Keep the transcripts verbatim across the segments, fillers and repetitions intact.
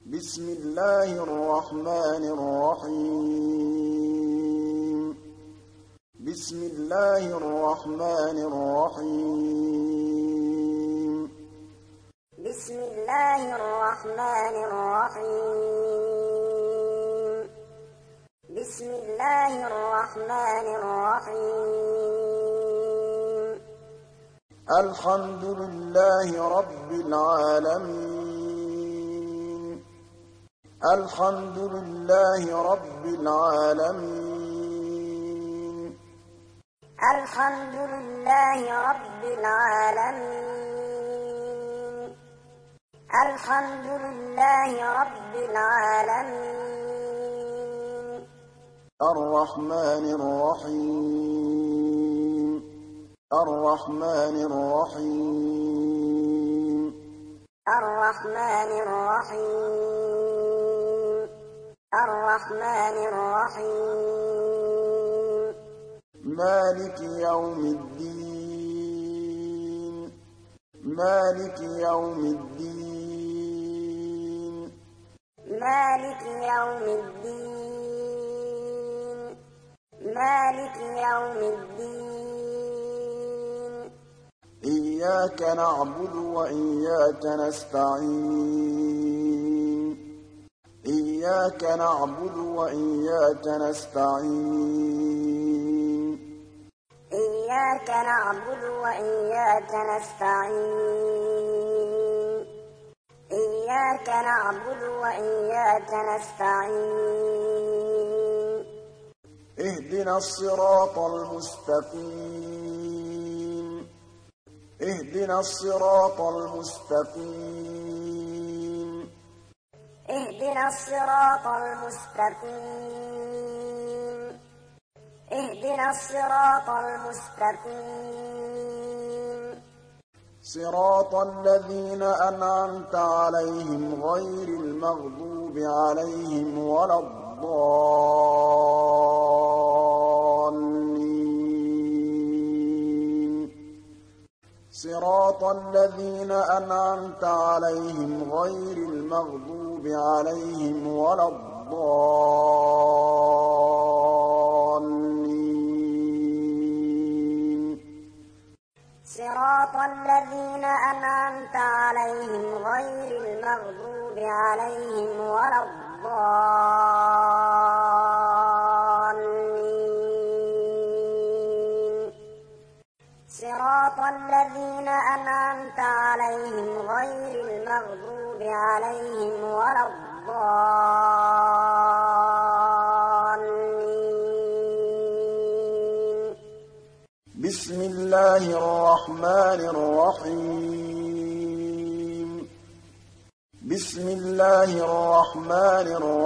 بسم الله الرحمن الرحيم بسم الله الرحمن الرحيم بسم الله الرحمن الرحيم بسم الله الرحمن الرحيم الحمد لله رب العالمين الحمد لله رب العالمين الحمد لله رب العالمين الحمد لله رب العالمين الرحمن الرحيم الرحمن الرحيم الرحمن الرحيم الرحمن الرحيم مالك يوم الدين مالك يوم الدين مالك يوم الدين مالك يوم الدين إياك نعبد وإياك نستعين إياك نعبد وإياك نستعين إياك نعبد وإياك نستعين إياك نعبد وإياك نستعين اهدنا الصراط المستقيم اهدنا الصراط المستقيم اهدنا الصراط المستقيم اهدنا الصراط المستقيم صراط الذين أنعمت عليهم غير المغضوب عليهم ولا الضالين صراط الذين أنعمت عليهم غير المغضوب عليهم ولا الضالين صراط الذين أنعمت عليهم غير المغضوب عليهم ولا الضالين صراط الذين أنعمت عليهم غير المغضوب عليهم ولا الضالين بسم الله الرحمن الرحيم بسم الله الرحمن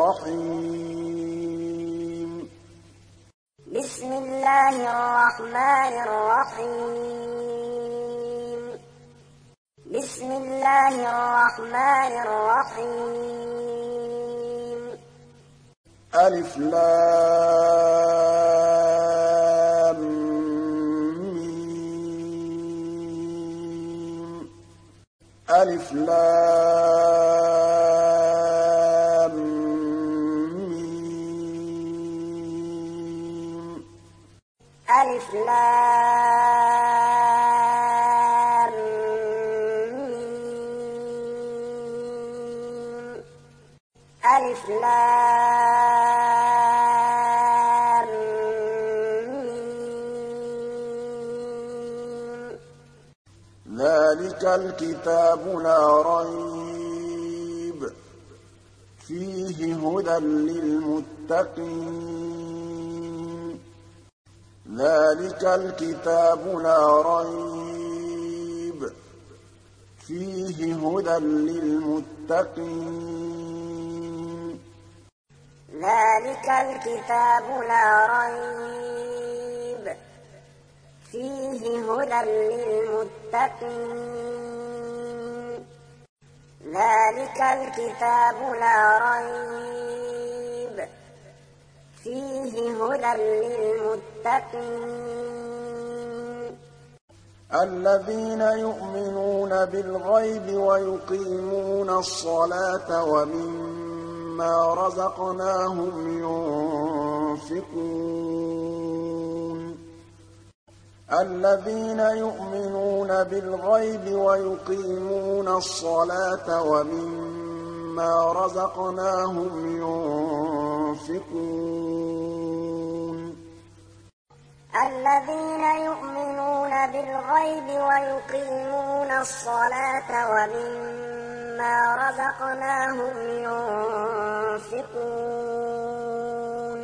الرحيم بسم الله الرحمن الرحيم بسم الله الرحمن الرحيم ألف لام ميم ألف لام ميم ألف لام ميم ألف لام ميم ذلك الكتاب لا ريب فيه هدى للمتقين ذلك الكتاب لا ريب فيه هدى للمتقين ذلك الكتاب لا ريب فيه هدى للمتقين ذلك الكتاب لا ريب فيه هدى للمتقين الذين يؤمنون بالغيب ويقيمون الصلاة ومما رزقناهم ينفقون الذين يؤمنون بالغيب ويقيمون الصلاة ومما رزقناهم ينفقون الذين يؤمنون بالغيب ويقيمون الصلاة ومما رزقناهم ينفقون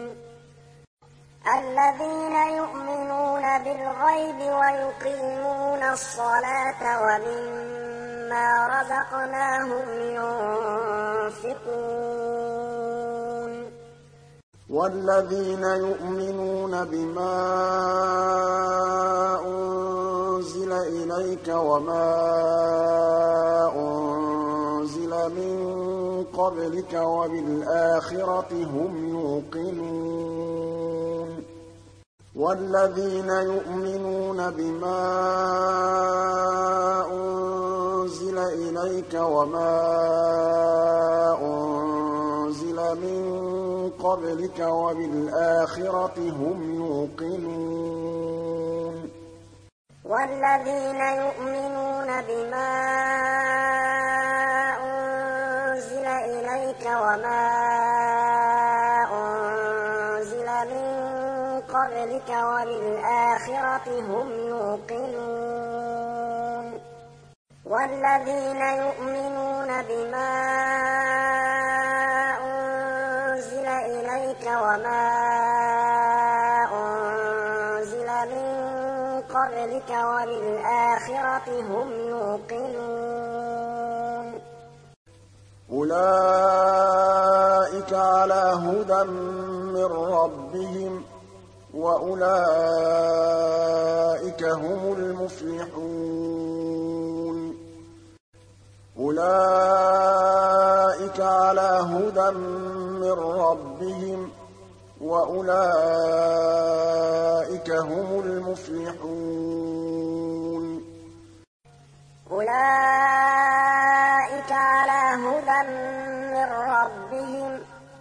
الذين يؤمنون بالغيب ويقيمون الصلاة ومما رزقناهم ينفقون والذين يؤمنون بما أنزل إليك وما أنزل من قبلك وبالآخرة هم يوقنون والذين يؤمنون بما أنزل إليك وما أنزل من قبلك وبالآخرة هم يوقنون والذين يؤمنون بما أنزل إليك وما أنزل من قبلك وبالآخرة هم يوقنون والذين يؤمنون بما أنزل إليك وما أنزل من قبلك وبالآخرة هم يوقنون أولئك على هدى من ربهم وأولئك هم المفلحون أولئك على هدى من ربهم وأولئك هم المفلحون أولئك على هدى من ربهم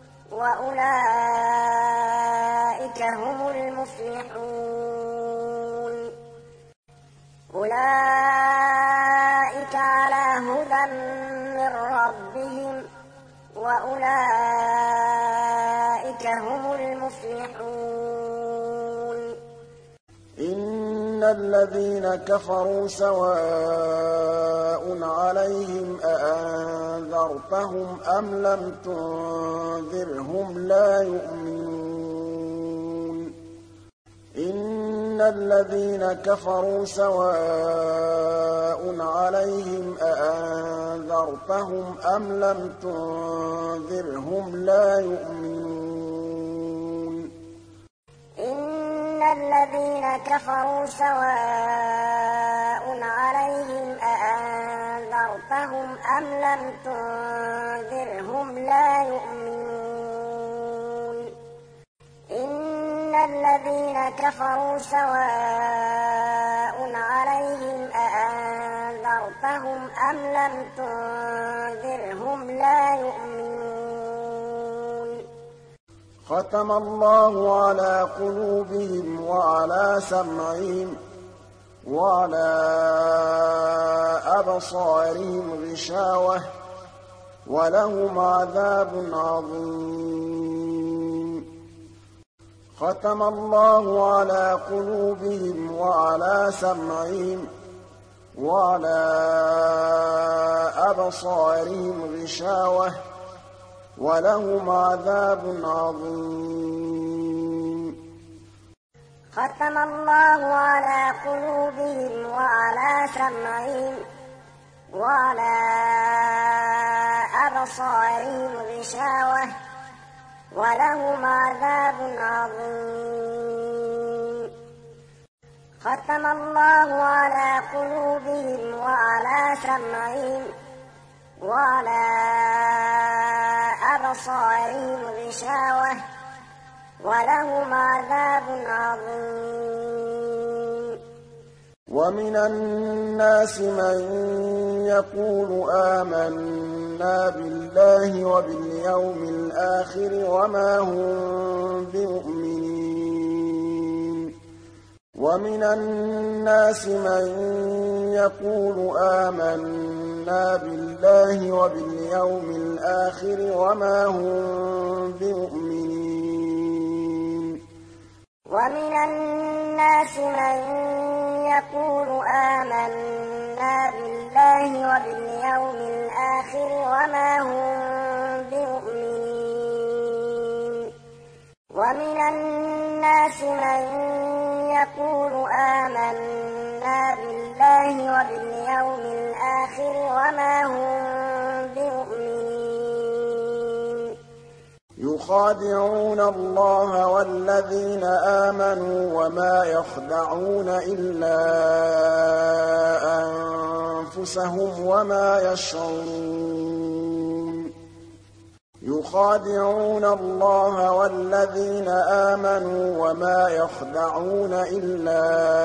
وأولئك هم المفلحون أولئك على هدى من ربهم وأولئك هم المفلحون إن الذين كفروا سواء عليهم أأنذرتهم أم لم تنذرهم لا يؤمنون إن الذين كفروا سواء عليهم أأنذرتهم أم لم تنذرهم لا يؤمنون إن الذين كفروا سواء عليهم أأنذرتهم أم لم تنذرهم لا يؤمنون إن الذين كفروا سواء عليهم أأنذرتهم أم لم تنذرهم لا يؤمنون ختم الله على قلوبهم وعلى سمعهم وعلى أبصارهم غشاوة ولهم عذاب عظيم ختم الله على قلوبهم وعلى سمعهم وعلى أبصارهم غشاوة ولهم عذاب عظيم ختم الله على قلوبهم وعلى سمعهم وعلى أبصارهم غشاوة ولهم عذاب عظيم ختم الله على قلوبهم وعلى سمعهم وعلى أبصارهم غشاوة ولهم عذاب عظيم وَمِنَ النَّاسِ مَن يَقُولُ آمَنَّا بِاللَّهِ وَبِالْيَوْمِ الْآخِرِ وَمَا هُم بِمُؤْمِنِينَ وَمِنَ النَّاسِ مَن يَقُولُ آمَنَّا بِاللَّهِ وَبِالْيَوْمِ الْآخِرِ وَمَا هُم بِمُؤْمِنِينَ وَمِنَ النَّاسِ مَن يَقُولُ آمَنَّا بِاللَّهِ وَبِالْيَوْمِ الْآخِرِ وَمَا هُم بِمُؤْمِنِينَ وَمِنَ النَّاسِ مَن يَقُولُ آمَنَّا بِاللَّهِ وَبِالْيَوْمِ الْآخِرِ وَمَا هُم بِمُؤْمِنِينَ يُخَادِعُونَ اللَّهَ وَالَّذِينَ آمَنُوا وَمَا يَخْدَعُونَ إِلَّا أَنفُسَهُمْ وَمَا يَشْعُرُونَ يُخَادِعُونَ اللَّهَ وَالَّذِينَ آمَنُوا وَمَا يَخْدَعُونَ إِلَّا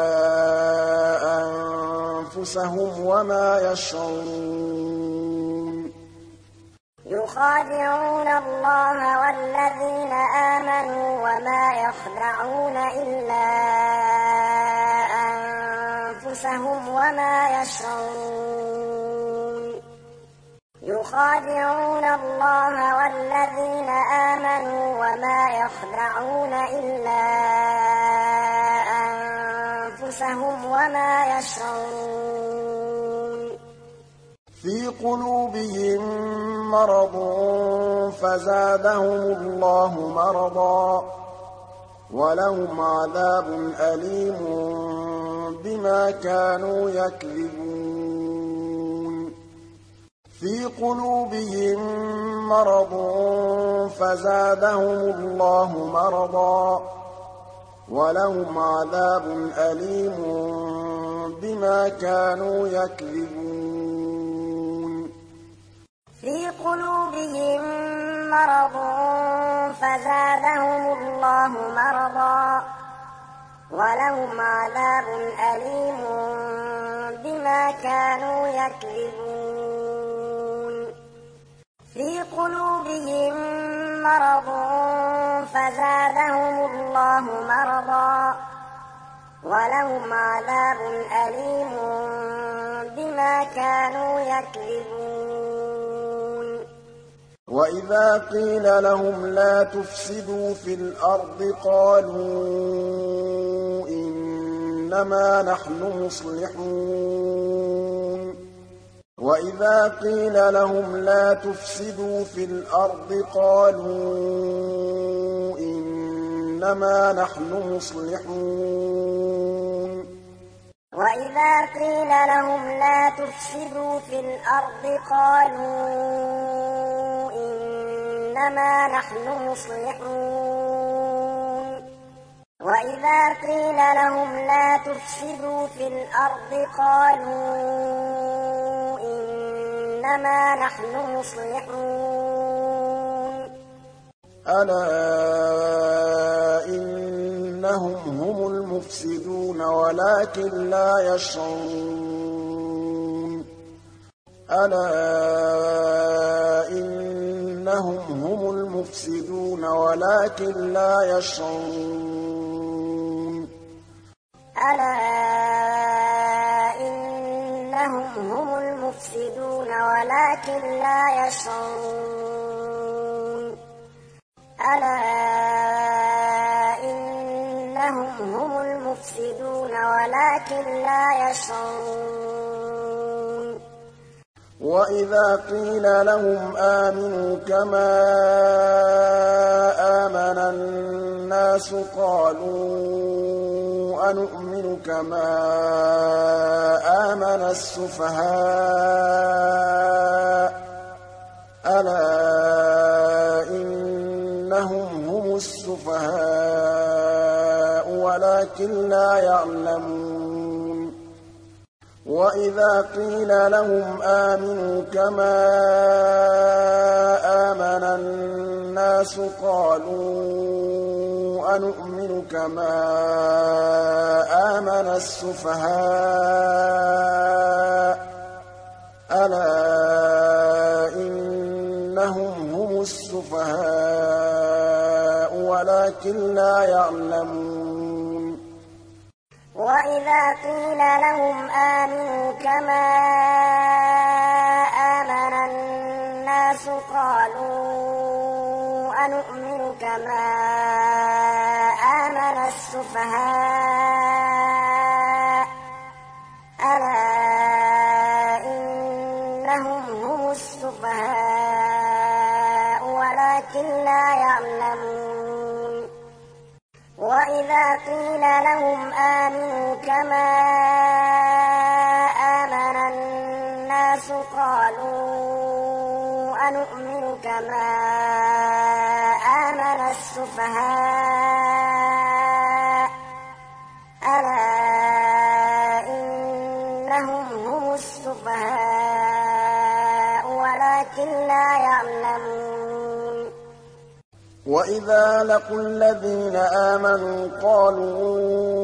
أَنفُسَهُمْ وَمَا يَشْعُرُونَ يُخَادِعُونَ اللَّهَ وَالَّذِينَ آمَنُوا وَمَا يَخْدَعُونَ إِلَّا أَنفُسَهُمْ وَمَا يَشْعُرُونَ يُخَادِعُونَ اللَّهَ وَالَّذِينَ آمَنُوا وَمَا يَخْدَعُونَ إِلَّا أَنفُسَهُمْ وَمَا يَشْعُرُونَ فِي قُلُوبِهِم مَّرَضٌ فَزَادَهُمُ اللَّهُ مَرَضًا وَلَهُمْ عَذَابٌ أَلِيمٌ بِمَا كَانُوا يَكْذِبُونَ فِي قُلُوبِهِم مَّرَضٌ فَزَادَهُمُ اللَّهُ مَرَضًا وَلَهُمْ عَذَابٌ أَلِيمٌ بِمَا كَانُوا يَكْذِبُونَ فِي قُلُوبِهِم مَّرَضٌ فَزَادَهُمُ اللَّهُ مَرَضًا وَلَهُمْ عَذَابٌ أَلِيمٌ بِمَا كَانُوا يَكْذِبُونَ فِي قُلُوبِهِم مَّرَضٌ فَزَادَهُمُ اللَّهُ مَرَضًا وَلَهُمْ عَذَابٌ أَلِيمٌ بِمَا كَانُوا يَكْذِبُونَ وَإِذَا قِيلَ لَهُمْ لَا تُفْسِدُوا فِي الْأَرْضِ قَالُوا إِنَّمَا نَحْنُ مُصْلِحُونَ وَإِذَا قِيلَ لَهُمْ لَا تُفْسِدُوا فِي الْأَرْضِ قَالُوا إِنَّمَا نَحْنُ مُصْلِحُونَ وَإِذَا قِيلَ لَهُمْ لَا تُفْسِدُوا فِي الْأَرْضِ قَالُوا إِنَّمَا نَحْنُ مُصْلِحُونَ وَإِذَا قِيلَ لَهُمْ لَا تُفْسِدُوا فِي الْأَرْضِ قَالُوا إِنَّمَا نَحْنُ مُصْلِحُونَ أَلَا إِنَّهُمْ هُمُ الْمُفْسِدُونَ وَلَٰكِن لَّا يَشْعُرُونَ أَلَا إِنَّهُمْ هُمُ الْمُفْسِدُونَ وَلَٰكِن لَّا يَشْعُرُونَ أَلَا إِنَّهُمْ هُمُ الْمُفْسِدُونَ وَلَٰكِن لَّا يَشْعُرُونَ أَلَا إِنَّهُمْ هُمُ الْمُفْسِدُونَ وَلَٰكِن لَّا يَشْعُرُونَ وَإِذَا قِيلَ لَهُمْ آمِنُوا كَمَا آمَنَ النَّاسُ قَالُوا أَنُؤْمِنُ كَمَا آمَنَ السُّفَهَاءُ أَلَا إِنَّهُمْ هُمُ السُّفَهَاءُ وَلَٰكِن لَّا يَعْلَمُونَ وَإِذَا قِيلَ لَهُمْ آمِنُوا كَمَا آمَنَ النَّاسُ قَالُوا أَنُؤْمِنُ كَمَا آمَنَ السُّفَهَاءُ ۗ أَلَا إِنَّهُمْ هُمُ السُّفَهَاءُ وَلَٰكِن لَّا يَعْلَمُونَ وَإِذَا قِيلَ لَهُمْ آمِنُوا كَمَا آمَنَ النَّاسُ قَالُوا أَنُؤْمِنُ كَمَا آمَنَ السُّفَهَاءُ ۗ أَلَا إِنَّهُمْ هُمُ السُّفَهَاءُ وَلَٰكِن لَّا يَعْلَمُونَ وَإِذَا قِيلَ لَهُمْ آمِنُوا كَمَا آمَنَ النَّاسُ قَالُوا أَنُؤْمِنُ كَمَا آمَنَ السُّفَهَاءُ ۗ أَلَا إِنَّهُمْ هُمُ السُّفَهَاءُ وَلَٰكِن لَّا يَعْلَمُونَ وَإِذَا لَقُوا الَّذِينَ آمَنُوا قَالُوا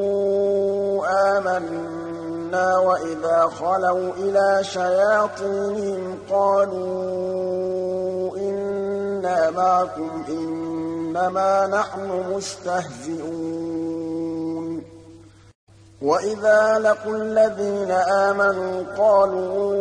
آمَنَّا وَإِذَا خَلَوْا إِلَىٰ شَيَاطِينِهِمْ قَالُوا إِنَّا مَعَكُمْ إِنَّمَا نَحْنُ مُسْتَهْزِئُونَ وَإِذَا لَقُوا الَّذِينَ آمَنُوا قَالُوا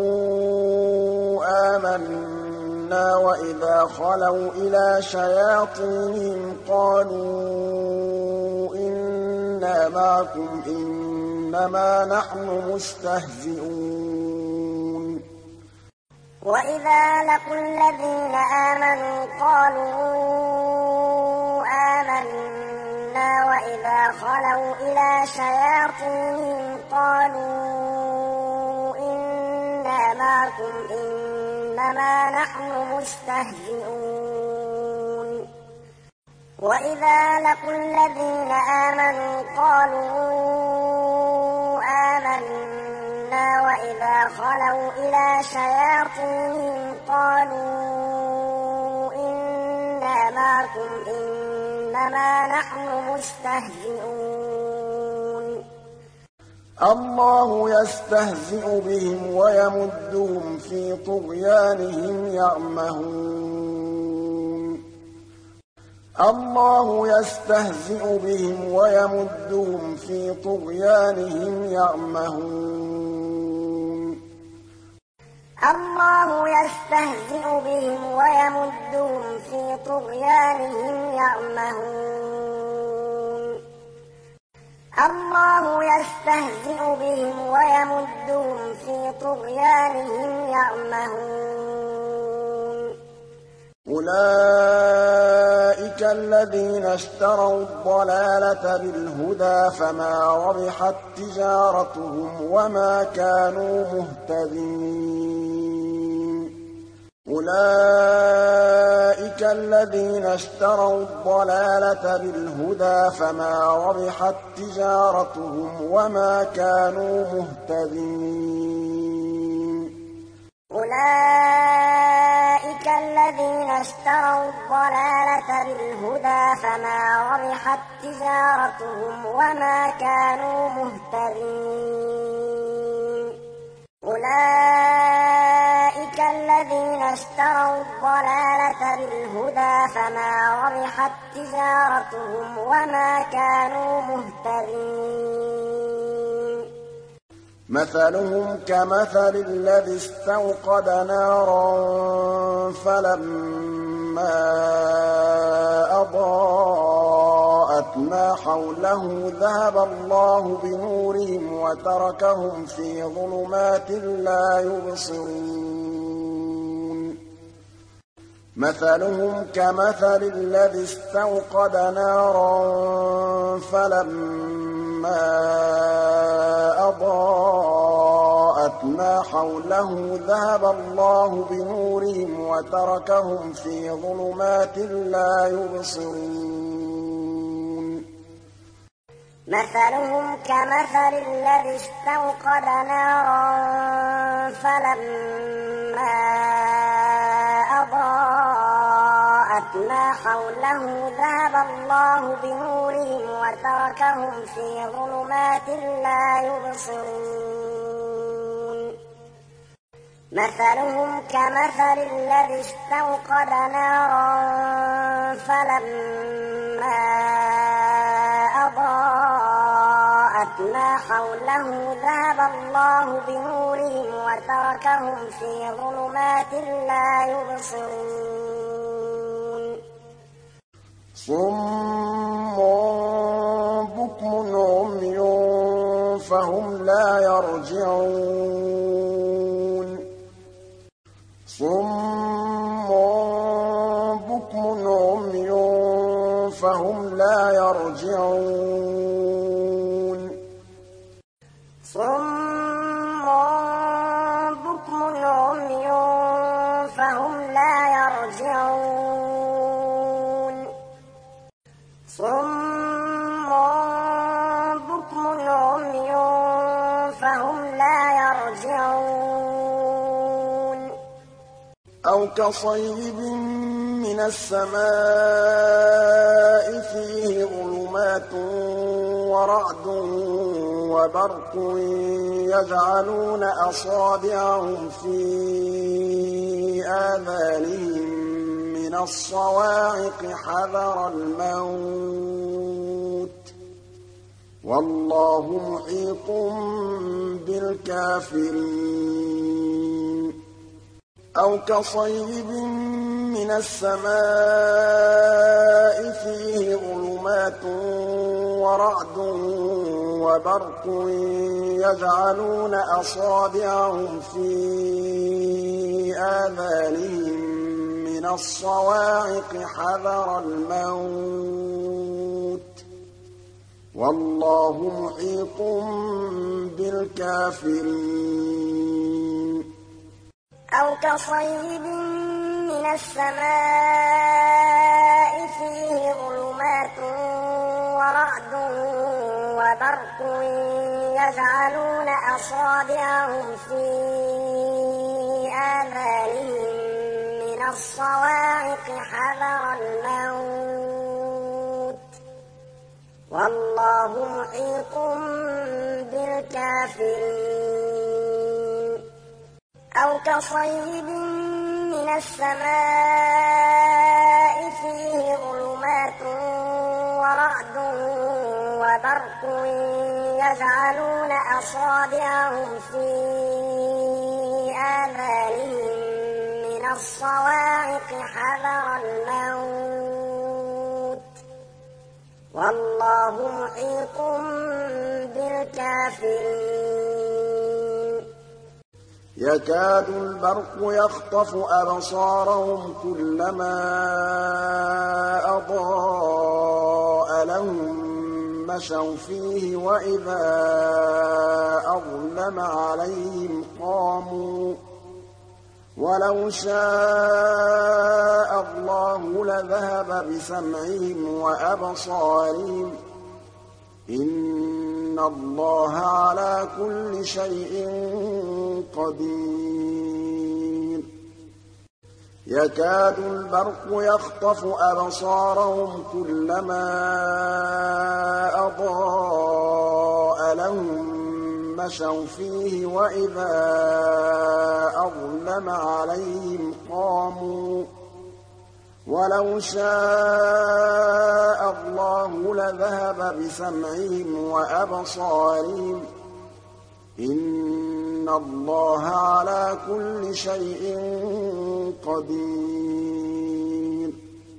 آمَنَّا وَإِذَا خَلَوْا إِلَىٰ شَيَاطِينِهِمْ قَالُوا إِنَّا مَعَكُمْ إِنَّمَا نَحْنُ مُسْتَهْزِئُونَ وَإِذَا لَقُوا الَّذِينَ آمَنُوا قَالُوا آمَنَّا وَإِذَا خَلَوْا إِلَىٰ شَيَاطِينِهِمْ قَالُوا إِنَّا مَعَكُمْ إِنَّمَا نَحْنُ مُسْتَهْزِئُونَ وَإِذَا لَقُوا الَّذِينَ آمَنُوا قَالُوا آمَنَّا وَإِذَا خَلَوْا إِلَىٰ شَيَاطِينِهِمْ قَالُوا إِنَّا مَعَكُمْ إِنَّمَا نَحْنُ مُسْتَهْزِئُونَ اللَّهُ يَسْتَهْزِئُ بِهِمْ وَيَمُدُّهُمْ فِي طُغْيَانِهِمْ يَعْمَهُونَ اللَّهُ يَسْتَهْزِئُ بِهِمْ وَيَمُدُّهُمْ فِي طُغْيَانِهِمْ يَعْمَهُونَ اللَّهُ يَسْتَهْزِئُ بِهِمْ وَيَمُدُّهُمْ فِي طُغْيَانِهِمْ يَعْمَهُونَ اللَّهُ يَسْتَهْزِئُ بِهِمْ وَيَمُدُّهُمْ فِي طُغْيَانِهِمْ يَعْمَهُونَ أُولَٰئِكَ الَّذِينَ اشْتَرَوُا الضَّلَالَةَ بِالْهُدَىٰ فَمَا رَبِحَت تِّجَارَتُهُمْ وَمَا كَانُوا مُهْتَدِينَ أُولَٰئِكَ الَّذِينَ اشْتَرَوُا الضَّلَالَةَ بِالْهُدَىٰ فَمَا رَبِحَت تِّجَارَتُهُمْ وَمَا كَانُوا مُهْتَدِينَ أُولَٰئِكَ الَّذِينَ اشْتَرَوُا الضَّلَالَةَ بِالْهُدَىٰ فَمَا رَبِحَت تِّجَارَتُهُمْ وَمَا كَانُوا مُهْتَدِينَ أُولَٰئِكَ الَّذِينَ اشْتَرَوُا الضَّلَالَةَ بِالْهُدَىٰ فَمَا رَبِحَت تِّجَارَتُهُمْ وَمَا كَانُوا مُهْتَدِينَ مَثَلُهُمْ كَمَثَلِ الَّذِي اسْتَوْقَدَ نَارًا فَلَمَّا أَضَاءَتْ مَا حَوْلَهُ ذَهَبَ اللَّهُ بِنُورِهِمْ وَتَرَكَهُمْ فِي ظُلُمَاتٍ لَّا يُبْصِرُونَ مَثَلُهُمْ كَمَثَلِ الَّذِي اسْتَوْقَدَ نَارًا فَلَمَّا أَضَاءَتْ مَا حَوْلَهُ ذَهَبَ اللَّهُ بِنُورِهِمْ وَتَرَكَهُمْ فِي ظُلُمَاتٍ لَّا يُبْصِرُونَ مثلهم كمثل الذي استوقد نارا فلما أضاءت ما حوله ذهب الله بنورهم وتركهم في ظلمات لا يبصرون مثلهم كمثل الذي استوقد نارا فلما أضاءت ما حوله ذهب الله بنورهم وتركهم في ظلمات لا يبصرون صم بكم عمي فهم لا يرجعون صم بكم عمي فهم لا يرجعون صم بكم عمي فهم لا يرجعون صم بكم عمي فهم لا يرجعون أو كصيب من السماء فيه ظلمات ورعد وبرق يجعلون أصابعهم في آذانهم من الصواعق حذر الموت والله محيط بالكافرين أو كصيب من السماء فيه ظلمات ورعد وبرق يجعلون أصابعهم في آذانهم من الصواعق حذر الموت والله محيط بالكافرين أو كصيب من السماء فيه ظلمات ورعد وبرق يجعلون أصابعهم في آذانهم من الصواعق حذر الموت والله محيط بالكافرين أو كصيب من السماء فيه ظلمات ورعد وبرق يجعلون أصابعهم في آذانهم من الصواعق حذر الموت والله محيط بالكافرين يكاد البرق يخطف أبصارهم كلما أضاء لهم مشوا فيه وإذا أظلم عليهم قاموا ولو شاء الله لذهب بسمعهم وأبصارهم إن الله على كل شيء قدير يكاد البرق يخطف أبصارهم كلما أضاء لهم مشوا فيه وإذا أظلم عليهم قاموا ولو شاء الله لذهب بسمعهم وأبصارهم إن الله على كل شيء قدير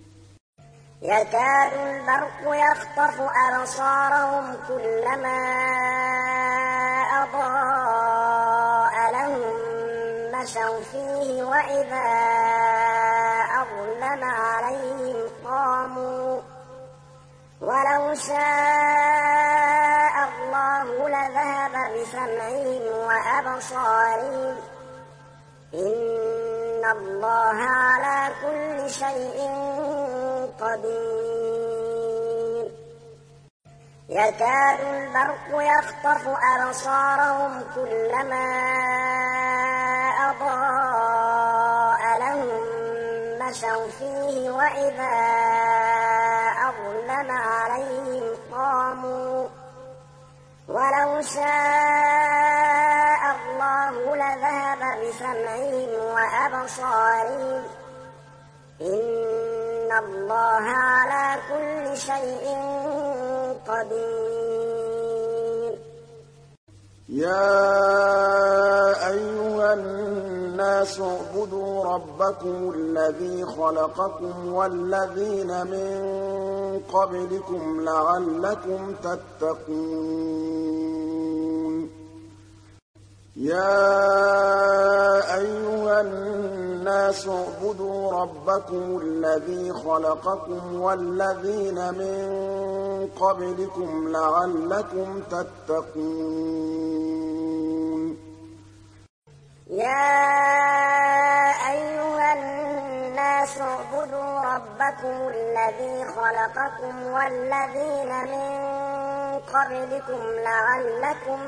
يكاد البرق يخطف أبصارهم كلما أضاء لهم مشوا فيه وإذا أظلم عليهم قاموا ولو شاء الله لذهب بسمعهم وأبصارهم إن الله على كل شيء قدير يكاد البرق يخطف أبصارهم كلما أضاء لهم مشوا فيه وإذا أظلم عليهم قاموا ولو شاء الله لذهب بسمعهم وأبصارهم إن الله على كل شيء قدير. يا أيها الناس اعبدوا ربكم الذي خلقكم والذين من قبلكم لعلكم تتقون. يا أيها الناس اعبدوا ربكم الذي خلقكم والذين من قبلكم لعلكم تتقون. يا أيها الناس اعبدوا ربكم الذي خلقكم والذين من قبلكم لعلكم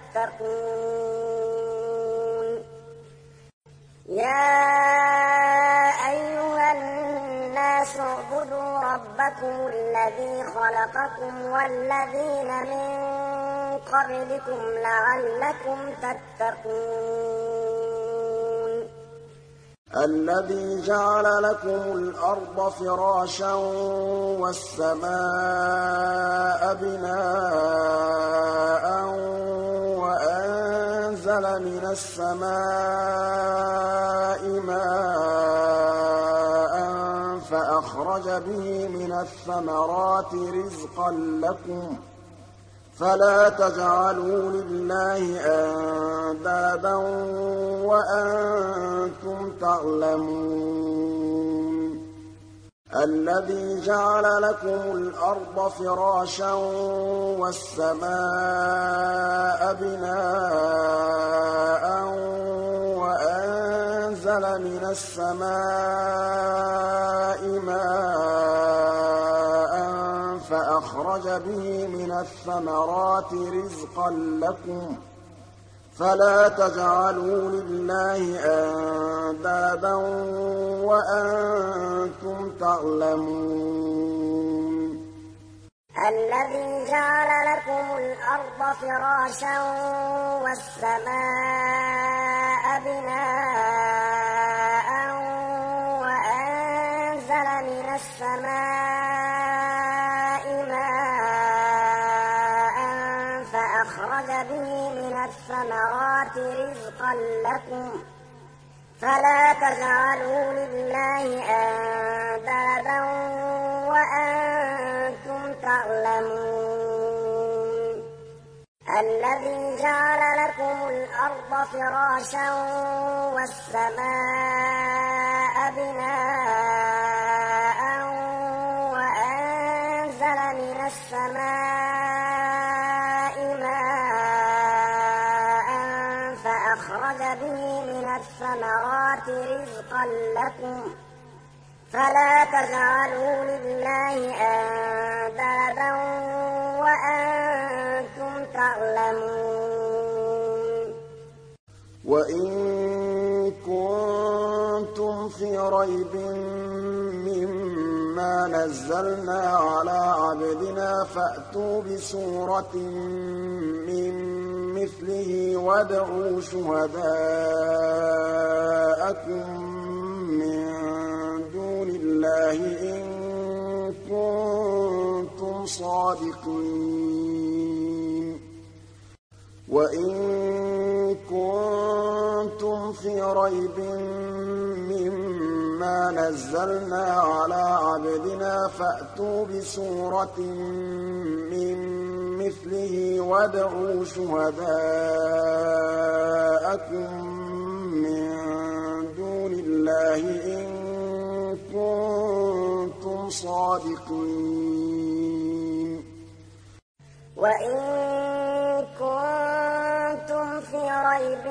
تتقون. يا أيها الناس اعبدوا ربكم الذي خلقكم والذين من قبلكم لعلكم تتقون. الذي جعل لكم الأرض فراشا والسماء بناء وأنزل من السماء ماء فأخرج به من الثمرات رزقا لكم فلا تجعلوا لله أندادا وأنتم تعلمون. الذي جعل لكم الأرض فراشا والسماء بناء وأنزل من السماء ماء فأخرج به من الثمرات رزقا لكم فلا تجعلوا لله أندادا وأنتم تعلمون. الذي جعل لكم الأرض فراشا والسماء بناء وأنزل من السماء ماء فأخرج به من الثمرات رزقا لكم فلا تجعلوا لله أندادا وأنتم تعلمون. الذي جعل لكم الأرض فراشا والسماء بناء وأنزل من السماء ماء فأخرج به من الثمرات رزقا لكم فلا تجعلوا لله أندادا وأنتم تعلمون. وإن كنتم في ريب مما نزلنا على عبدنا فأتوا بسورة من مثله وادعوا شهداءكم من دون الله إن كنتم صادقين. وإن كنتم في ريب مما نزلنا على عبدنا فأتوا بسورة من مثله وادعوا شهداءكم من دون الله إن كنتم صادقين. وإن كنتم في ريب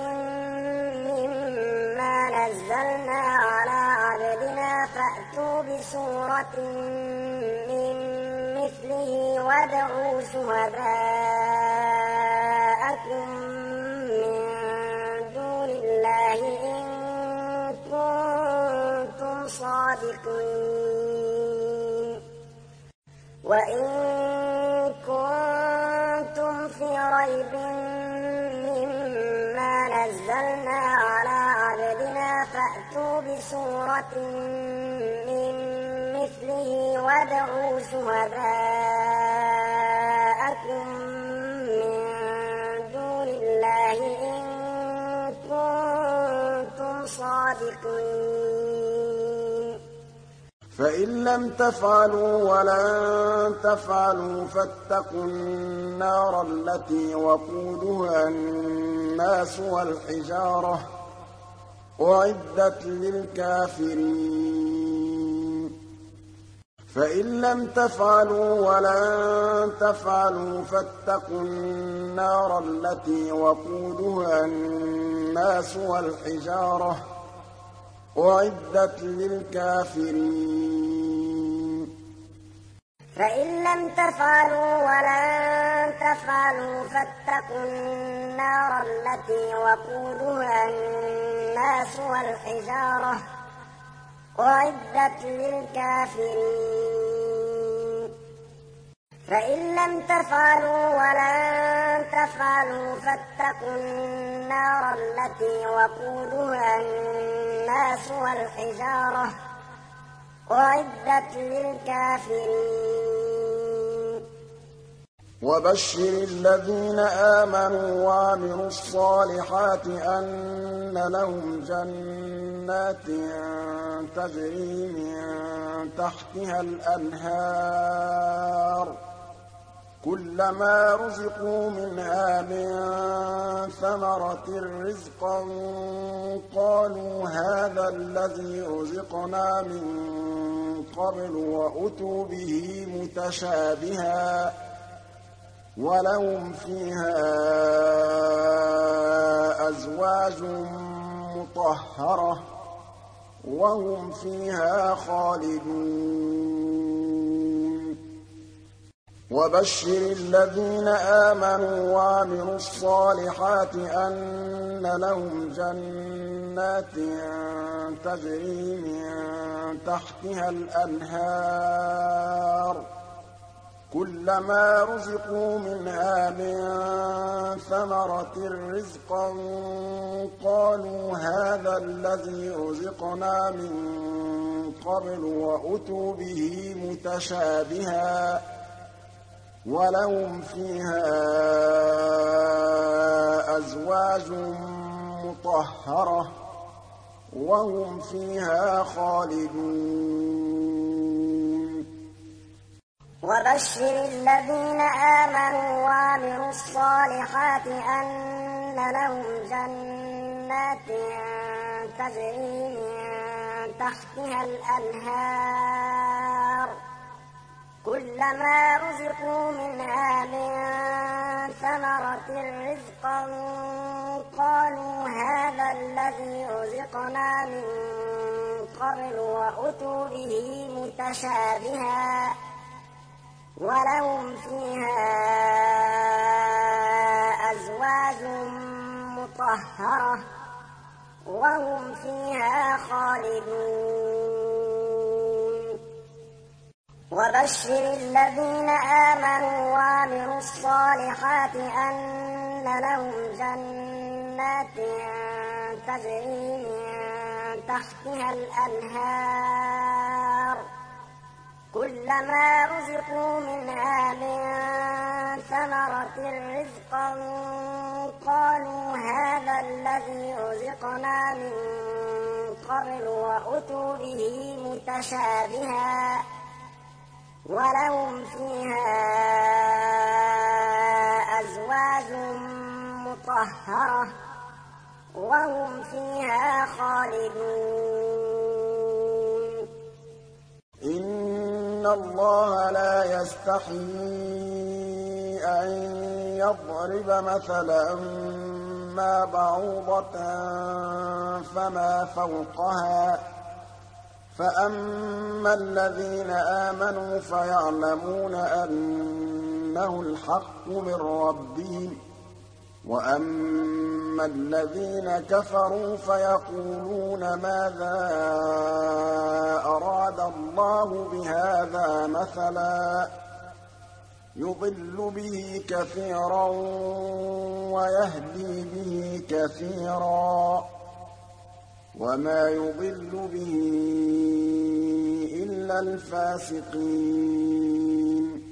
مما نزلنا على عبدنا فأتوا بسورة من مثله مثله وادعوا شهداءكم من دون الله إن كنتم صادقين وإن كنتم في ريب مما نزلنا على عبدنا فأتوا بسورة من مثله وادعوا شهداءكم من دون الله إن كنتم صادقين فإن لم تفعلوا ولن تفعلوا فاتقوا النار التي وقودها الناس والحجارة أعدت للكافرين فإن لم تفعلوا ولن تفعلوا فاتقوا النار التي وقودها الناس والحجارة أعدت للكافرين فإن لم تفعلوا ولن تفعلوا فاتقوا النار التي وقودها الناس والحجارة أعدت للكافرين فإن لم تفعلوا ولن تفعلوا فاتقوا النار التي وقودها الناس والحجارة أعدت للكافرين وبشر الذين آمنوا وعملوا الصالحات أن لهم جنات تجري من تحتها الأنهار كلما رزقوا منها من ثمرة رزقا قالوا هذا الذي رزقنا من قبل وأتوا به متشابها ولهم فيها أزواج مطهرة وهم فيها خالدون وبشر الذين آمنوا وعملوا الصالحات أن لهم جنات تجري من تحتها الأنهار كلما رزقوا منها من ثمرة رزقا قالوا هذا الذي رزقنا من قبل وأتوا به متشابها ولهم فيها أزواج مطهرة وهم فيها خالدون وبشر الذين آمنوا وعملوا الصالحات أن لهم جنات تجري من تحتها الأنهار كلما رزقوا منها من ثمرة رزقا قالوا هذا الذي رزقنا من قبل وأتوا به متشابها ولهم فيها أزواج مطهرة وهم فيها خالدون وبشر الذين آمنوا وعملوا الصالحات أن لهم جنات تجري من تحتها الأنهار كلما رزقوا منها من ثمرة رزقا قالوا هذا الذي رزقنا من قبل وأتوا به متشابها ولهم فيها أزواج مطهرة وهم فيها خالدون إن الله لا يستحيي أن يضرب مثلا ما بعوضة فما فوقها فَأَمَّا الَّذِينَ آمَنُوا فَيَعْلَمُونَ أَنَّهُ الْحَقُّ مِن رَّبِّهِمْ ۖ وَأَمَّا الَّذِينَ كَفَرُوا فَيَقُولُونَ مَاذَا أَرَادَ اللَّهُ بِهَٰذَا مَثَلًا ۚ يُضِلُّ بِهِ كَثِيرًا وَيَهْدِي بِهِ كَثِيرًا ۚ وَمَا يُضِلُّ بِهِ إِلَّا الْفَاسِقِينَ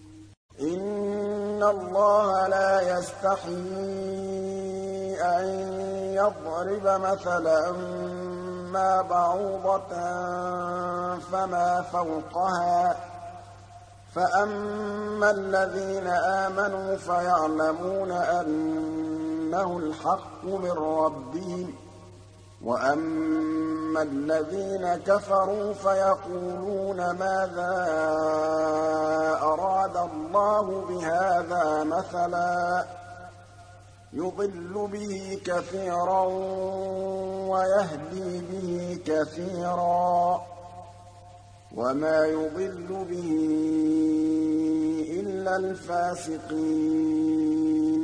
إِنَّ اللَّهَ لَا يَسْتَحْيِي أَن يَضْرِبَ مَثَلًا مَّا بَعُوضَةً فَمَا فَوْقَهَا ۚ فَأَمَّا الَّذِينَ آمَنُوا فَيَعْلَمُونَ أَنَّهُ الْحَقُّ مِن رَّبِّهِمْ ۖ وَأَمَّا الَّذِينَ كَفَرُوا فَيَقُولُونَ مَاذَا أَرَادَ اللَّهُ بِهَٰذَا مَثَلًا ۚ يُضِلُّ بِهِ كَثِيرًا وَيَهْدِي بِهِ كَثِيرًا ۚ وَمَا يُضِلُّ بِهِ إِلَّا الْفَاسِقِينَ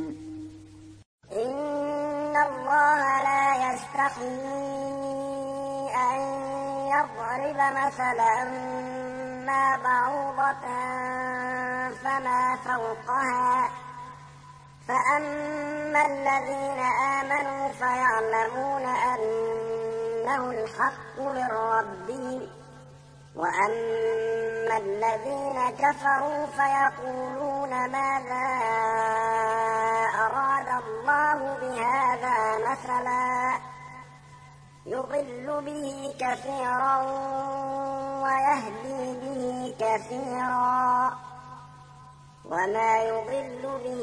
إِنَّ اللَّهَ لَا يَسْتَحْيِي أَن يَضْرِبَ مَثَلًا مَّا بَعُوضَةً فَمَا فَوْقَهَا ۚ فَأَمَّا الَّذِينَ آمَنُوا فَيَعْلَمُونَ أَنَّهُ الْحَقُّ مِن رَّبِّهِمْ ۖ وَأَمَّا الَّذِينَ كَفَرُوا فَيَقُولُونَ مَاذَا أَرَادَ اللَّهُ بِهَٰذَا مَثَلًا ۚ يُضِلُّ بِهِ كَثِيرًا وَيَهْدِي بِهِ كَثِيرًا ۚ وَمَا يُضِلُّ بِهِ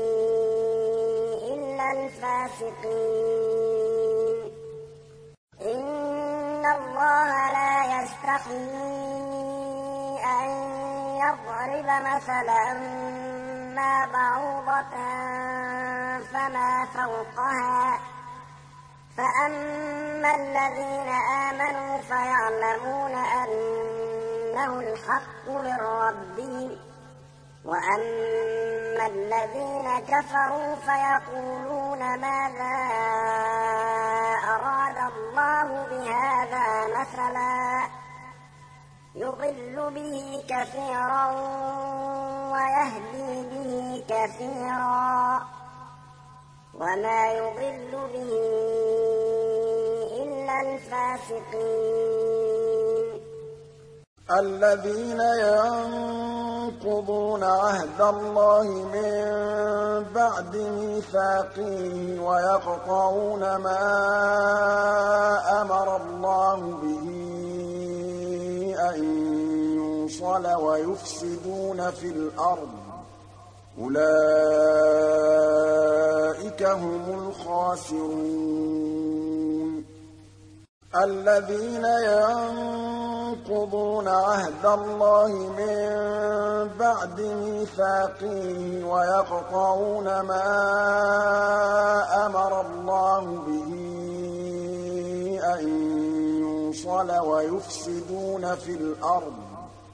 إِلَّا الْفَاسِقِينَ إِنَّ اللَّهَ لَا يَسْتَحْيِي أَن يَضْرِبَ مَثَلًا مَّا بَعُوضَةً فَمَا فَوْقَهَا ۚ فَأَمَّا الَّذِينَ آمَنُوا فَيَعْلَمُونَ أَنَّهُ الْحَقُّ مِن رَّبِّهِمْ ۖ وَأَمَّا الَّذِينَ كَفَرُوا فَيَقُولُونَ مَاذَا أَرَادَ اللَّهُ بِهَٰذَا مَثَلًا ۚ يُضِلُّ بِهِ كَثِيرًا وَيَهْدِي بِهِ كَثِيرًا ۚ وَمَا يُضِلُّ بِهِ إِلَّا الْفَاسِقِينَ الَّذِينَ يَنقُضُونَ عَهْدَ اللَّهِ مِن بَعْدِ مِيثَاقِهِ وَيَقْطَعُونَ مَا أَمَرَ اللَّهُ بِهِ أَن يُوصَلَ وَيُفْسِدُونَ فِي الْأَرْضِ ۚ أُولَٰئِكَ هُمُ الْخَاسِرُونَ الَّذِينَ يَنقُضُونَ عَهْدَ اللَّهِ مِن بَعْدِ مِيثَاقِهِ وَيَقْطَعُونَ مَا أَمَرَ اللَّهُ بِهِ أَن يُوصَلَ وَيُفْسِدُونَ في الْأَرْضِ ۚ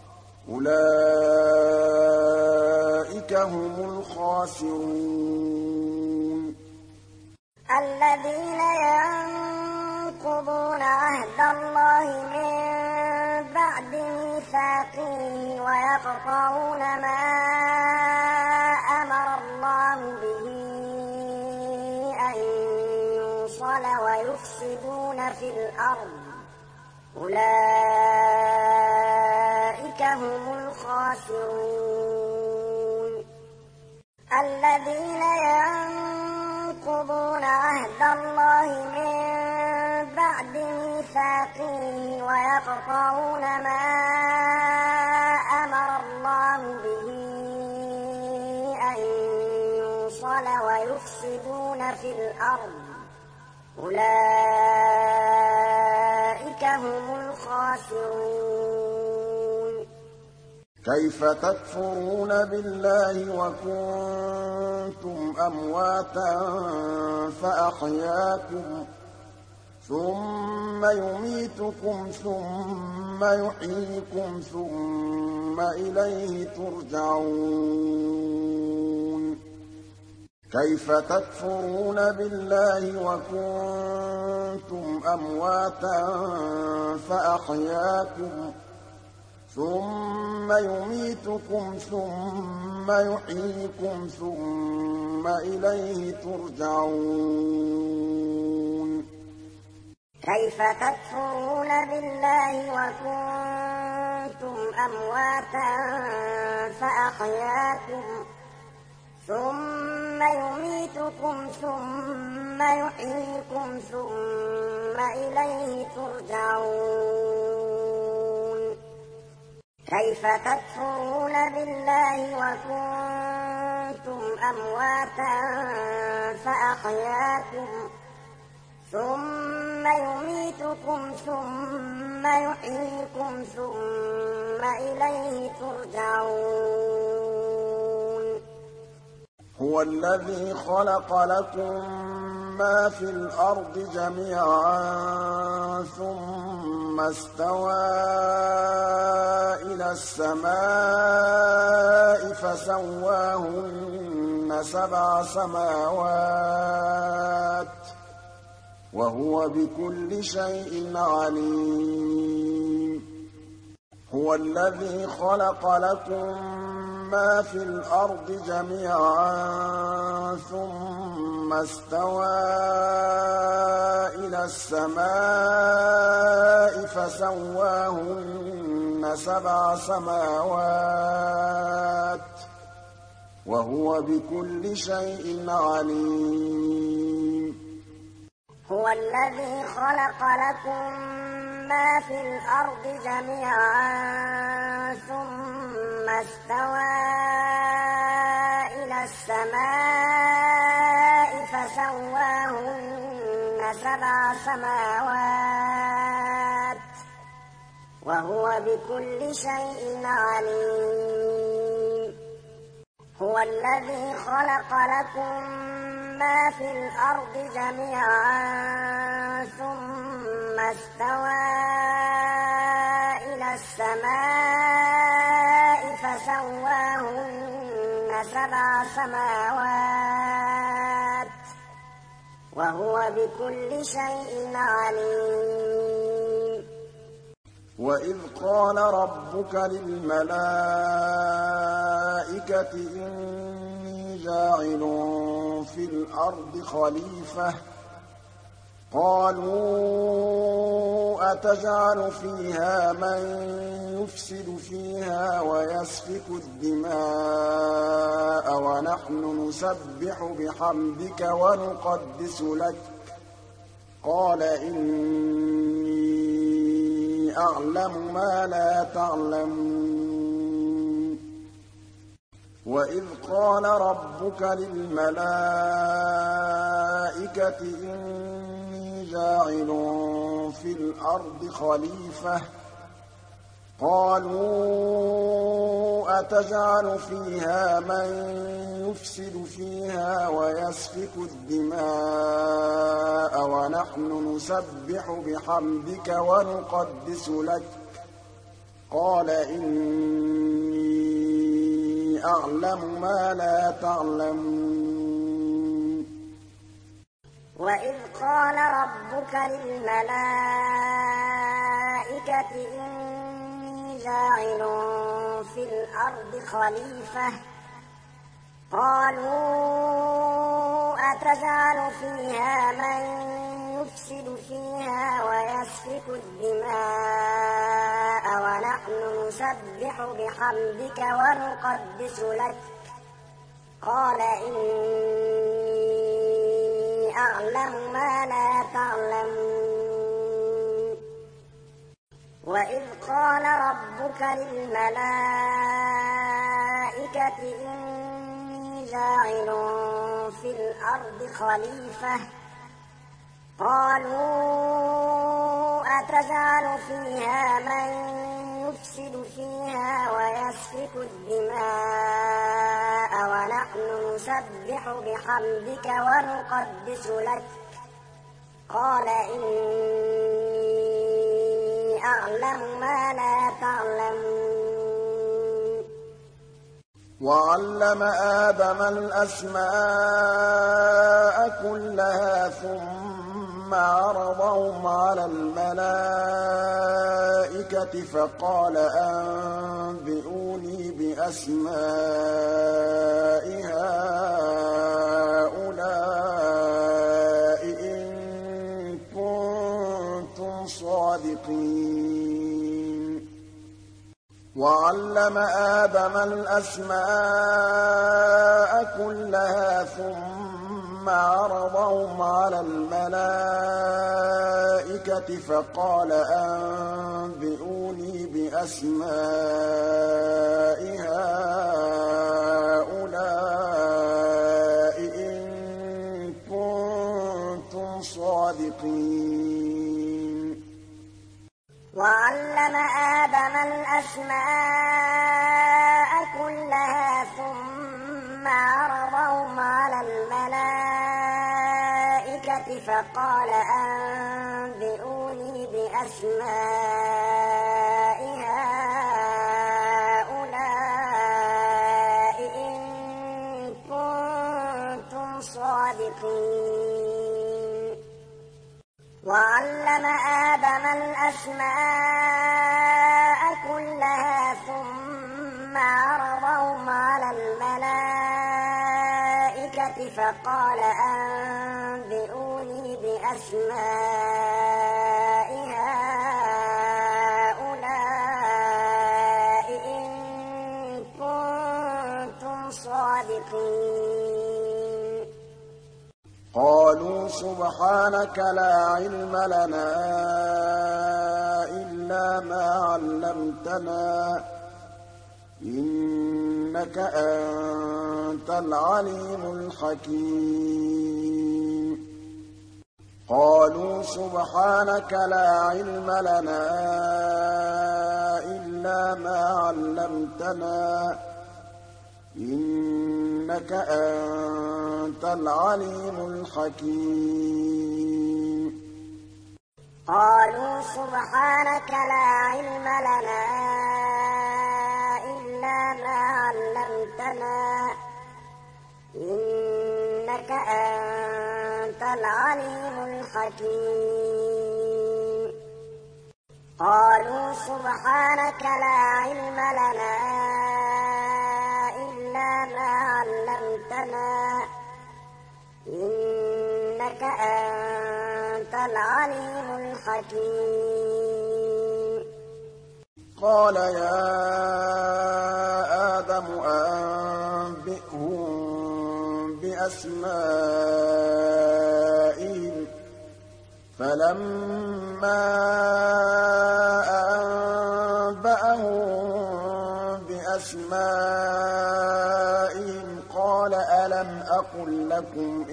أُولَٰئِكَ هُمُ الْخَاسِرُونَ الَّذِينَ يَنقُضُونَ عَهْدَ اللَّهِ مِن بَعْدِ مِيثَاقِهِ وَيَقْطَعُونَ مَا أَمَرَ اللَّهُ بِهِ أَن يُوصَلَ وَيُفْسِدُونَ فِي الْأَرْضِ ۚ أُولَٰئِكَ هُمُ الْخَاسِرُونَ الَّذِينَ يَنقُضُونَ عَهْدَ اللَّهِ مِن بَعْدِ مِيثَاقِهِ وَيَقْطَعُونَ مَا أَمَرَ اللَّهُ بِهِ أَن يُوصَلَ وَيُفْسِدُونَ فِي الْأَرْضِ ۚ أُولَٰئِكَ هُمُ الْخَاسِرُونَ كَيْفَ تَكْفُرُونَ بِاللَّهِ وَكُنتُمْ أَمْوَاتًا فَأَحْيَاكُمْ ۖ ثُمَّ يُمِيتُكُمْ ثُمَّ يُحْيِيكُمْ ثُمَّ إِلَيْهِ تُرْجَعُونَ كَيْفَ تَكْفُرُونَ بِاللَّهِ وَكُنتُمْ أَمْوَاتًا فَأَحْيَاكُمْ ثُمَّ يُمِيتُكُمْ ثُمَّ يُحْيِيكُمْ ثُمَّ إِلَيْهِ تُرْجَعُونَ كيف تكفرون بالله وكنتم أمواتا فأحياكم ثم يميتكم ثم يحييكم ثم إليه ترجعون كيف تكفرون بالله وكنتم أمواتا فأحياكم ثم يميتكم ثم يحييكم ثم إليه ترجعون هو الذي خلق لكم ما في الأرض جميعا ثم استوى إلى السماء فسواهن سبع سماوات وهو بكل شيء عليم هو الذي خلق لكم ما في الأرض جميعا ثم استوى إلى السماء فسواهن سبع سماوات وهو بكل شيء عليم هو الذي خلق لكم ما في الأرض جميعا ثم استوى إلى السماء فسواهن سبع سماوات وهو بكل شيء عليم هو الذي خلق لكم ما في الأرض جميعا ثم استوى إلى السماء فسواهن سبع سماوات وهو بكل شيء عليم وإذ قال ربك للملائكة إني جاعل في الأرض خليفة قالوا أتجعل فيها من يفسد فيها ويسفك الدماء ونحن نسبح بحمدك ونقدس لك قال إني أعلم ما لا تعلمون وإذ قال ربك للملائكة إني جاعل في الأرض خليفة قالوا أتجعل فيها من يفسد فيها ويسفك الدماء ونحن نسبح بحمدك ونقدس لك قال إني أعلم ما لا تعلمون وإذ قال ربك للملائكة إني جاعل في الأرض خليفة قالوا أتجعل فيها من يفسد فيها ويسفك الدماء ونحن نسبح بحمدك ونقدس لك قال إني أعلم ما لا تعلمون وإذ قال ربك للملائكة إني جاعل في الأرض خليفة قالوا أتجعل فيها من يفسد فيها ويسفك الدماء ونحن نسبح بحمدك ونقدس لك قال إني أعلم ما لا تعلمون وعلم آدم الأسماء كلها ثم عرضهم على الملائكة فقال أنبئوني بأسماء هؤلاء إن كنتم صادقين وعلم آدم الأسماء كلها ثم عرضهم على الملائكة فقال أنبئوني بأسماء هؤلاء إن كنتم صادقين وعلم آدم الأسماء كلها ثم عرضهم على الملائكة فقال أنبئوني بأسماء هؤلاء إن كنتم صادقين وعلم آدم الأسماء كلها ثم عرضهم على الملائكة فقال أنبئوني بأسماء هؤلاء إن كنتم صادقين قالوا سبحانك لا علم لنا إلا ما علمتنا إنك أنت العليم الحكيم قالوا سبحانك لا علم لنا إلا ما علمتنا إنك أنت العليم الحكيم قالوا سبحانك لا علم لنا إلا ما علمتنا إنك أنت العليم الحكيم قالوا سبحانك لا علم لنا إلا ما علمتنا إنك أنت العليم الحكيم قال يا آدم أنبئهم بأسمائهم فلما أنبأهم بأسمائهم قال ألم أقل لكم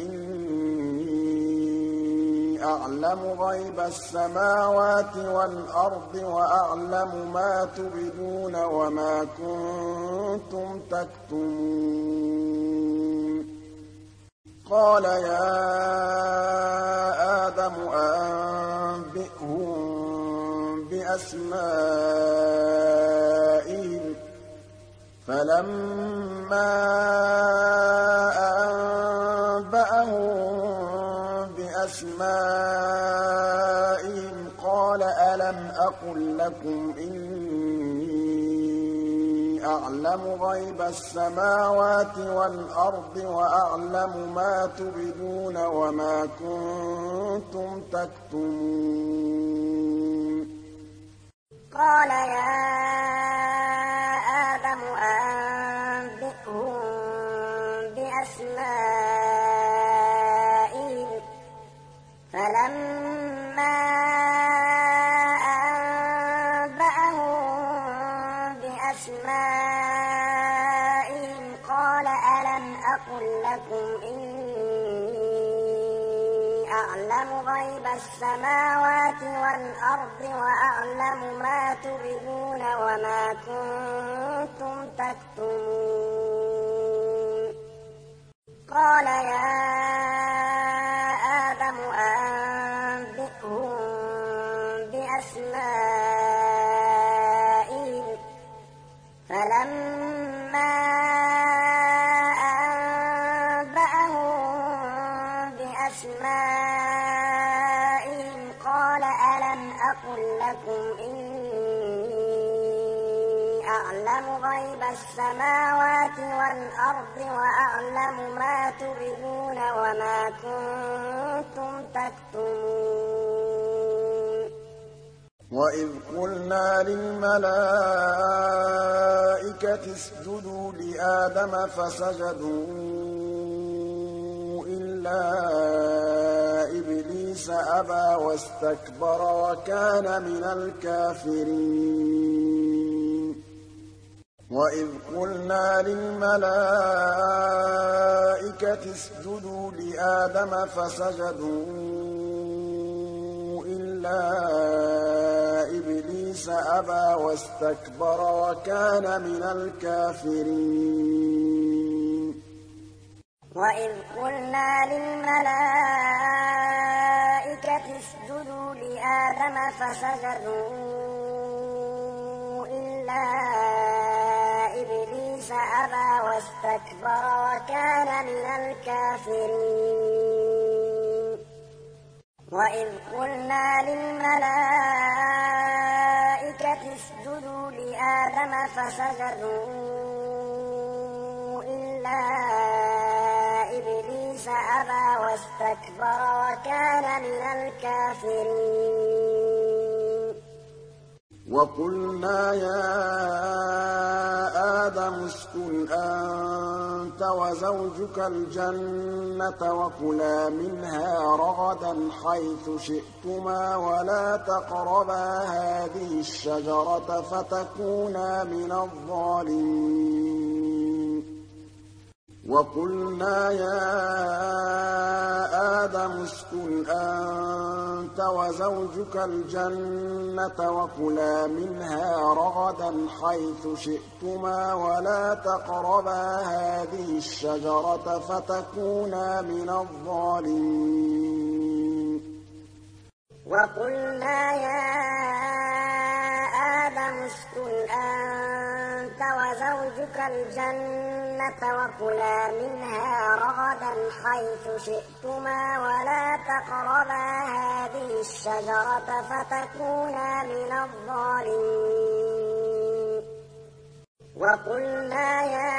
إني أعلم غيب السماوات والأرض وأعلم ما تبدون وما كنتم تكتمون قال يا آدم أنبئهم بأسمائهم فلما أنبأهم بأسمائهم قال ألم أقل لكم إني أعلم غيب السماوات والأرض وأعلم ما تبدون وما كنتم تكتمون قال يا آدم أنبئهم بأسمائهم فلما أنبأهم بأسمائهم قال ألم أقل لكم إني أعلم غيب السماوات والأرض وأعلم ما تبدون وما كنتم تكتمون قال يا آدم أنبئهم فلما أنبأهم بأسمائهم قال ألم أقل لكم إني أعلم غيب السماوات والأرض وأعلم ما تبدون وما كنتم تكتمون وإذ قلنا للملائكة اسجدوا لآدم فسجدوا إلا إبليس أبى واستكبر وكان من الكافرين وإذ قلنا للملائكة اسجدوا لآدم فسجدوا إلا إبليس أبى واستكبر وكان من الكافرين وإذ قلنا للملائكة اسجدوا لآدم فسجدوا إلا إبليس أبى واستكبر وكان من الكافرين وإذ قلنا للملائكة اسجدوا لآدم فسجدوا إلا إبليس أبى واستكبر وكان من الكافرين وقلنا يا آدم اسكن أنت وزوجك الجنة وكلا منها رغدا حيث شئتما ولا تقربا هذه الشجرة فتكونا من الظالمين وقلنا يا آدم اسكن أنت وزوجك الجنة وكلا منها رغدا حيث شئتما ولا تقربا هذه الشجرة فتكونا من الظالمين وقلنا يا آدم اسكن أنت وزوجك الجنة وكلا منها رغدا حيث شئتما ولا تقربا هذه الشجرة فتكونا من الظالمين وقلنا يا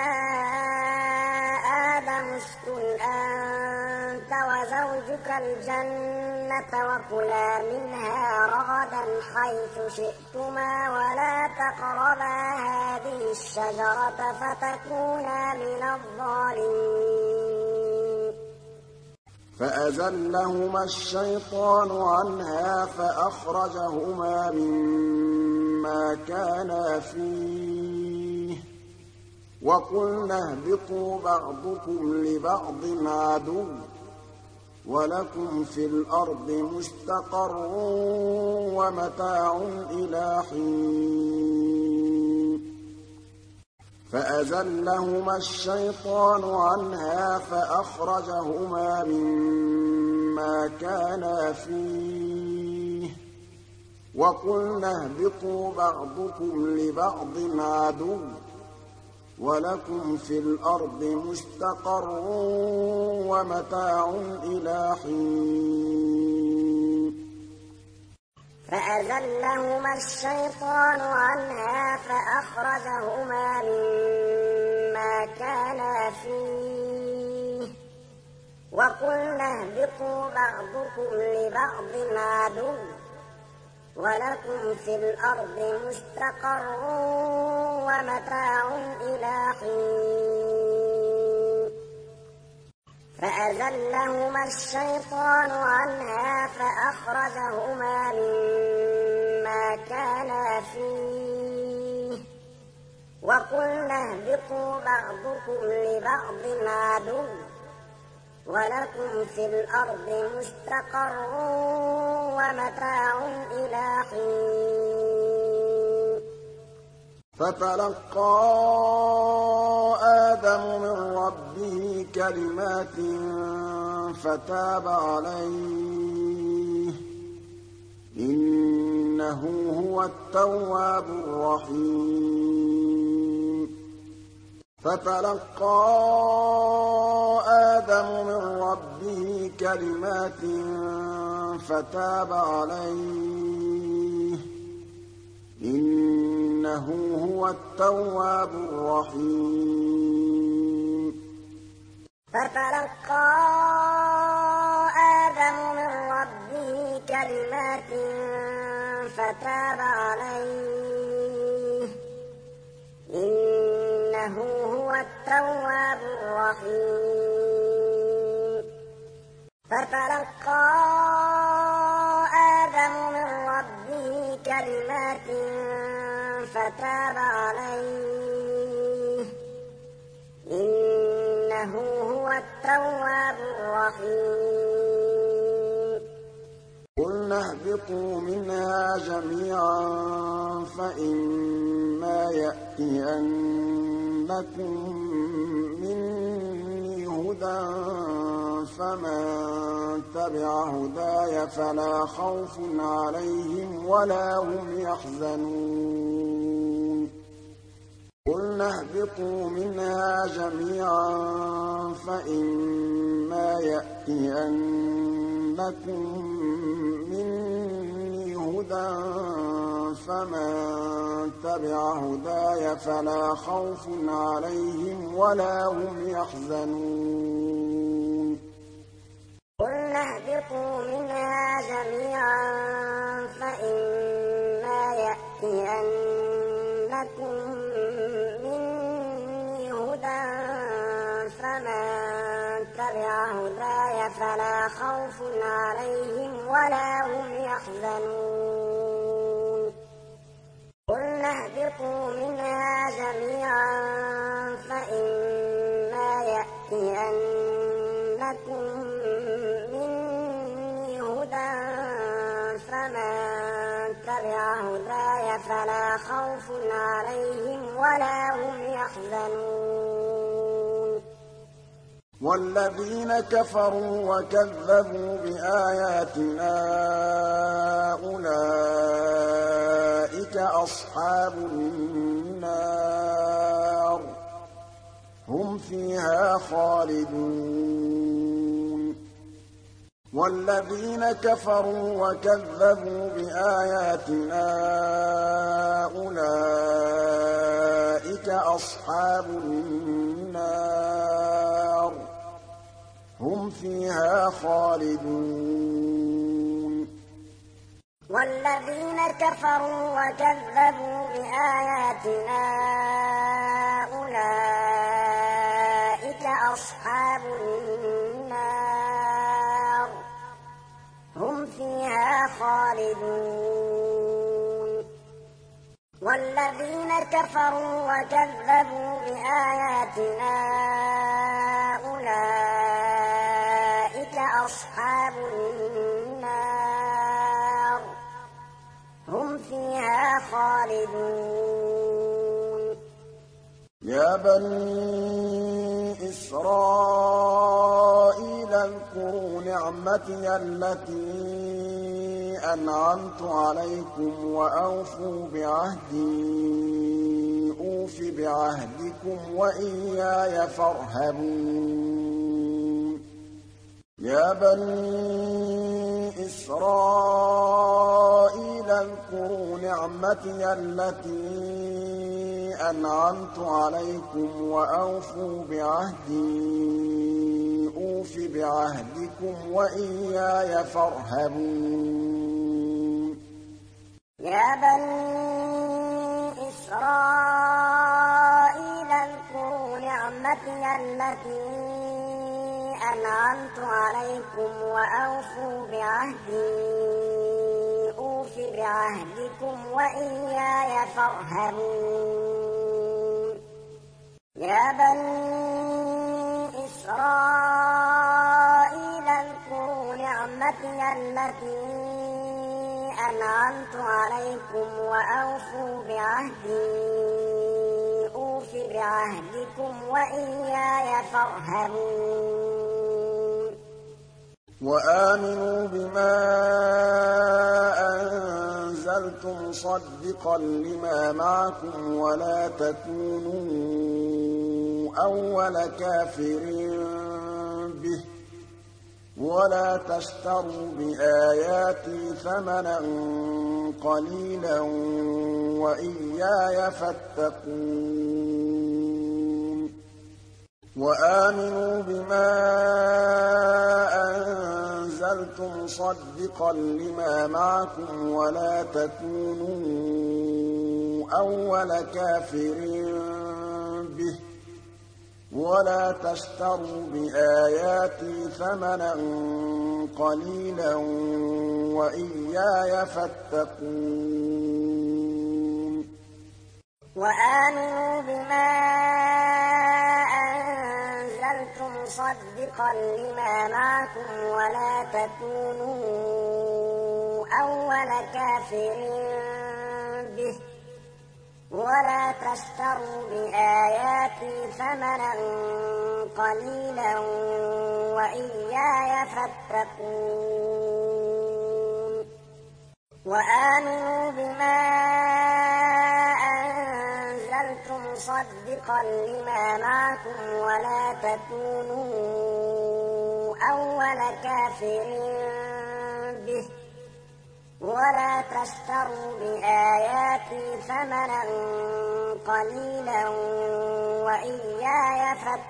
آدم اسكن أنت وزوجك الجنة وكلا منها رغدا حيث شئتما ولا تقربا هذه الشجرة فتكونا من الظالمين فأزلهما الشيطان عنها فأخرجهما مما كانا فيه وقلنا اهبطوا بعضكم لبعض عدو ولكم في الأرض مستقر ومتاع إلى حين فأزلهما الشيطان عنها فأخرجهما مما كانا فيه وقلنا اهبطوا بعضكم لبعض عدو ولكم في الأرض مستقر ومتاع إلى حين فأزلهما الشيطان عنها فأخرجهما مما كانا فيه وقلنا اهبطوا بعضكم لبعض عدو ولكم في الأرض مستقر ومتاع إلى حين فأزلهما الشيطان عنها فأخرجهما مما كانا فيه وقلنا اهبطوا بعضكم لبعض عدو ولكم في الأرض مستقر ومتاع إلى حين فتلقى آدم من ربه كلمات فتاب عليه إنه هو التواب الرحيم فَتَلَقَّىٰ آدَمُ مِن رَّبِّهِ كَلِمَاتٍ فَتَابَ عَلَيْهِ ۚ إِنَّهُ هُوَ التَّوَّابُ الرَّحِيمُ فَتَلَقَّىٰ آدَمُ مِن رَّبِّهِ كَلِمَاتٍ فَتَابَ عَلَيْهِ ۚ إِنَّهُ هُوَ التَّوَّابُ الرَّحِيمُ فَتَلَقَّىٰ آدَمُ مِن رَّبِّهِ كَلِمَاتٍ فَتَابَ عَلَيْهِ ۚ إِنَّهُ هُوَ التَّوَّابُ الرَّحِيمُ قُلْنَا اهْبِطُوا مِنْهَا جَمِيعًا فَإِمَّا يَأْتِيَنَّكُم مِّنِّي هُدًى فَمَن تَبِعَ هُدَايَ فَلَا خَوْفٌ عَلَيْهِمْ وَلَا هُمْ يَحْزَنُونَ قُلْنَا اهْبِطُوا مِنْهَا جَمِيعًا فَإِمَّا يَأْتِيَنَّكُم مِّنِّي هُدًى فَمَن تَبِعَ هُدَايَ فَلَا خَوْفٌ عَلَيْهِمْ وَلَا هُمْ يَحْزَنُونَ قُلْنَا اهْبِطُوا مِنْهَا جَمِيعًا فَإِمَّا يَأْتِيَنَّكُم مِّنِّي هُدًى فَمَن تَبِعَ هُدَايَ فَلَا خَوْفٌ عَلَيْهِمْ وَلَا هُمْ يَحْزَنُونَ قُلْنَا اهْبِطُوا مِنْهَا جَمِيعًا فَإِمَّا يَأْتِيَنَّكُم مِّنِّي هُدًى فَمَن تَبِعَ هُدَايَ فَلَا خَوْفٌ عَلَيْهِمْ وَلَا هُمْ يَحْزَنُونَ وَالَّذِينَ كَفَرُوا وَكَذَّبُوا بِآيَاتِنَا أُولَٰئِكَ أَصْحَابُ النَّارِ ۖ هُمْ فِيهَا خَالِدُونَ وَالَّذِينَ كَفَرُوا وَكَذَّبُوا بِآيَاتِنَا أُولَٰئِكَ أَصْحَابُ النَّارِ ۖ هُمْ فِيهَا خَالِدُونَ وَالَّذِينَ كَفَرُوا وَكَذَّبُوا بِآيَاتِنَا أُولَٰئِكَ أَصْحَابُ النَّارِ ۖ هُمْ فِيهَا خَالِدُونَ وَالَّذِينَ كَفَرُوا وَكَذَّبُوا بِآيَاتِنَا أُولَٰئِكَ أَصْحَابُ النَّارِ ۖ هُمْ فِيهَا خَالِدُونَ يَا بَنِي إِسْرَائِيلَ اذْكُرُوا نِعْمَتِيَ الَّتِي أَنْعَمْتُ عَلَيْكُمْ وَأَوْفُوا بِعَهْدِي أُوفِ بِعَهْدِكُمْ وَإِيَّايَ فَارْهَبُونِ يَا بَنِي إِسْرَائِيلَ اذْكُرُوا نِعْمَتِيَ الَّتِي أَنْعَمْتُ عَلَيْكُمْ وَأَوْفُوا بِعَهْدِي أُوفِ بِعَهْدِكُمْ وَإِيَّايَ فَارْهَبُونِ يَا بَنِي إِسْرَائِيلَ اذْكُرُوا نِعْمَتِيَ الَّتِي أَنْعَمْتُ عَلَيْكُمْ وَأَوْفُوا بِعَهْدِي أُوفِ بِعَهْدِكُمْ وَإِيَّايَ فَارْهَبُونِ يَا بَنِي إِسْرَائِيلَ اذْكُرُوا نِعْمَتِيَ الَّتِي أَنْعَمْتُ عَلَيْكُمْ وَأَوْفُوا بِعَهْدِي أُوفِ بِعَهْدِكُمْ وَإِيَّايَ فَارْهَبُونِ وَآمِنُوا بِمَا أَنزَلْتُ أنزلت مصدقا لما معكم ولا تكونوا أول كافر به ولا تشتروا بآياتي ثمنا قليلا وإياي فاتقون وآمنوا بما أنزلت مصدقا لما معكم ولا تكونوا أول كافر به ولا تشتروا بآياتي ثمنا قليلا وإياي فاتقون وآمنوا بما أنزلت مصدقا لما معكم ولا تكونوا أول كافر به ولا تشتروا بآياتي ثمنا قليلا وإياي فاتقون وآمنوا بما أنزلت مصدقا لما معكم ولا تكونوا أول كافر به ولا تشتروا بآياتي ثمنا قليلا وإياي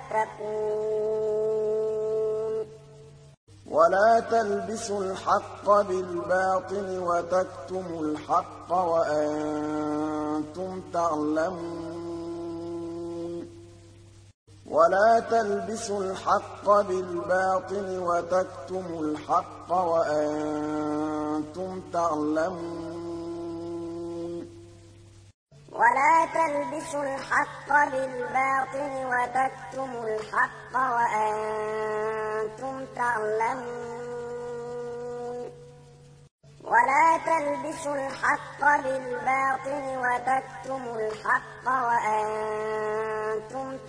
فاتقون ولا تلبسوا الحق بالباطل وتكتموا الحق وأنتم تعلمون ولا تلبسوا الحق بالباطل وتكتموا الحق وأنتم تعلمون ولا تلبسوا الحق بالباطل وتكتموا الحق وأنتم تعلمون ولا تلبسوا الحق بالباطل وتكتموا الحق وأنتم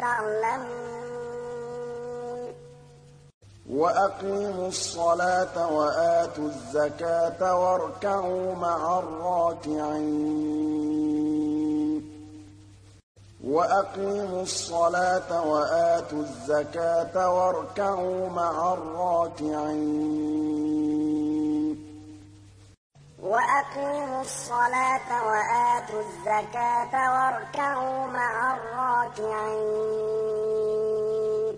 تعلمون وأقيموا الصلاة وآتوا الزكاة واركعوا مع الراكعين وأقيموا الصلاة وآتوا الزكاة واركعوا مع الراكعين وأقيموا الصلاة وآتوا الزكاة واركعوا مع الراكعين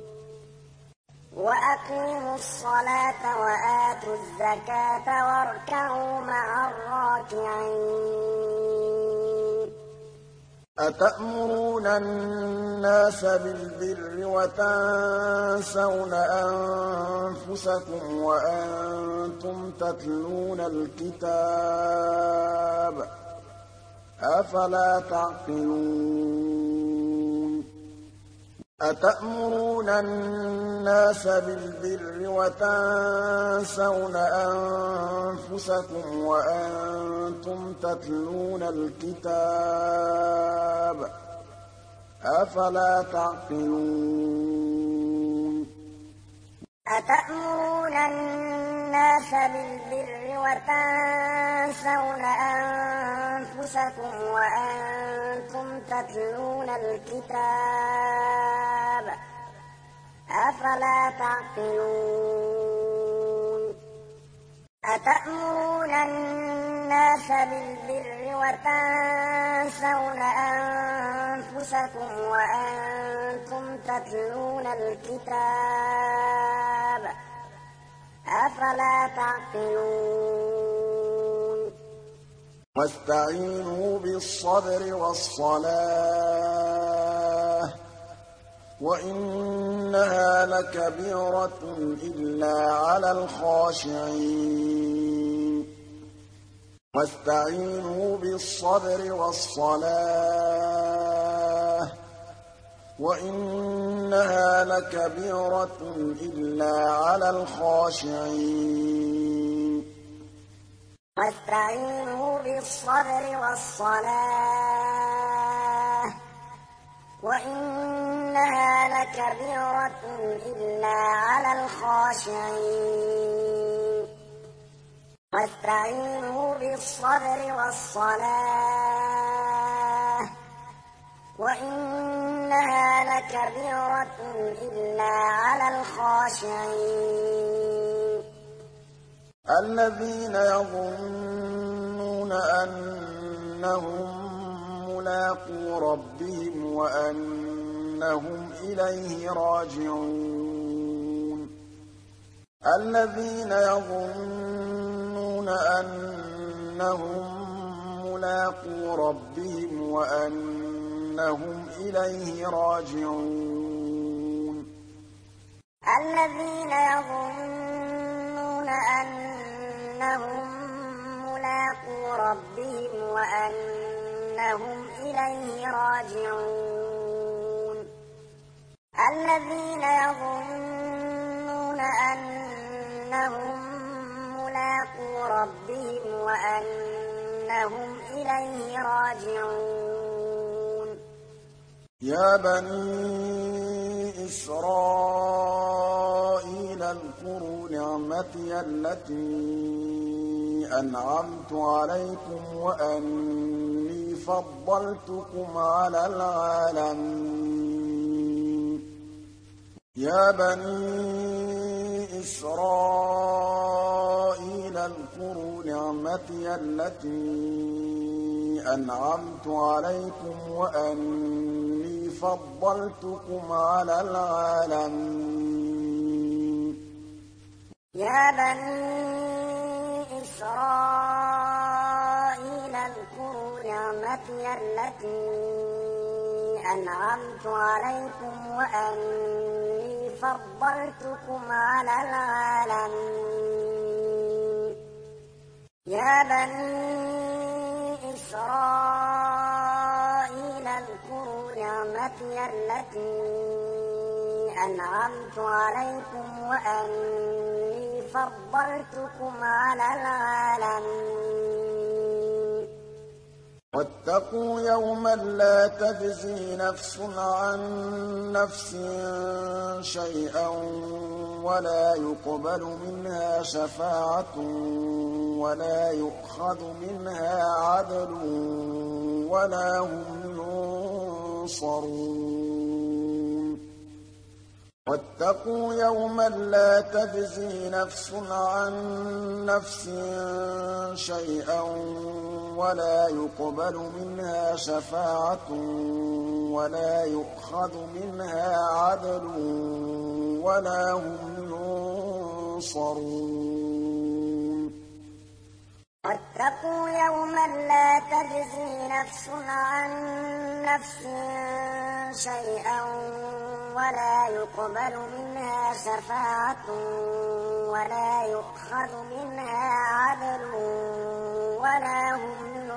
وأقيموا الصلاة وآتوا الزكاة واركعوا مع الراكعين أتأمرون الناس بالبر وتنسون أنفسكم وأنتم تتلون الكتاب أفلا تعقلون أتأمرون الناس بالبر وتنسون أنفسكم وأنتم تتلون الكتاب أفلا تعقلون أتأمرون الناس بالبر وتنسون أنفسكم وأنتم تتلون الكتاب أفلا تعقلون أتأمرون الناس بالبر وتنسون أنفسكم وأنتم تتلون الكتاب أفلا تعقلون واستعينوا بالصبر والصلاة وإنها لكبيرة إلا على الخاشعين واستعينوا بالصبر والصلاة وإنها لكبيرة إلا على الخاشعين واستعينوا بالصبر والصلاة وإنها لكبيرة إلا على الخاشعين واستعينوا بالصبر والصلاة وإنها لكبيرة إلا على الخاشعين الذين يظنون أنهم ملاقو ربهم وأنهم إليه راجعون الذين يظنون أنهم ملاقو ربهم وأنهم إليه راجعون الذين يظنون أنهم ملاقو ربهم وأنهم إليه راجعون الذين يظنون أنهم ملاقو ربهم وأنهم إليه راجعون يا بني إسرائيل اذكروا نعمتي التي أنعمت عليكم وأني فضلتكم على العالمين يا بني إسرائيل اذكروا نعمتي التي أنعمت عليكم وأني فضلتكم على العالمين يا بني إسرائيل اذكروا نعمتي التي أنعمت عليكم وأني فضلتكم على العالمين يا بني إسرائيل اذكروا نعمتي التي أنعمت عليكم وأني فضلتكم على العالمين واتقوا يوما لا تجزي نفس عن نفس شيئا ولا يقبل منها شفاعة ولا يؤخذ منها عدل ولا هم ينصرون واتقوا يوما لا تجزي نفس عن نفس شيئا ولا يقبل منها شفاعة ولا يؤخذ منها عدل ولا هم ينصرون واتقوا يوما لا تجزي نفس عن نفس شيئا ولا يقبل منها شفاعة ولا يؤخذ منها عدل ولا هم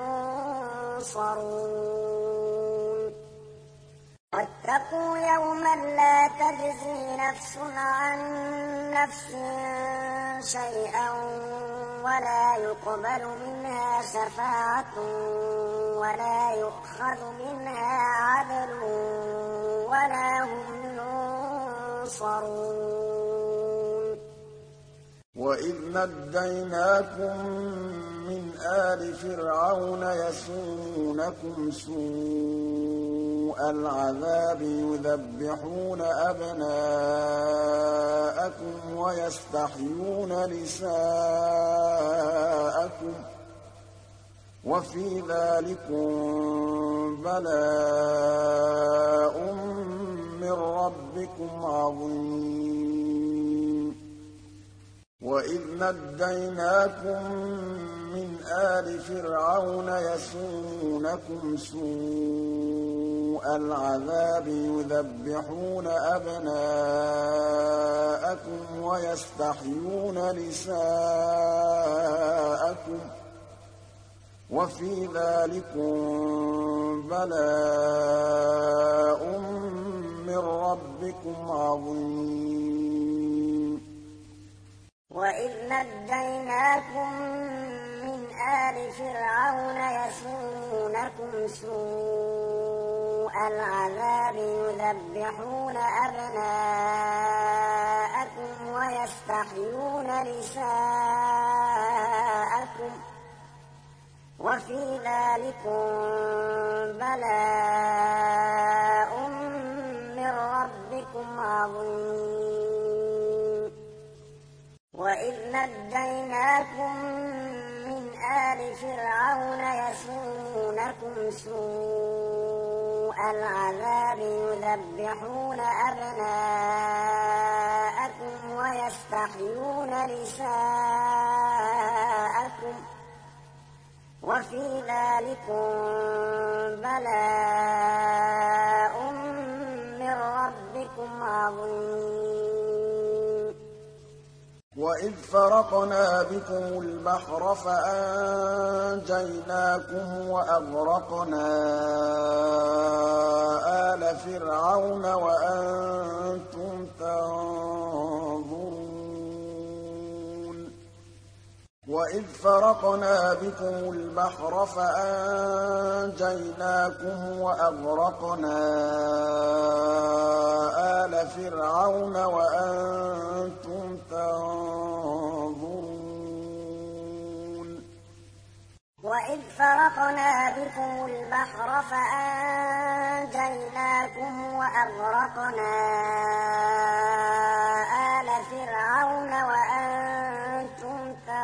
ينصرون واتقوا يوما لا تجزي نفس عن نفس شيئا ولا يقبل منها شفاعة ولا يؤخذ منها عدل ولا هم ينصرون وإذ نجيناكم من آل فرعون يسومونكم سوء العذاب يذبحون أبناءكم ويستحيون نساءكم وفي ذلكم بلاء من ربكم عظيم وإذ نجيناكم من آل فرعون يسومونكم سوء العذاب يذبحون أبناءكم ويستحيون نساءكم وفي ذلكم بلاء من ربكم عظيم وإذ نجيناكم من آل فرعون يسومونكم سوء العذاب يذبحون أبناءكم ويستحيون نساءكم وفي ذلكم بلاء من ربكم عظيم وإذ نجيناكم من آل فرعون يسومونكم سوء العذاب يذبحون أبناءكم ويستحيون نساءكم وفي ذلكم بلاء من ربكم عظيم وإذ فرقنا بكم البحر فأنجيناكم وأغرقنا آل فرعون وأنتم تنظرون وإذ فرقنا بكم البحر فأنجيناكم وأغرقنا آل فرعون وأنتم تنظرون وإذ فرقنا بكم البحر فأنجيناكم وأغرقنا آل فرعون وأنتم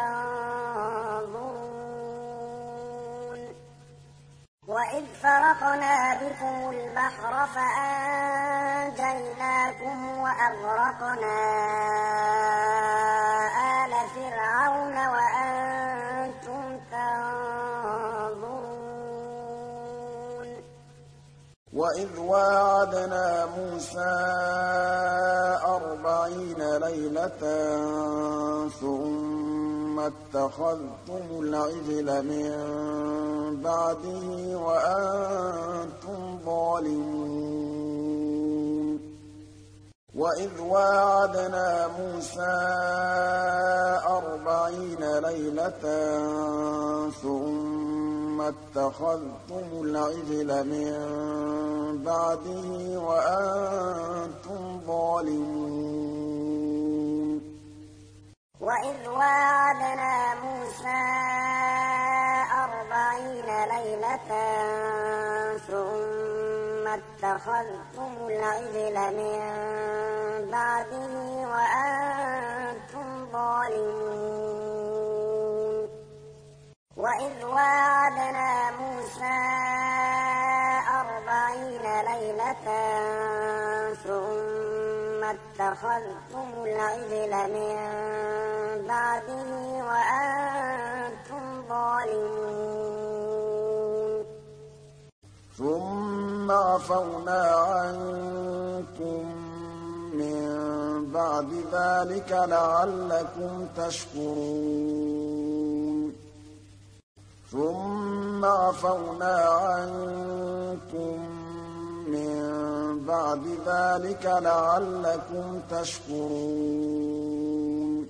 تنظرون وإذ فرقنا بكم البحر فأنجيناكم وأغرقنا آل فرعون وأنتم تنظرون وإذ واعدنا موسى أربعين ليلة ثم اتخذتم العجل من بعده وأنتم ظالمون وإذ واعدنا موسى أربعين ليلة ثم اتخذتم العجل من بعده وأنتم ظالمون وإذ واعدنا موسى أربعين ليلة ثم اتخذتم العجل من بعده وأنتم ظالمون وإذ واعدنا موسى أربعين ليلة ثم اتخذتم العجل من بعده وأنتم ظالمون ثم عفونا عنكم من بعد ذلك لعلكم تشكرون ثم عفونا عنكم من بعد ذلك لعلكم تشكرون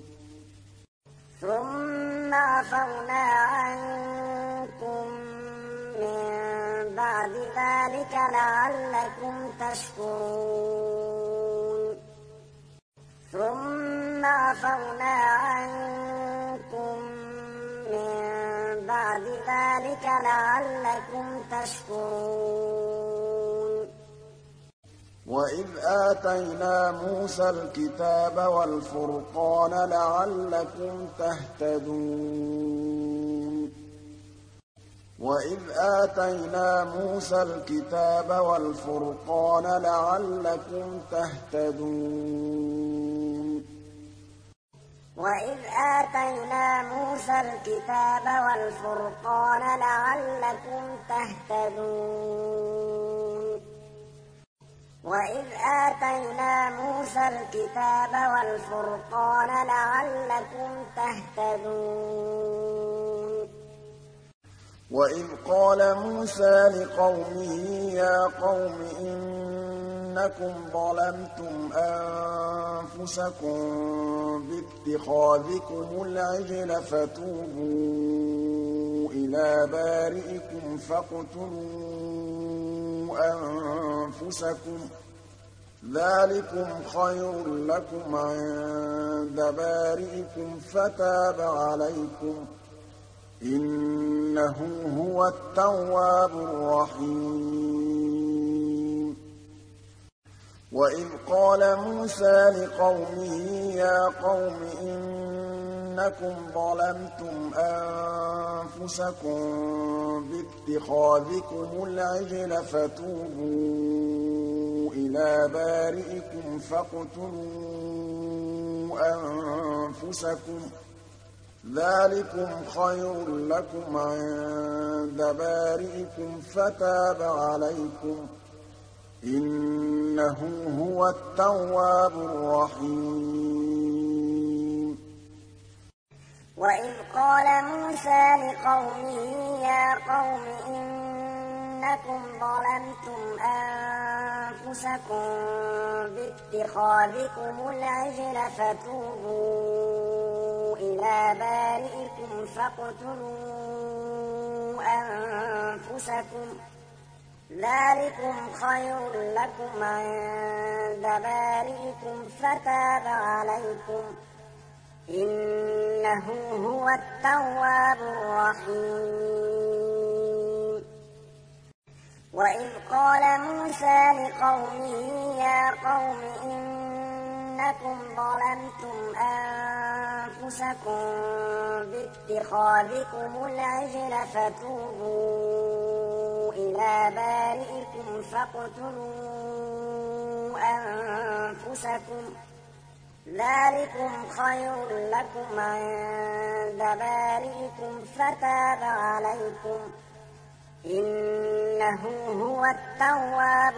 ثم عفونا عنكم من بعد ذلك لعلكم تشكرون ثم عفونا عنكم من بعد ذلك لعلكم تشكرون وإذ آتينا موسى الكتاب والفرقان لعلكم تهتدون وإذ آتينا موسى الكتاب والفرقان لعلكم تهتدون وإذ آتينا موسى الكتاب والفرقان لعلكم تهتدون وإذ آتينا موسى الكتاب والفرقان لعلكم تهتدون وإذ قال موسى لقومه يا قوم إنكم ظلمتم أنفسكم باتخاذكم العجل فتوبوا إلى بارئكم فاقتلوا أنفسكم ذلكم خير لكم عند بارئكم فتاب عليكم إنه هو التواب الرحيم وإذ قال موسى لقومه يا قوم إنكم ظلمتم أنفسكم باتخاذكم العجل فتوبوا إلى بارئكم فاقتلوا أنفسكم ذلكم خير لكم عند بارئكم فتاب عليكم إنه هو التواب الرحيم وإذ قال موسى لقومه يا قوم إنكم ظلمتم أنفسكم باتخاذكم العجل فتوبوا إلى بارئكم فاقتلوا أنفسكم ذلكم خير لكم عند بارئكم فتاب عليكم إنه هو التواب الرحيم وإذ قال موسى لقومه يا قوم إنكم ظلمتم أنفسكم باتخاذكم العجل فتوبوا إلى بارئكم فاقتلوا أنفسكم ذلكم خير لكم عند بارئكم فتاب عليكم إنه هو التواب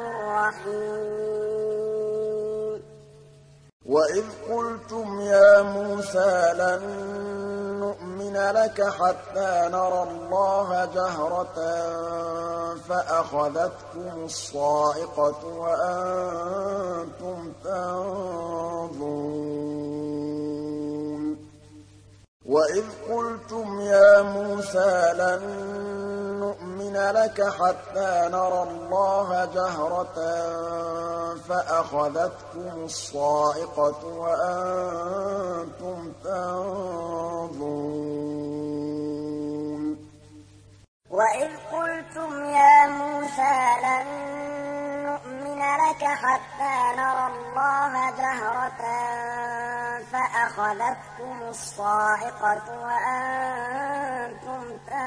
الرحيم وإذ قلتم يا موسى لن نؤمن لك حتى نرى الله جهرة فأخذتكم الصاعقة وأنتم تنظرون وإذ قلتم يا موسى لن نؤمن لك حتى نرى الله جهرة فأخذتكم الصاعقة وأنتم تنظرون وإذ قلتم يا موسى لن نؤمن لك حتى نرى الله جهرة فأخذتكم الصاعقة وأنتم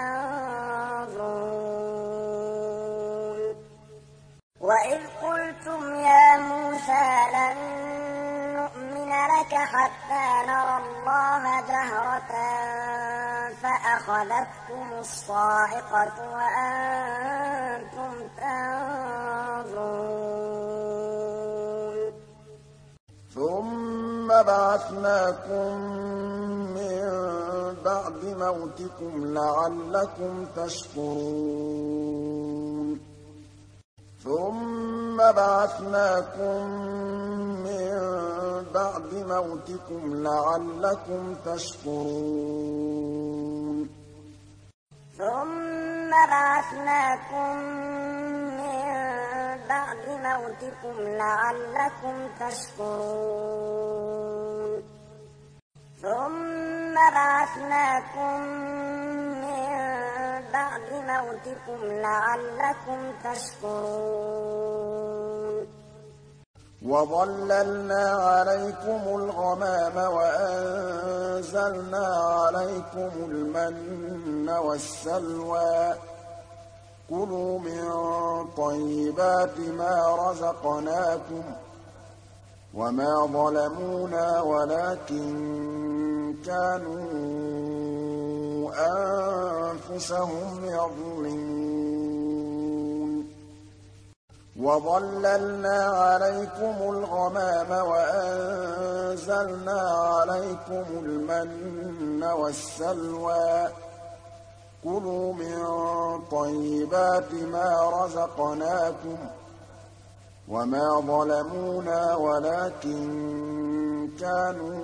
تنظرون وإذ قلتم يا موسى لن نؤمن لك حتى نرى الله جهرة فأخذتكم الصاعقة وأنتم تنظرون ثم بعثناكم من بعد موتكم لعلكم تشكرون ثم بعثناكم من بعد موتكم لعلكم تشكرون ثم بعثناكم من بعد موتكم لعلكم تشكرون ثم بعثناكم من بعد موتكم لعلكم تشكرون وظللنا عليكم الغمام وأنزلنا عليكم المن والسلوى كلوا من طيبات ما رزقناكم وما ظلمونا ولكن كانوا أنفسهم يظلمون وظللنا عليكم الغمام وأنزلنا عليكم المن والسلوى كلوا من طيبات ما رزقناكم وما ظلمونا ولكن كانوا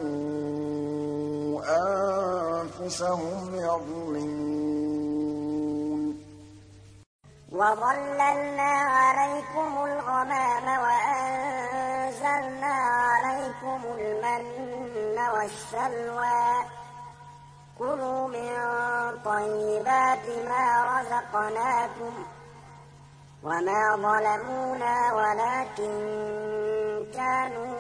أنفسهم يظلمون وَظَلَّلْنَا عَلَيْكُمُ الْغَمَامَ وَأَنزَلْنَا عَلَيْكُمُ الْمَنَّ وَالسَّلْوَىٰ ۖ كُلُوا مِن طَيِّبَاتِ مَا رَزَقْنَاكُمْ ۚ وَمَا ظَلَمُونَا وَلَٰكِن كَانُوا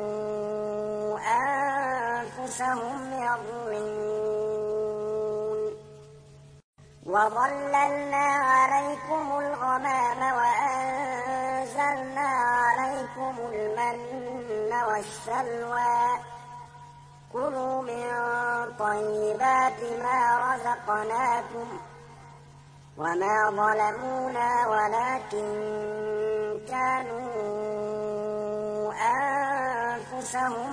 أَنفُسَهُمْ يَظْلِمُونَ وَظَلَّلْنَا عَلَيْكُمُ الْغَمَامَ وَأَنزَلْنَا عَلَيْكُمُ الْمَنَّ وَالسَّلْوَىٰ ۖ كُلُوا مِن طَيِّبَاتِ مَا رَزَقْنَاكُمْ ۚ وَمَا ظَلَمُونَا وَلَٰكِن كَانُوا أَنفُسَهُمْ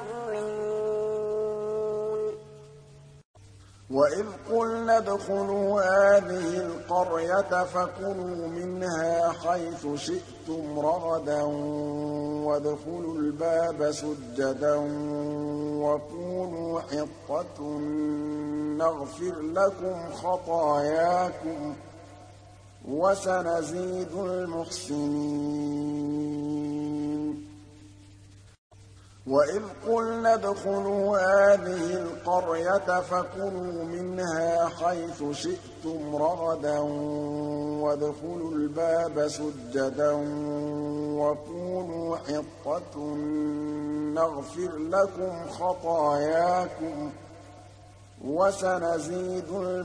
يَظْلِمُونَ وَإِذْ قُلْنَا ادْخُلُوا هَٰذِهِ الْقَرْيَةَ فَكُلُوا مِنْهَا حَيْثُ شِئْتُمْ رَغَدًا وَادْخُلُوا الْبَابَ سُجَّدًا وَقُولُوا حِطَّةٌ نَّغْفِرْ لَكُمْ خَطَايَاكُمْ ۚ وَسَنَزِيدُ الْمُحْسِنِينَ وَإِذْ قُلْنَا ادْخُلُوا هَٰذِهِ الْقَرْيَةَ فَكُلُوا مِنْهَا حَيْثُ شِئْتُمْ رَغَدًا وَادْخُلُوا الْبَابَ سُجَّدًا وَقُولُوا حِطَّةٌ نَّغْفِرْ لَكُمْ خَطَايَاكُمْ ۚ وَسَنَزِيدُ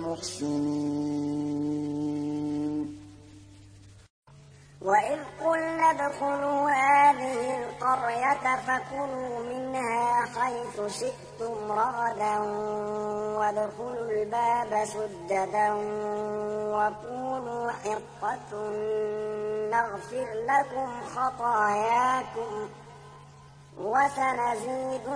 الْمُحْسِنِينَ وَإِذْ قُلْنَا ادْخُلُوا هَٰذِهِ الْقَرْيَةَ فَكُلُوا مِنْهَا حَيْثُ شِئْتُمْ رَغَدًا وَادْخُلُوا الْبَابَ سُجَّدًا وَقُولُوا حِطَّةٌ نَّغْفِرْ لَكُمْ خَطَايَاكُمْ ۚ وَسَنَزِيدُ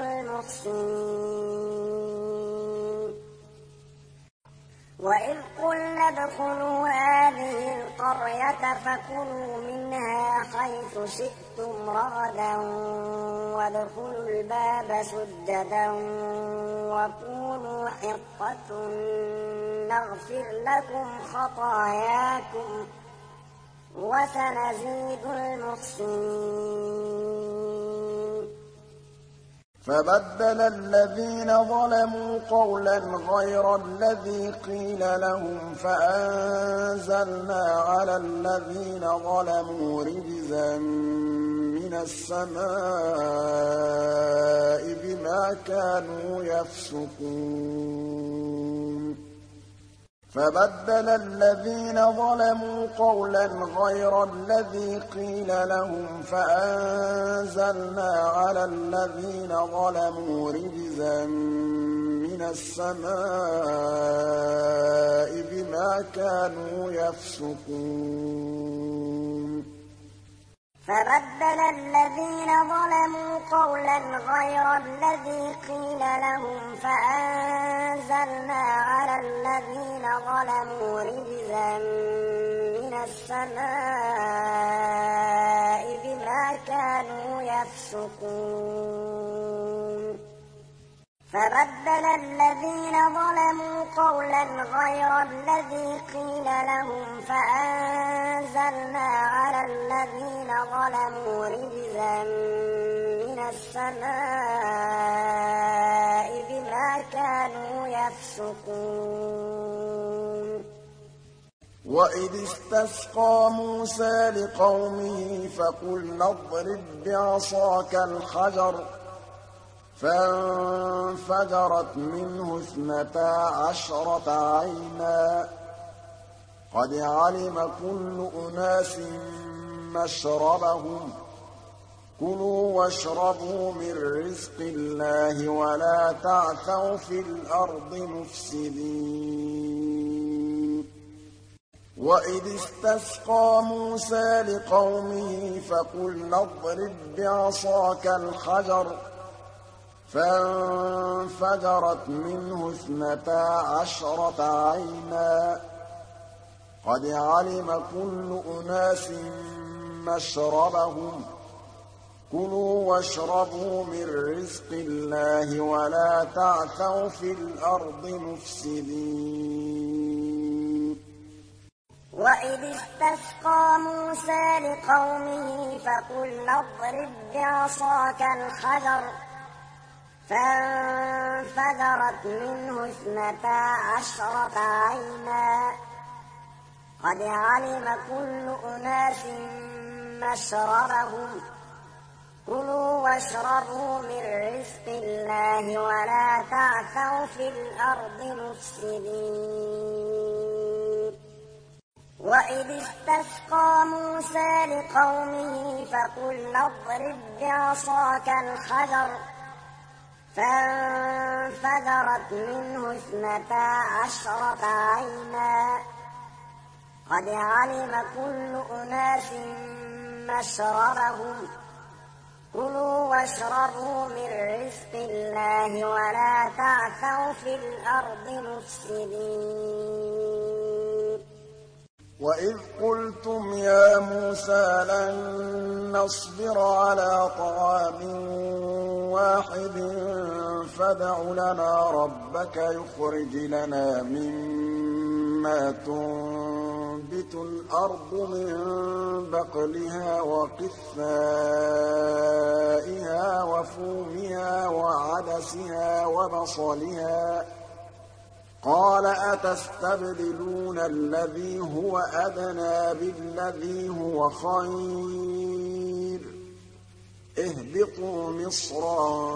الْمُحْسِنِينَ وَإِذْ قُلْنَا ادْخُلُوا هَٰذِهِ الْقَرْيَةَ فَكُلُوا مِنْهَا حَيْثُ شِئْتُمْ رَغَدًا وَادْخُلُوا الْبَابَ سُجَّدًا وَقُولُوا حِطَّةٌ نَّغْفِرْ لَكُمْ خَطَايَاكُمْ ۚ وَسَنَزِيدُ الْمُحْسِنِينَ فَبَدَّلَ الَّذِينَ ظَلَمُوا قَوْلًا غَيْرَ الَّذِي قِيلَ لَهُمْ فَأَنزَلْنَا عَلَى الَّذِينَ ظَلَمُوا رِجْزًا مِّنَ السَّمَاءِ بِمَا كَانُوا يَفْسُقُونَ فَبَدَّلَ الَّذِينَ ظَلَمُوا قَوْلًا غَيْرَ الَّذِي قِيلَ لَهُمْ فَأَنزَلْنَا عَلَى الَّذِينَ ظَلَمُوا رِجْزًا مِّنَ السَّمَاءِ بِمَا كَانُوا يَفْسُقُونَ فَبَدَّلَ الَّذِينَ ظَلَمُوا قَوْلًا غَيْرَ الَّذِي قِيلَ لَهُمْ فَأَنزَلْنَا عَلَى الَّذِينَ ظَلَمُوا رِجْزًا مِّنَ السَّمَاءِ بِمَا كَانُوا يَفْسُقُونَ فَبَدَّلَ الَّذِينَ ظَلَمُوا قَوْلًا غَيْرَ الَّذِي قِيلَ لَهُمْ فَأَنزَلْنَا عَلَى الَّذِينَ ظَلَمُوا رِجْزًا مِّنَ السَّمَاءِ بِمَا كَانُوا يَفْسُقُونَ وَإِذِ اسْتَسْقَىٰ مُوسَىٰ لِقَوْمِهِ فَقُلْنَا اضْرِب بِّعَصَاكَ الْحَجَرَ ۖ فَانفَجَرَتْ مِنْهُ اثْنَتَا عَشْرَةَ عَيْنًا ۖ قَدْ عَلِمَ كُلُّ أُنَاسٍ مَّشْرَبَهُمْ ۖ كُلُوا وَاشْرَبُوا مِن رِّزْقِ اللَّهِ وَلَا تَعْثَوْا فِي الْأَرْضِ مُفْسِدِينَ وَإِذِ اسْتَسْقَىٰ مُوسَىٰ لِقَوْمِهِ فَقُلْنَا اضْرِب بِّعَصَاكَ الْحَجَرَ ۖ فَانفَجَرَتْ مِنْهُ اثْنَتَا عَشْرَةَ عَيْنًا ۖ قَدْ عَلِمَ كُلُّ أُنَاسٍ مَّشْرَبَهُمْ ۖ كُلُوا وَاشْرَبُوا مِن رِّزْقِ اللَّهِ وَلَا تَعْثَوْا فِي الْأَرْضِ مُفْسِدِينَ وإذ استسقى موسى لقومه فقلنا اضرب بعصاك الحجر فانفجرت منه اثنتا عشرة عينا قد علم كل أناس مشربهم كلوا واشربوا من رزق الله ولا تعثوا في الأرض مفسدين وإذ استسقى موسى لقومه فقلنا اضرب بعصاك الحجر فانفجرت منه اثنتا عشرة عينا قد علم كل أناس مشربهم كلوا واشربوا من رزق الله ولا تعثوا في الأرض مفسدين وإذ قلتم يا موسى لن نصبر على طعام واحد فادع لنا ربك يخرج لنا مما تنبت الأرض من بقلها وقثائها وفومها وعدسها وبصلها قال أتستبدلون الذي هو أدنى بالذي هو خير اهبطوا مصرا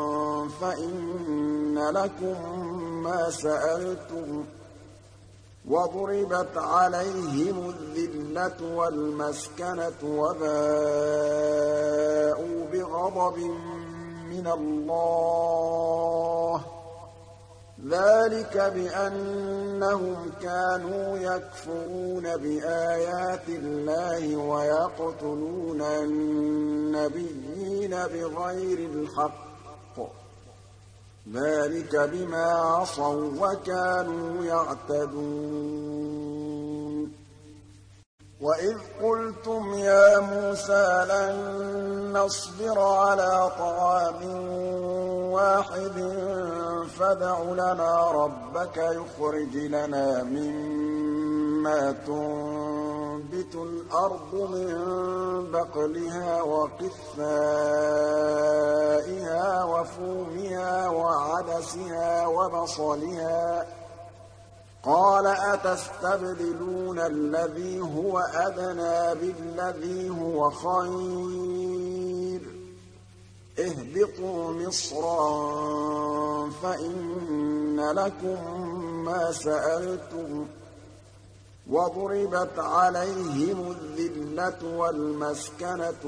فإن لكم ما سألتم وضربت عليهم الذلة والمسكنة وباءوا بغضب من الله ذلك بأنهم كانوا يكفرون بآيات الله ويقتلون النبيين بغير الحق ذلك بما عصوا وكانوا يعتدون وإذ قلتم يا موسى لن نصبر على طعام واحد فادع لنا ربك يخرج لنا مما تنبت الأرض من بقلها وقثائها وفومها وعدسها وبصلها قال أتستبدلون الذي هو أدنى بالذي هو خير اهبطوا مصرا فإن لكم ما سألتم وضربت عليهم الذلة والمسكنة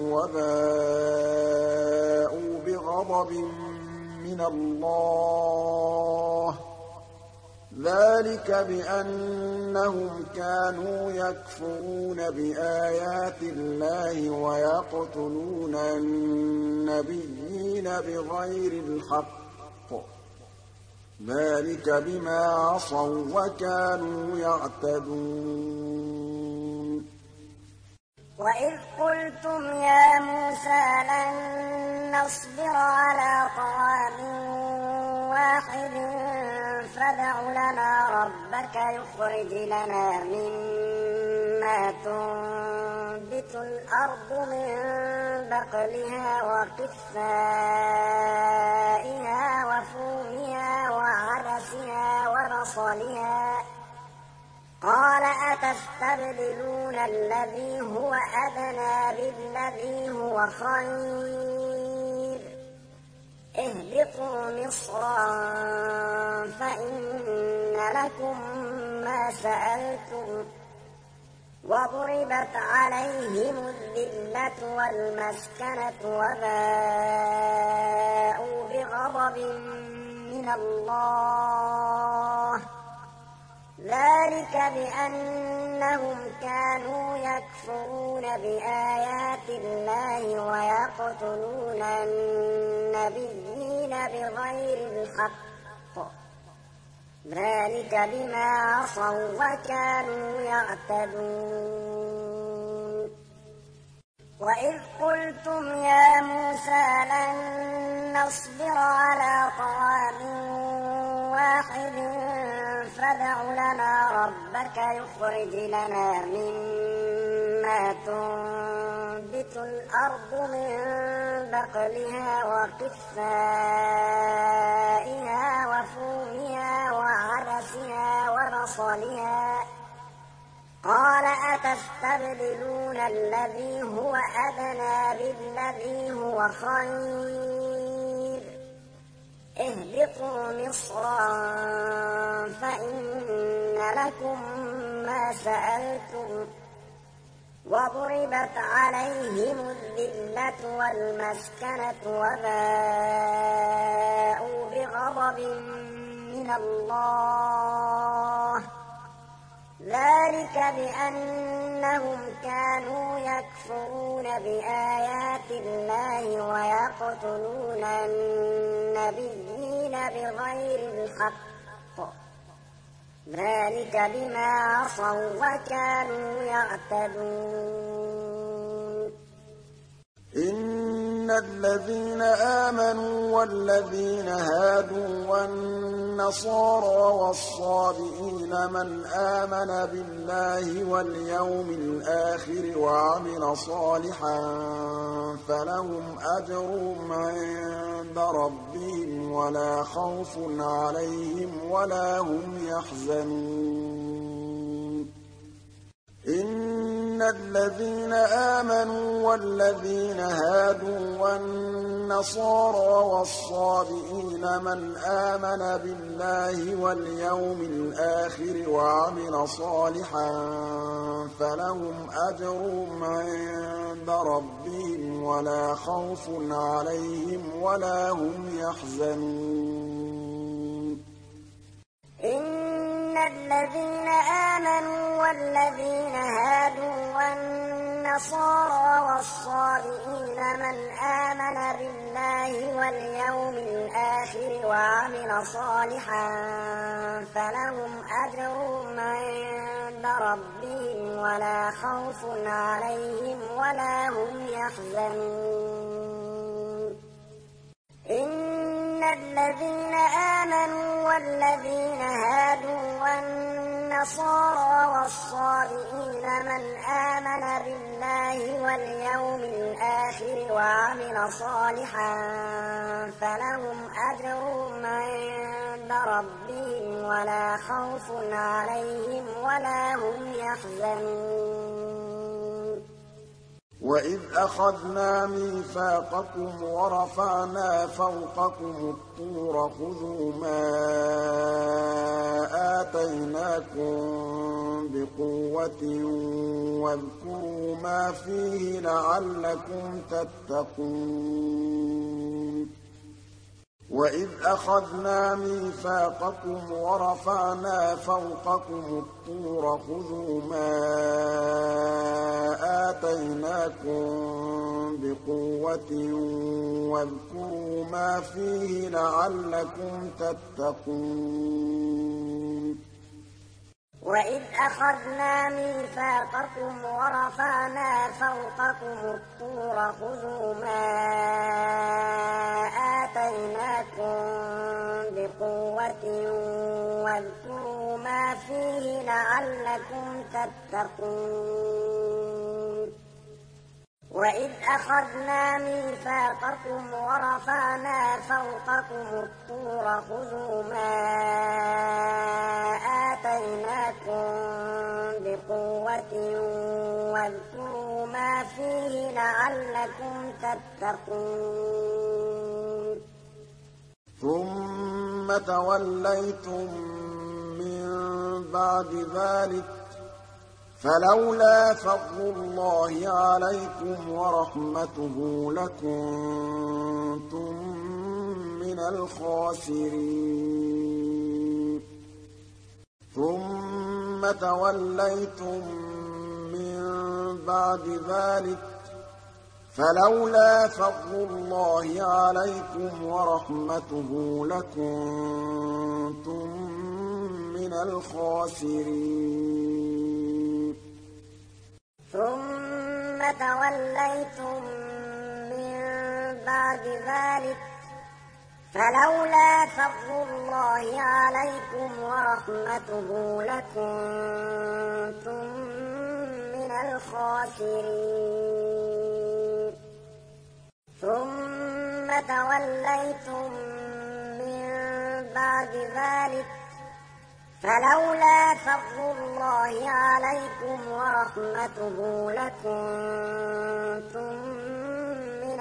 وباءوا بغضب من الله ذلك بأنهم كانوا يكفرون بآيات الله ويقتلون النبيين بغير الحق ذلك بما عصوا وكانوا يعتدون وإذ قلتم يا موسى لن نصبر على طعام واحد فادع لنا ربك يخرج لنا مما تنبت الأرض من بقلها وقثائها وفومها وعدسها وبصلها قال أتستبدلون الذي هو أدنى بالذي هو خير اهبطوا مصرا فإن لكم ما سألتم وضربت عليهم الذلة والمسكنة وباءوا بغضب من الله ذلك بأنهم كانوا يكفرون بآيات الله ويقتلون النبيين بغير الحق ذلك بما عصوا وكانوا يعتدون وإذ قلتم يا موسى لن نصبر على طعام واحد فادع لنا لنا ربك يخرج لنا مما تنبت الأرض من بقلها وقثائها وفومها وعدسها وبصلها قال أتستبدلون الذي هو أدنى بالذي هو خير اهبطوا مصرا فإن لكم ما سألتم وضربت عليهم الذلة والمسكنة وباءوا بغضب من الله ذلك بأنهم كانوا يكفرون بآيات الله ويقتلون النبيين بغير الحق ذلك بما عصوا وكانوا يعتدون إن الذين آمنوا والذين هادوا والنصارى والصابئين من آمن بالله واليوم الآخر وعمل صالحا فلهم أجرهم عند ربهم ولا خوف عليهم ولا هم يحزنون إن الذين آمنوا والذين هادوا والنصارى والصابئين من آمن بالله واليوم الآخر وعمل صالحا فلهم أجرهم عند ربهم ولا خوف عليهم ولا هم يحزنون إن الذين آمنوا والذين هادوا والنصارى والصابئين من آمن بالله واليوم الآخر وعمل صالحا فلهم أجرهم عند ربهم ولا خوف عليهم ولا هم يحزنون إن الذين آمنوا والذين هادوا والنصارى والصابئين من آمن بالله واليوم الآخر وعمل صالحا فلهم أجرهم عند ربهم ولا خوف عليهم ولا هم يحزنون وإذ أخذنا ميثاقكم ورفعنا فوقكم الطور خذوا ما آتيناكم بقوة واذكروا ما فيه لعلكم تتقون وإذ أخذنا ميثاقكم ورفعنا فوقكم الطور خذوا ما آتيناكم بقوة واذكروا ما فيه لعلكم تتقون وإذ أخذنا ميثاقكم ورفعنا فوقكم الطور خذوا ما آتيناكم بقوة واذكروا ما فيه لعلكم تتقون وإذ أخذنا ميثاقكم ورفعنا فوقكم الطور خذوا ما آتيناكم بقوة واذكروا ما فيه لعلكم تتقون ثم توليتم من بعد ذلك فلولا فضل الله عليكم ورحمته لكنتم من الخاسرين ثم توليتم من بعد ذلك فلولا فضل الله عليكم ورحمته لكنتم من الخاسرين ثم توليتم من بعد ذلك فلولا فضل الله عليكم ورحمته لكنتم من الخاسرين ثم توليتم من بعد ذلك فلولا فضل الله عليكم ورحمته لكنتم من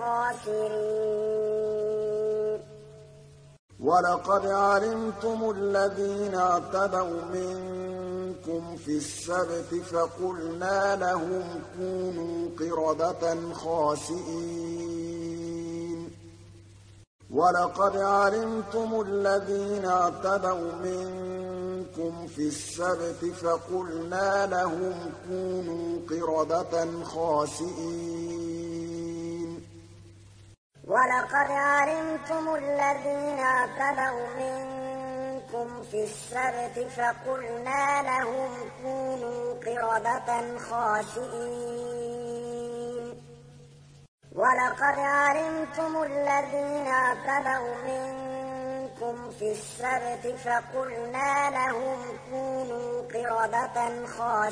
الخاسرين ولقد علمتم الذين اعتدوا منكم في السبت فقلنا لهم كونوا قردة خاسئين ولقد علمتم الذين اعتدوا منكم في السبت فقلنا لهم كونوا قردة خاسئين ولقد علمتم الذين اعتدوا منكم في السبت فقلنا لهم كونوا قردة خاسئين ولقد علمتم الذين اعتدوا منكم في السبت فقلنا لهم كونوا قردة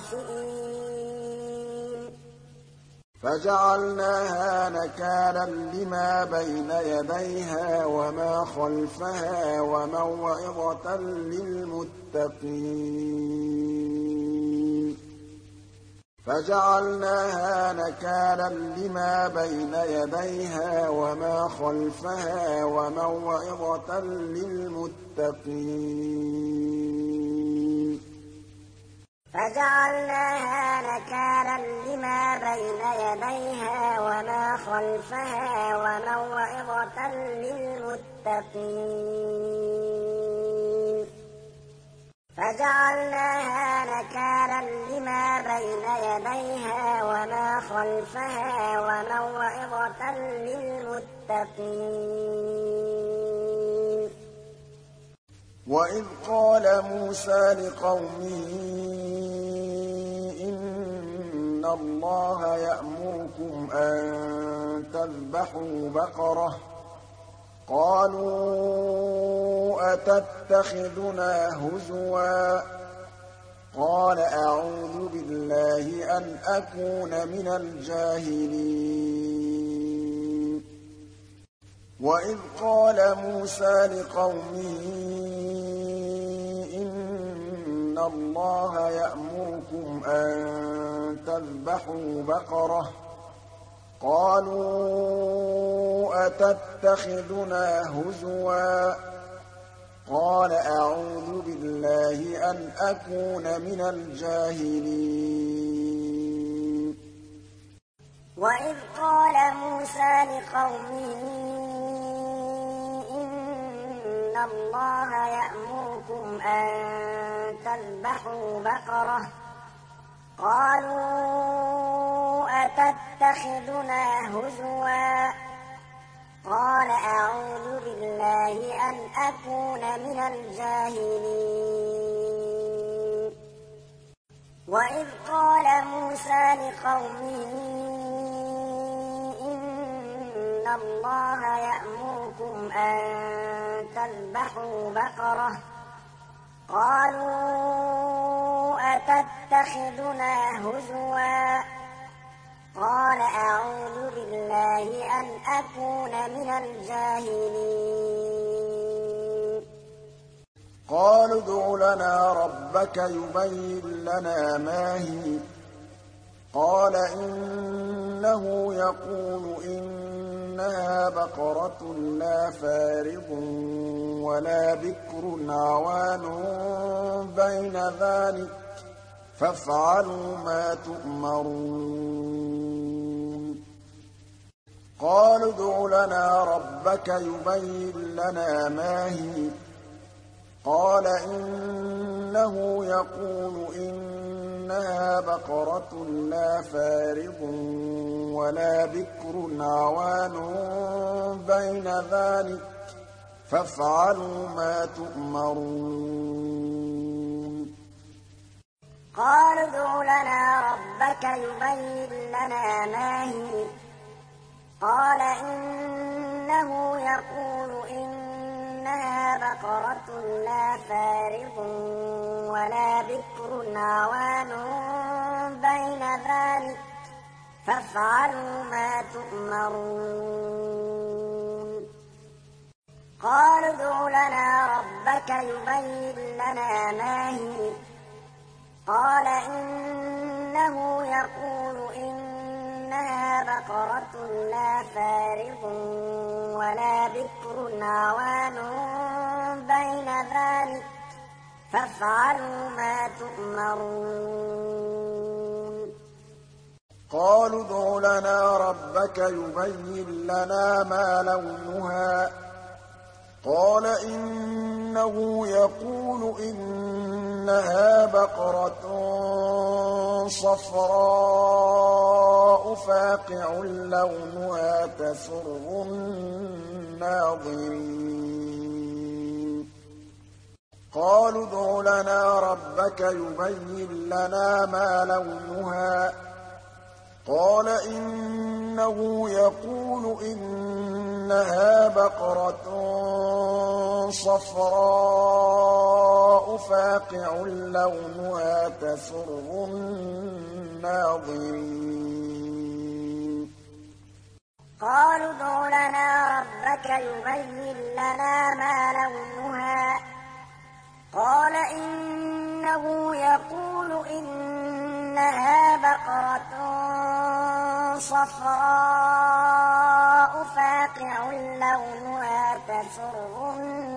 خاسئين فجعلناها نكالا لما بين يديها وما خلفها وموعظة للمتقين فجعلناها نكالا لما بين يديها وما خلفها وموعظة للمتقين فجعلناها نكالا لما بين يديها وما خلفها وموعظة للمتقين فجعلناها نكالا لما بين يديها وما خلفها وموعظة للمتقين وإذ قال موسى لقومه إن الله يأمركم أن تذبحوا بقرة قالوا أتتخذنا هزوا قال أعوذ بالله أن أكون من الجاهلين وإذ قال موسى لقومه إن الله يأمركم أن تذبحوا بقرة قالوا أتتخذنا هزوا قال أعوذ بالله أن أكون من الجاهلين وإذ قال موسى لقومه إن الله يأمركم أن تذبحوا بقرة قالوا أتتخذنا هزوا قال أعوذ بالله أن أكون من الجاهلين وإذ قال موسى لقومه إن الله يأمركم أن تذبحوا بقرة قالوا أتتخذنا هزوا قال أعوذ بالله أن أكون من الجاهلين قالوا ادع لنا ربك يبين لنا ما هي قال إنه يقول إنها بقرة لا فارض ولا بكر عوان بين ذلك فافعلوا ما تؤمرون قالوا ادع لنا ربك يبين لنا ما هي قال إنه يقول إنها بقرة لا فارض ولا بكر عوان بين ذلك فافعلوا ما تؤمرون قالوا ادع لنا ربك يبين لنا ما هي قال إنه يقول إنها بقرة لا فارغ ولا بكر عوان بين ذلك فافعلوا ما تؤمرون قالوا ادع لنا ربك يبين لنا ما هي قال إنه يقول إنها بقرة لا فارغ ولا بكر عوان بين ذلك فافعلوا ما تؤمرون قالوا ادع لنا ربك يبين لنا ما لونها قال إنه يقول إنها بقرة صفراء فاقع لونها تسر الناظرين قالوا ادع لنا ربك يبين لنا ما لونها قال إنه يقول إنها بقرة صفراء فاقع لونها تسر الناظرين قالوا ادع لنا ربك يبين لنا ما لونها قال إنه يقول إنها بقرة صفراء فاقع لونها تسر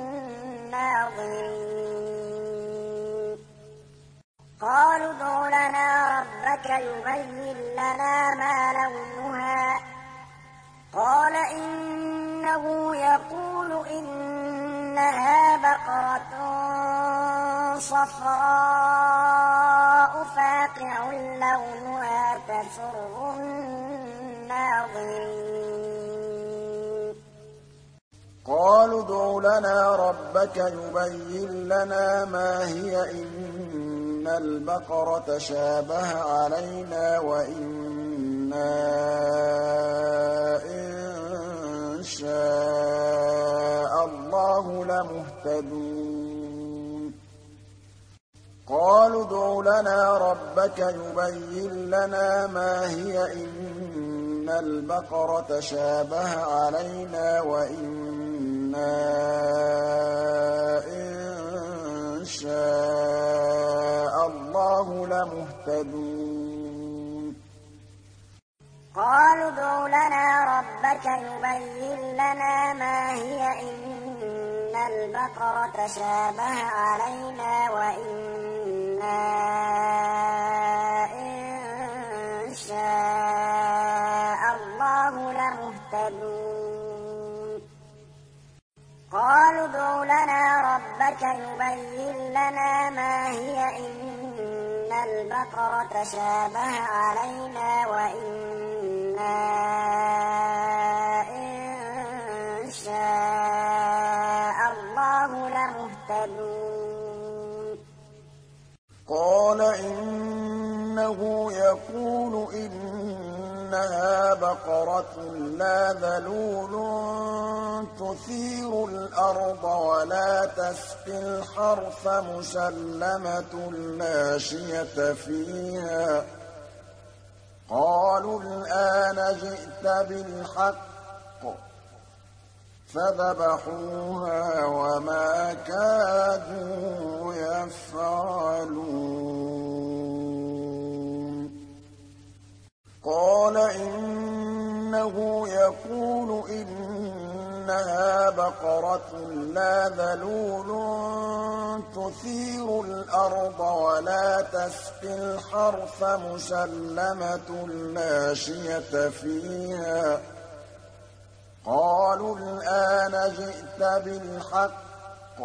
الناظرين قالوا ادع لنا ربك يبين لنا ما لونها قال إنه يقول إنها بقرة صفراء فاقع لونها تسر الناظرين قالوا ادع لنا ربك يبين لنا ما هي إن البقرة شابه علينا وإنا إن شاء الله لمهتدون قالوا ادع لنا ربك يبين لنا ما هي إن البقرة شابه علينا وإنا إن شاء الله لمهتدون قالوا ادع لنا ربك يبين لنا ما هي إن البقرة شابه علينا وإنا إن شاء الله لمهتدون قالوا ادع لنا ربك يبين لنا ما هي إن البقرة شابه علينا وإنا إن شاء الله لمهتدون قال إنه يقول إنها بقرة لا ذلول تثير الأرض ولا تسقي الحرث مسلمة لا شية فيها قالوا الآن جئت بالحق فذبحوها وما كادوا يفعلون قال إنه يقول إنها بقرة لا ذلول تثير الأرض ولا تسقي الحرث مسلمة لا شية فيها قالوا الآن جئت بالحق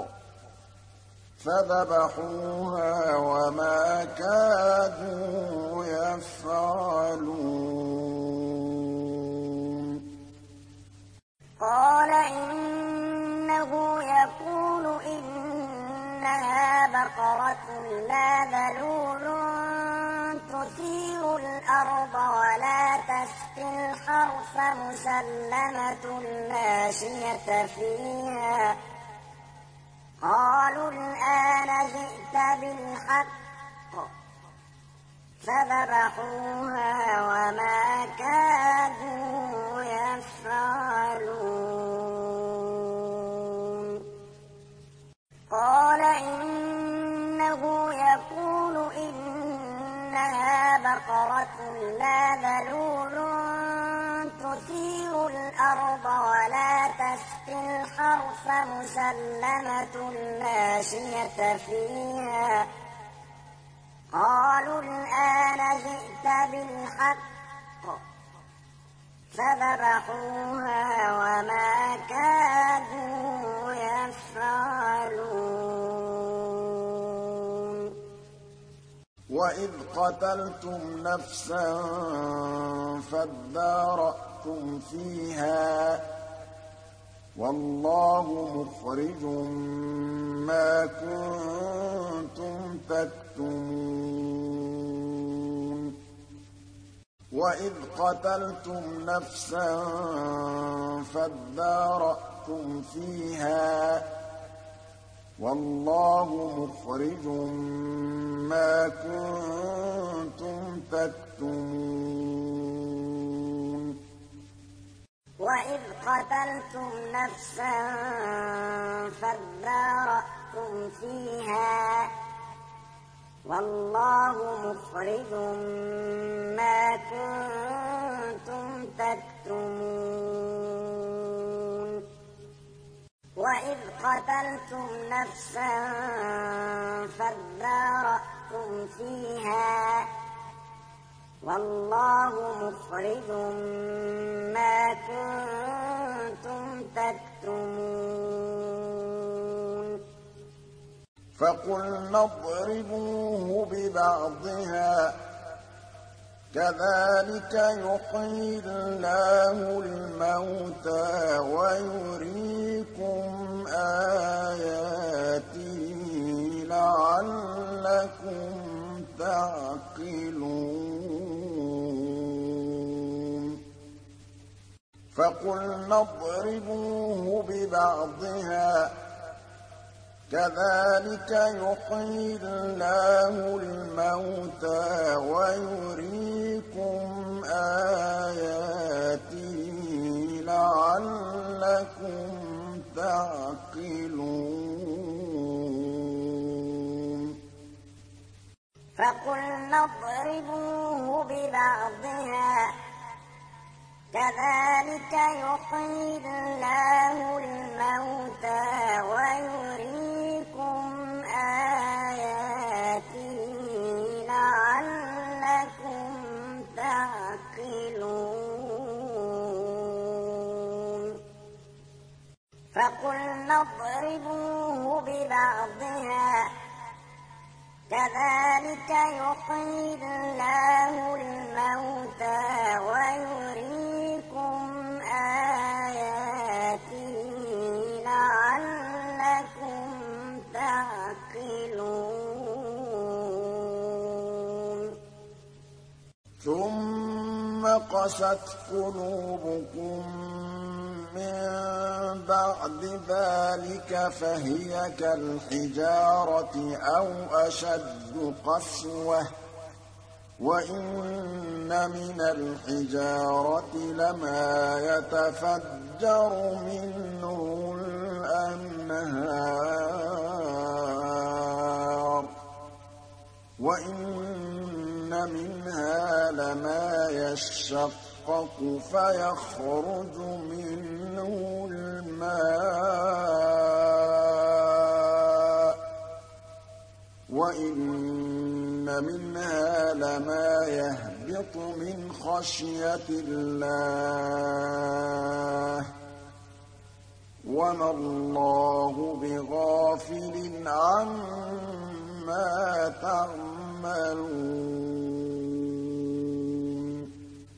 فذبحوها وما كادوا يفعلون قال إنه يقول إنها بقرة لا ذلول تثير الأرض ولا تسقي الحرث مسلمة لا شية فيها قالوا الآن جئت بالحق فذبحوها وما كادوا يفعلون قال إنه يقول إنها بقرة لا ذلول تثير الأرض ولا تسقي الحرث مسلمة لا شية فيها قالوا الآن جئت بالحق فذبحوها وما كادوا يفعلون وإذ قتلتم نفسا فادارأتم فيها والله مخرج ما كنتم تكتمون وإذ قتلتم نفسا فادارأتم فيها والله مخرج ما كنتم تكتمون وإذ قتلتم نفسا فادارأتم فيها والله مخرج ما كنتم تكتمون وإذ قتلتم نفسا فادارأتم فيها والله مخرج ما كنتم تكتمون فقلنا اضربوه ببعضها كذلك يحيي الله الموتى ويريكم آياته لعلكم تعقلون فقلنا اضربوه ببعضها كذلك يحيي الله الموتى ويريكم آياته لعلكم تعقلون فقلنا اضربوه ببعضها كذلك يحيي الله الموتى ويريكم آياته لعلكم تعقلون فقلنا اضربوه ببعضها كذلك يحيي الله الموتى ويريكم آياته لعلكم تعقلون ثم قست قلوبكم من بعد ذلك فهي كالحجارة أو أشد قسوة وإن من الحجارة لما يتفجر منه الأنهار وإن منها لما يشقق فيخرج منه الماء وإن منها لما يهبط من خشية الله وما الله بغافل عما تعملون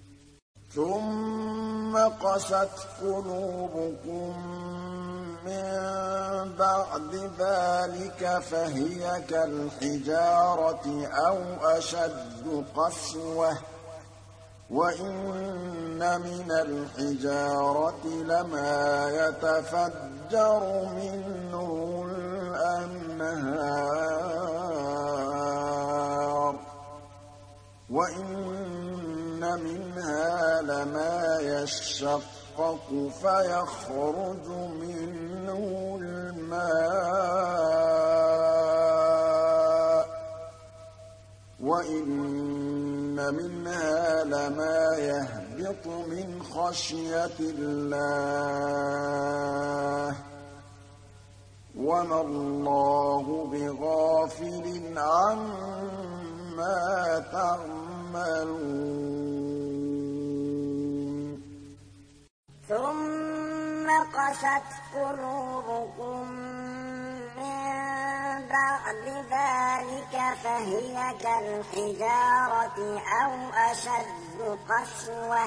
ثم قست قلوبكم من بعد ذلك فهي كالحجارة أو أشد قسوة وإن من الحجارة لما يتفجر منه الأنهار وإن منها لما يشقق فيخرج منه الماء وإن منها لما يهبط من خشية الله وما الله بغافل عما تعملون ثم قست قلوبكم من بعد ذلك فهي كالحجارة أو أشد قسوة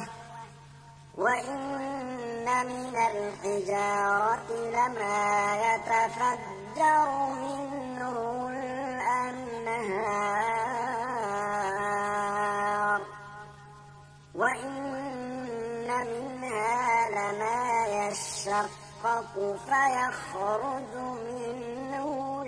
وإن من الحجارة لما يتفجر منه الأنهار وإن منها لما يشقق فيخرج منه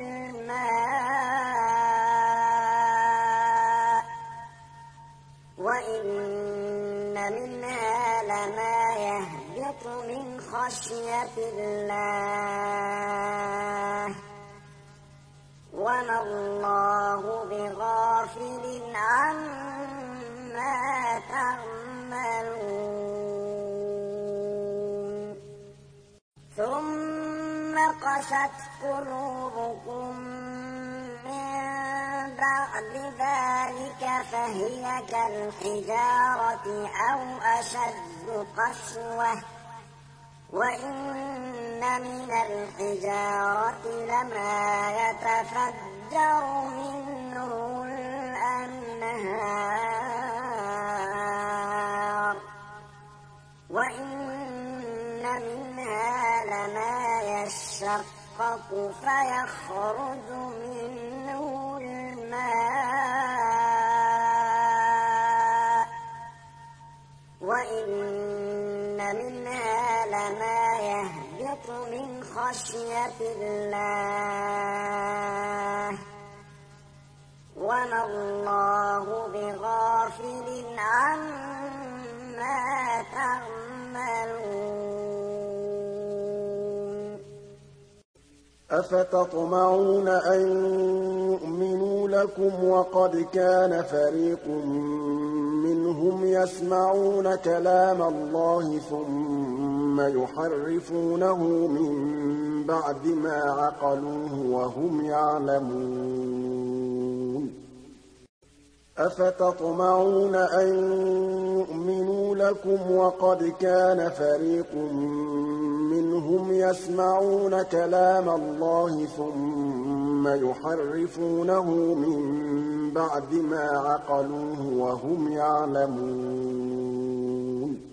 الماء وإن منها لما يهبط من خشية الله وما الله بغافل عما تعملون ثم قست قلوبكم من بعد ذلك فهي كالحجارة أو أشد قسوة وإن من الحجارة لما يتفجر منه الأنهار وإن منها لما يشقق فيخرج منه الماء وإن منها لما يهبط من خشية الله وما الله بغافل عما تعملون أفتطمعون أن يؤمنوا لكم وقد كان فريق منهم يسمعون كلام الله ثم يحرفونه من بعد ما عقلوه وهم يعلمون أفتطمعون أن يؤمنوا لكم وقد كان فريق منهم يسمعون كلام الله ثم يحرفونه من بعد ما عقلوه وهم يعلمون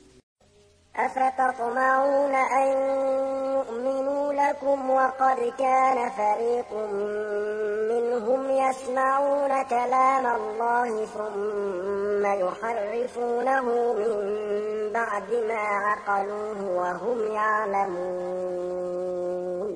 أفتطمعون أن يؤمنوا لكم وقد كان فريق منهم يسمعون كلام الله ثم يحرفونه من بعد ما عقلوه وهم يعلمون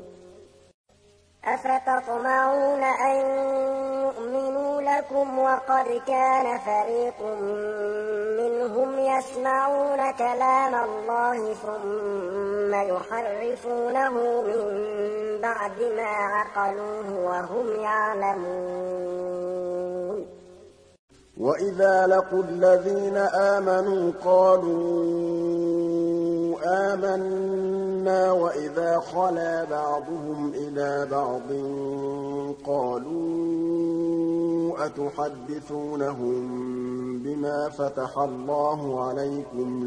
أفتطمعون أن يؤمنوا لكم وقد كان فريق منهم يسمعون كلام الله ثم يحرفونه من بعد ما عقلوه وهم يعلمون وإذا لقوا الذين آمنوا قالوا آمنا وإذا خلا بعضهم إلى بعض قالوا أتحدثونهم بما فتح الله عليكم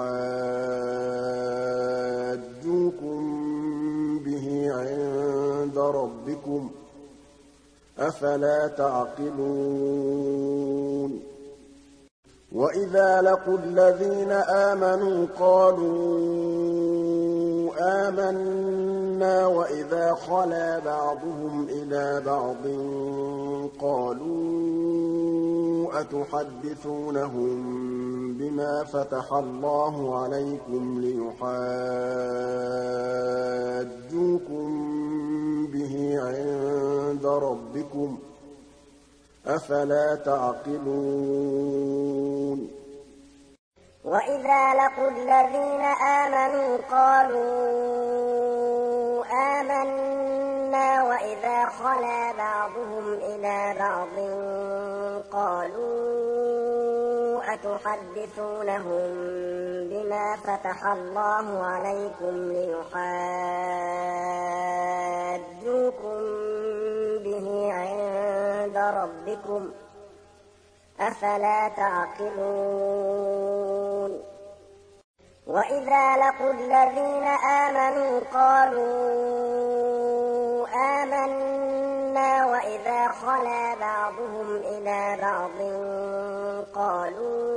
ليحاجوكم به عند ربكم أفلا تعقلون وإذا لقوا الذين آمنوا قالوا آمنا آمَنَّا وَإِذَا خَلَا بَعْضُهُمْ إِلَىٰ بَعْضٍ قَالُوا أَتُحَدِّثُونَهُم بِمَا فَتَحَ اللَّهُ عَلَيْكُمْ لِيُحَاجُّوكُم بِهِ عِندَ رَبِّكُمْ ۚ أَفَلَا تَعْقِلُونَ وَإِذَا لَقُوا الَّذِينَ آمَنُوا قَالُوا آمَنَّا وَإِذَا خَلَا بَعْضُهُمْ إِلَىٰ بَعْضٍ قَالُوا أَتُحَدِّثُونَهُم بِمَا فَتَحَ اللَّهُ عَلَيْكُمْ لِيُحَاجُّوكُم بِهِ عِندَ رَبِّكُمْ ۚ أَفَلَا تَعْقِلُونَ وَإِذَا لَقُوا الَّذِينَ آمَنُوا قَالُوا آمَنَّا وَإِذَا خَلَا بَعْضُهُمْ إِلَىٰ بَعْضٍ قَالُوا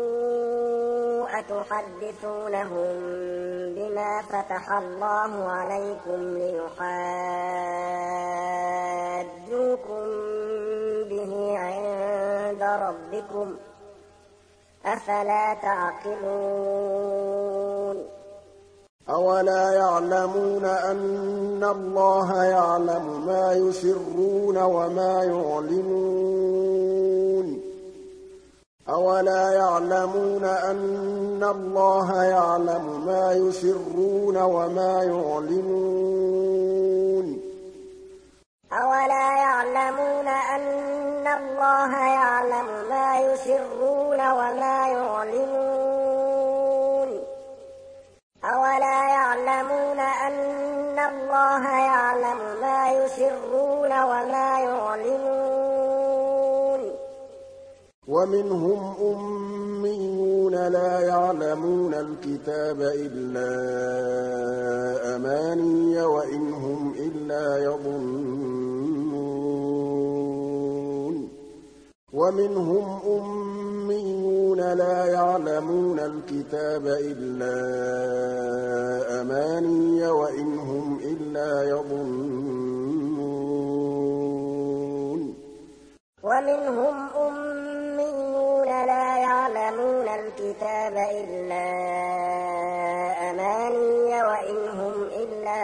أَتُحَدِّثُونَهُم بِمَا فَتَحَ اللَّهُ عَلَيْكُمْ لِيُحَاجُّوكُم بِهِ عِندَ رَبِّكُمْ ۚ أَفَلَا تَعْقِلُونَ أَوَلَا يَعْلَمُونَ أَنَّ اللَّهَ يَعْلَمُ مَا يُسِرُّونَ وَمَا يُعْلِنُونَ أَوَلَا يَعْلَمُونَ أَنَّ اللَّهَ يَعْلَمُ مَا يُسِرُّونَ وَمَا يُعْلِنُونَ أَوَلَا يَعْلَمُونَ أَنَّ اللَّهَ يَعْلَمُ مَا يُسِرُّونَ وَمَا يُعْلِنُونَ أَوَلَا يَعْلَمُونَ أَنَّ اللَّهَ يَعْلَمُ مَا يُسِرُّونَ وَمَا يُعْلِنُونَ وَمِنْهُمْ أُمِّيُّونَ لَا يَعْلَمُونَ الْكِتَابَ إِلَّا أَمَانِيَّ وَإِنْ هُمْ إِلَّا يَظُنُّونَ وَمِنْهُمْ أُمِّيُّونَ لَا يَعْلَمُونَ الْكِتَابَ إِلَّا أَمَانِيَّ وَإِنْ هُمْ إِلَّا يَظُنُّونَ وَمِنْهُمْ أُمِّيُّونَ لَا يَعْلَمُونَ الْكِتَابَ إِلَّا أَمَانِيَّ وَإِنْ هُمْ إِلَّا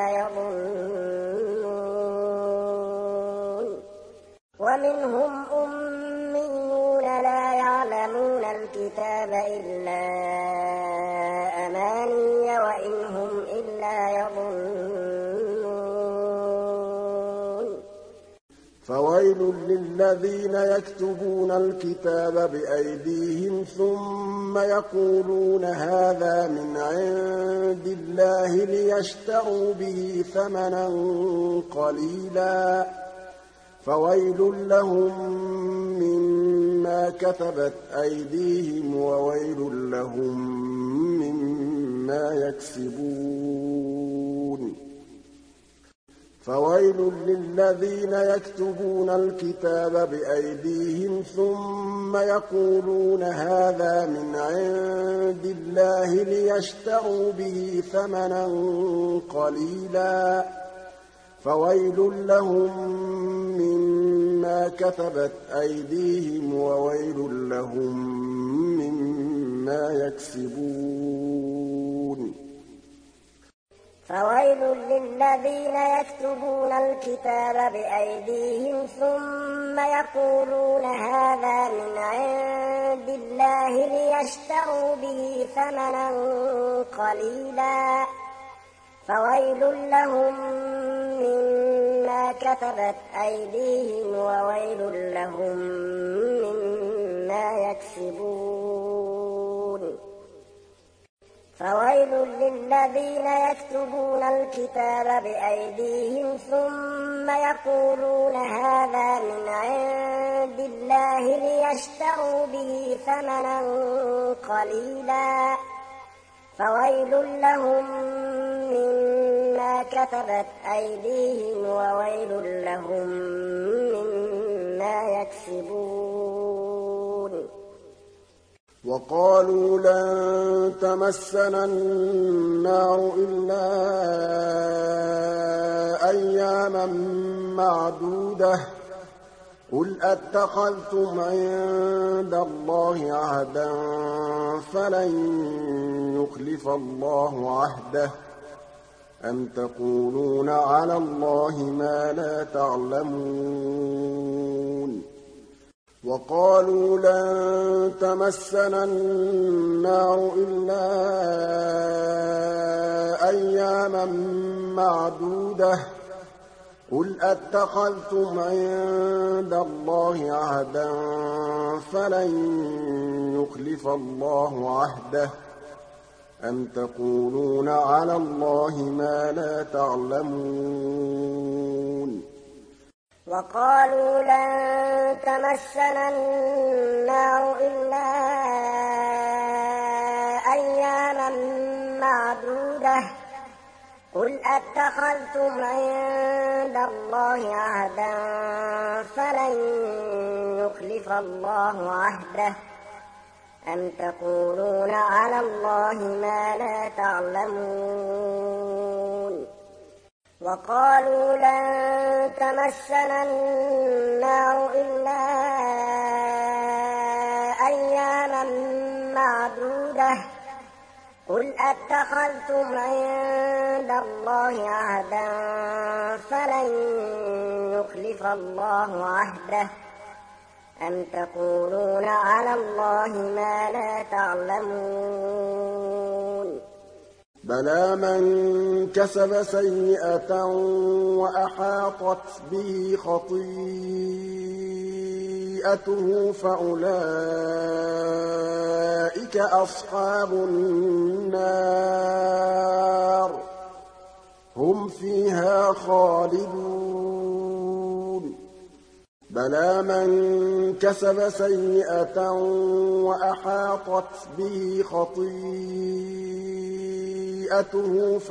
يَظُنُّونَ وَمِنْهُمْ أُمِّيُّونَ لَا يَعْلَمُونَ الْكِتَابَ إِلَّا أَمَانِيَّ وَإِنْ هُمْ إِلَّا يَظُنُّونَ فَوَيْلٌ لِّلَّذِينَ يَكْتُبُونَ الْكِتَابَ بِأَيْدِيهِمْ ثُمَّ يَقُولُونَ هَٰذَا مِنْ عِندِ اللَّهِ لِيَشْتَرُوا بِهِ ثَمَنًا قَلِيلًا ۖ فَوَيْلٌ لَّهُم مِّمَّا كَتَبَتْ أَيْدِيهِمْ وَوَيْلٌ لَّهُم مِّمَّا يَكْسِبُونَ فَوَيْلٌ لِّلَّذِينَ يَكْتُبُونَ الْكِتَابَ بِأَيْدِيهِمْ ثُمَّ يَقُولُونَ هَٰذَا مِنْ عِندِ اللَّهِ لِيَشْتَرُوا بِهِ ثَمَنًا قَلِيلًا ۖ فَوَيْلٌ لَّهُم مِّمَّا كَتَبَتْ أَيْدِيهِمْ وَوَيْلٌ لَّهُم مِّمَّا يَكْسِبُونَ فَوَيْلٌ لِّلَّذِينَ يَكْتُبُونَ الْكِتَابَ بِأَيْدِيهِمْ ثُمَّ يَقُولُونَ هَٰذَا مِنْ عِندِ اللَّهِ لِيَشْتَرُوا بِهِ ثَمَنًا قَلِيلًا ۖ فَوَيْلٌ لَّهُم مِّمَّا كَتَبَتْ أَيْدِيهِمْ وَوَيْلٌ لَّهُم مِّمَّا يَكْسِبُونَ فَوَيْلٌ لِّلَّذِينَ يَكْتُبُونَ الْكِتَابَ بِأَيْدِيهِمْ ثُمَّ يَقُولُونَ هَٰذَا مِنْ عِندِ اللَّهِ لِيَشْتَرُوا بِهِ ثَمَنًا قَلِيلًا ۖ فَوَيْلٌ لَّهُم مِّمَّا كَتَبَتْ أَيْدِيهِمْ وَوَيْلٌ لَّهُم مِّمَّا يَكْسِبُونَ وَقَالُوا لَن تَمَسَّنَا النَّارُ إِلَّا أياما معدودة قل أتخذتم عند الله عهدا فلن يخلف الله عهده أم تقولون على الله ما لا تعلمون وقالوا لن تمسنا النار إلا أياما معدودة قل أتخذتم عند الله عهدا فلن يخلف الله عهده أم تقولون على الله ما لا تعلمون وقالوا لن تمسنا النار إلا أياما معدودة قل أتخذتم عند الله عهدا فلن يخلف الله عهده أم تقولون على الله ما لا تعلمون وقالوا لن تمسنا النار إلا أياما معدودة قل أتخذتم عند الله عهدا فلن يخلف الله عهده أم تقولون على الله ما لا تعلمون بلى من كسب سيئة وأحاطت به خطيئته فأولئك أصحاب النار هم فيها خالدون بلى من كسب سيئة وأحاطت به خطيئته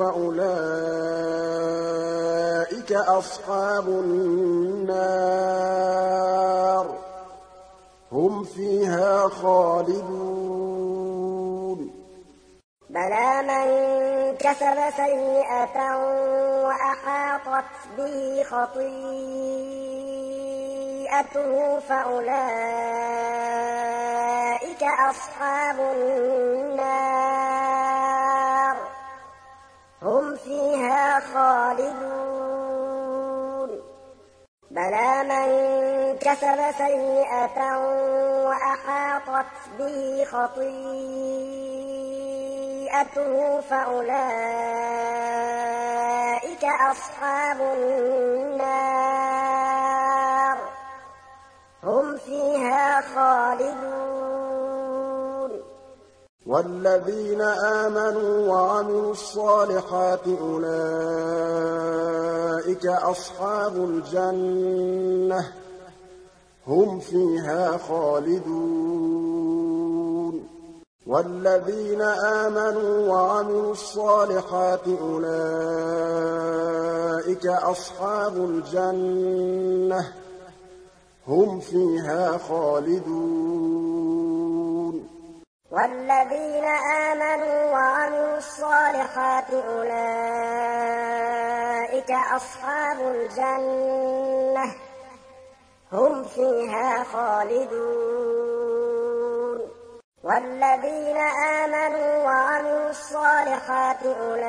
فأولئك أصحاب النار هم فيها خالدون بلى من كسب سيئة وأحاطت به خطيئته فأولئك أصحاب النار هم فيها خالدون بلى من كسب سيئة وأحاطت به خطيئته فأولئك أصحاب النار هم فيها خالدون والذين آمنوا وعملوا الصالحات أولئك أصحاب الجنة هم فيها خالدون والذين آمنوا وعملوا الصالحات أولئك أصحاب الجنة هم فيها خالدون والذين آمنوا وعملوا الصالحات أولئك أصحاب الجنة هم فيها خالدون والذين آمنوا وعملوا الصالحات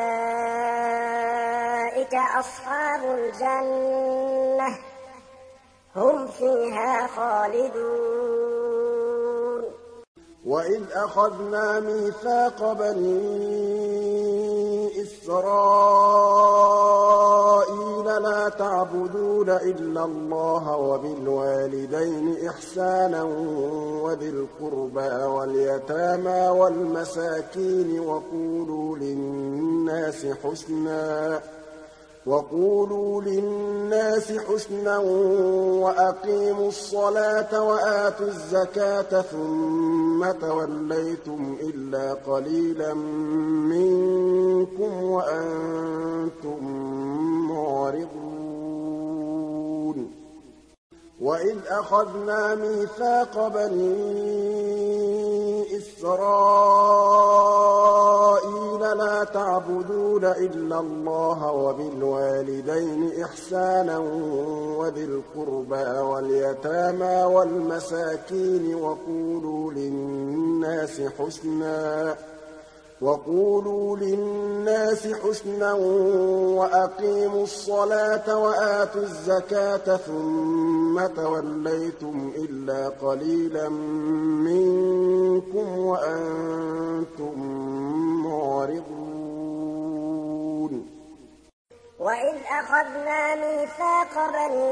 أولئك أصحاب الجنة هم فيها خالدون وإذ أخذنا ميثاق بني إسرائيل لا تعبدون إلا الله وبالوالدين إحسانا وذي القربى واليتامى والمساكين وقولوا للناس حسنا وقولوا للناس حسنا وأقيموا الصلاة وآتوا الزكاة ثم توليتم إلا قليلا منكم وأنتم معرضون وإذ أخذنا ميثاق بني إسرائيل لا تعبدون إلا الله وبالوالدين إحسانا وذي القربى واليتامى والمساكين وقولوا للناس حسنا وقولوا للناس حسنا وأقيموا الصلاة وآتوا الزكاة ثم توليتم إلا قليلا منكم وأنتم معرضون وإذ أخذنا ميثاق بني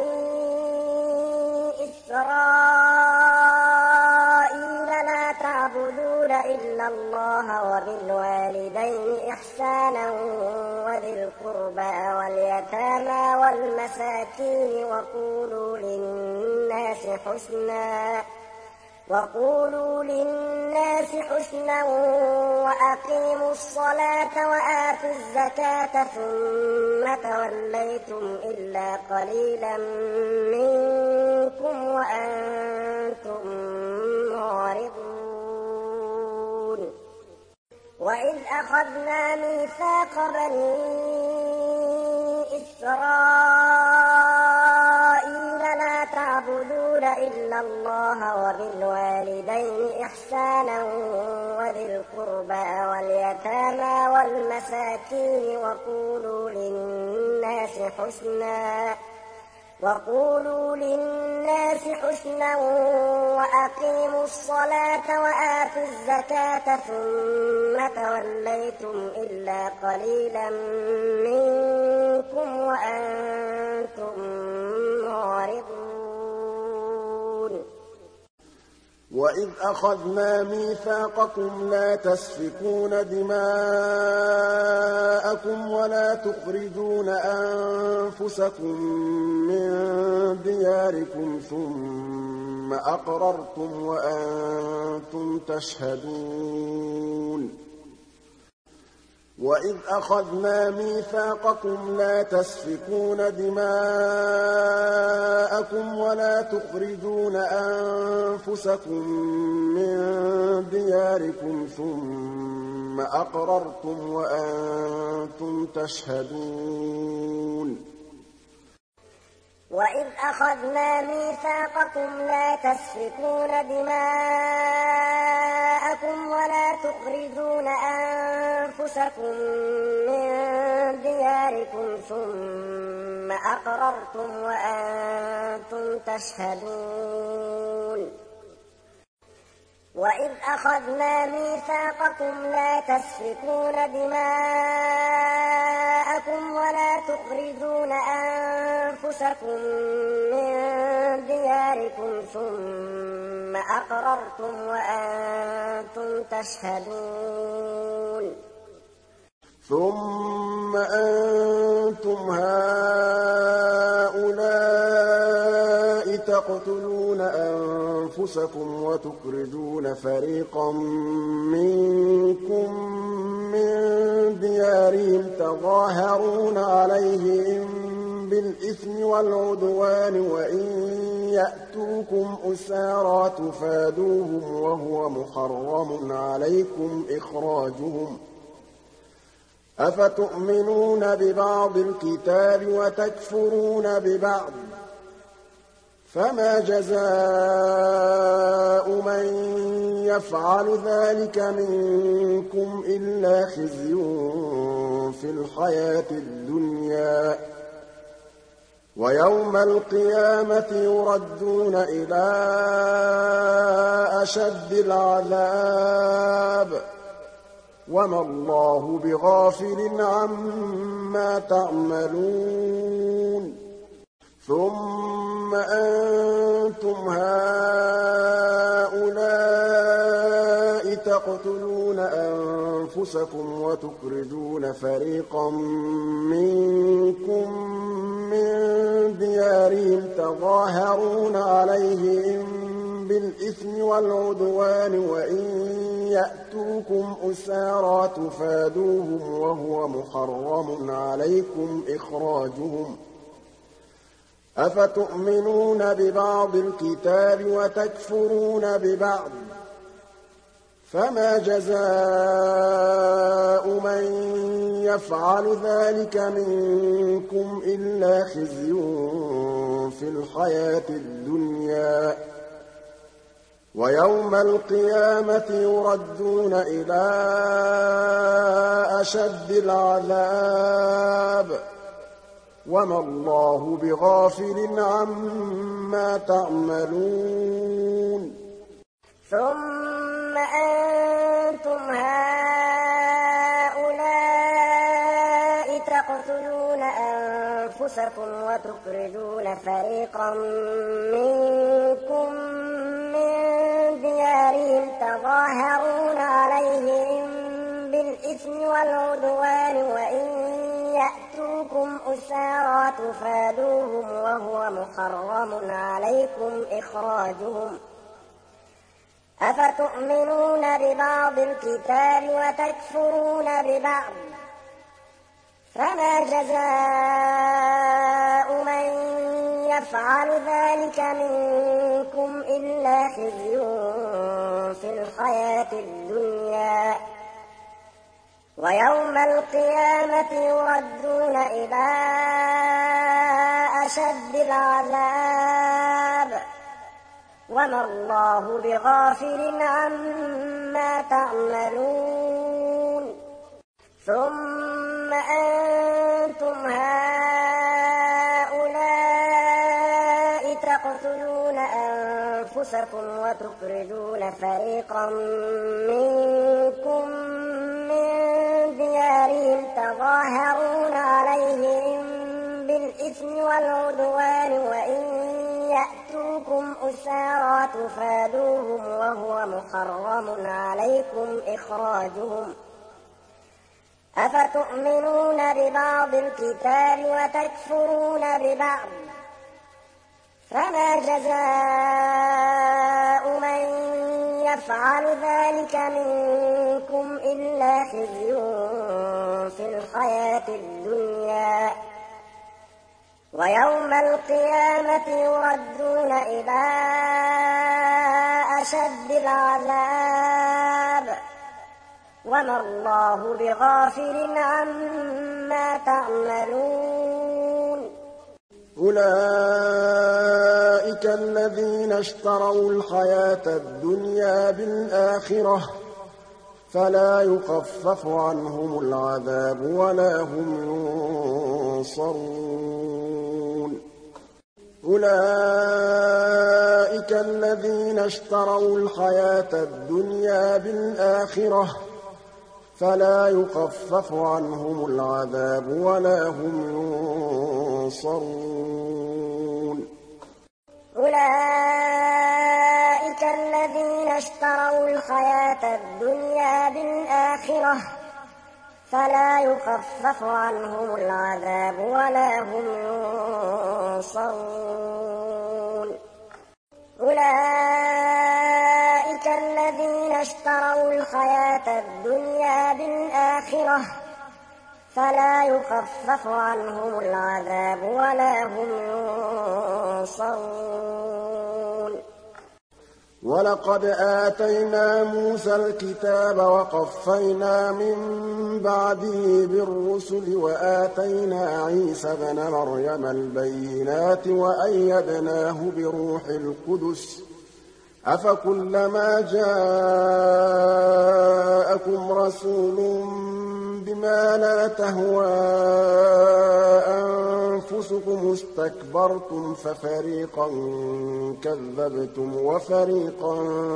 إسرائيل لا تعبدون إلا الله وبالوالدين إحسانا وذي القربى واليتامى والمساكين وقولوا للناس حسنا وقولوا للناس حسنا وأقيموا الصلاة وآتوا الزكاة ثم توليتم إلا قليلا منكم وأنتم معرضون وإذ أخذنا ميثاق بني إسرائيل لا تعبدون إلا الله وبالوالدين إحسانا وذي القربى واليتامى والمساكين وقولوا للناس حسنا وقولوا للناس حسنا وأقيموا الصلاة وآتوا الزكاة ثم توليتم إلا قليلا منكم وأنتم معرضون وإذ أخذنا ميثاقكم لا تسفكون دماءكم ولا تخرجون أنفسكم من دياركم ثم أقررتم وأنتم تشهدون وإذ أخذنا ميثاقكم لا تسفكون دماءكم ولا تخرجون أنفسكم من دياركم ثم أقررتم وأنتم تشهدون وإذ أخذنا ميثاقكم لا تسفكون دماءكم ولا تخرجون أنفسكم من دياركم ثم أقررتم وأنتم تشهدون وإذ أخذنا ميثاقكم لا تسفكون دماءكم ولا تخرجون أنفسكم من دياركم ثم أقررتم وأنتم تشهدون ثم أنتم هؤلاء تقتلون أنفسكم وتخرجون فريقا منكم من ديارهم تظاهرون عليهم بالإثم والعدوان وإن يأتوكم أسارى تفادوهم وهو محرم عليكم إخراجهم أفتؤمنون ببعض الكتاب وتكفرون ببعض فما جزاء من يفعل ذلك منكم إلا خزي في الحياة الدنيا ويوم القيامة يردون إلى أشد العذاب وما الله بغافل عما تعملون ثم أنتم هؤلاء تقتلون أنفسكم وتخرجون فريقا منكم من ديارهم تظاهرون عليهم بالإثم والعدوان وإن يأتوكم أسارى تفادوهم وهو محرم عليكم إخراجهم أفتؤمنون ببعض الكتاب وتكفرون ببعض فما جزاء من يفعل ذلك منكم إلا خزي في الحياة الدنيا ويوم القيامة يردون إلى أشد العذاب وما الله بغافل عما تعملون ثم أنتم هؤلاء تقتلون أنفسكم وتخرجون فريقا منكم من ديارهم تظاهرون عليهم بالإثم والعدوان وإن يأتوكم أسارى تفادوهم وهو محرم عليكم إخراجهم أفتؤمنون ببعض الكتاب وتكفرون ببعض فما جزاء من يفعل ذلك منكم إلا خزي في الحياة الدنيا ويوم القيامة يردون إلى أشد العذاب وما الله بغافل عما تعملون ثم أنتم هؤلاء تقتلون أنفسكم وتخرجون فريقا منكم من ديارهم تظاهرون عليهم بالإثم والعدوان وإن يأتوكم أسارى تفادوهم وهو محرم عليكم إخراجهم أفتؤمنون ببعض الكتاب وتكفرون ببعض فما جزاء من يفعل ذلك منكم إلا خزي في الحياة الدنيا ويوم القيامة يردون إلى أشد العذاب وما الله بغافل عما تعملون أولئك الذين اشتروا الحياة الدنيا بالآخرة فلا يخفف عنهم العذاب ولا هم ينصرون أولئك الذين اشتروا الحياة الدنيا بالآخرة فلا يخفف عنهم العذاب ولا هم ينصرون أولئك الذين اشتروا الحياة الدنيا بالآخرة فلا يخفف عنهم العذاب ولا هم ينصرون أولئك الذين اشتروا الحياة الدنيا بالآخرة فلا يخفف عنهم العذاب ولا هم ينصرون ولقد آتينا موسى الكتاب وقفينا من بعده بالرسل وآتينا عيسى ابن مريم البينات وأيدناه بروح القدس أفكلما جاءكم رسول بما لا تهوى أنفسكم استكبرتم ففريقا كذبتم وفريقا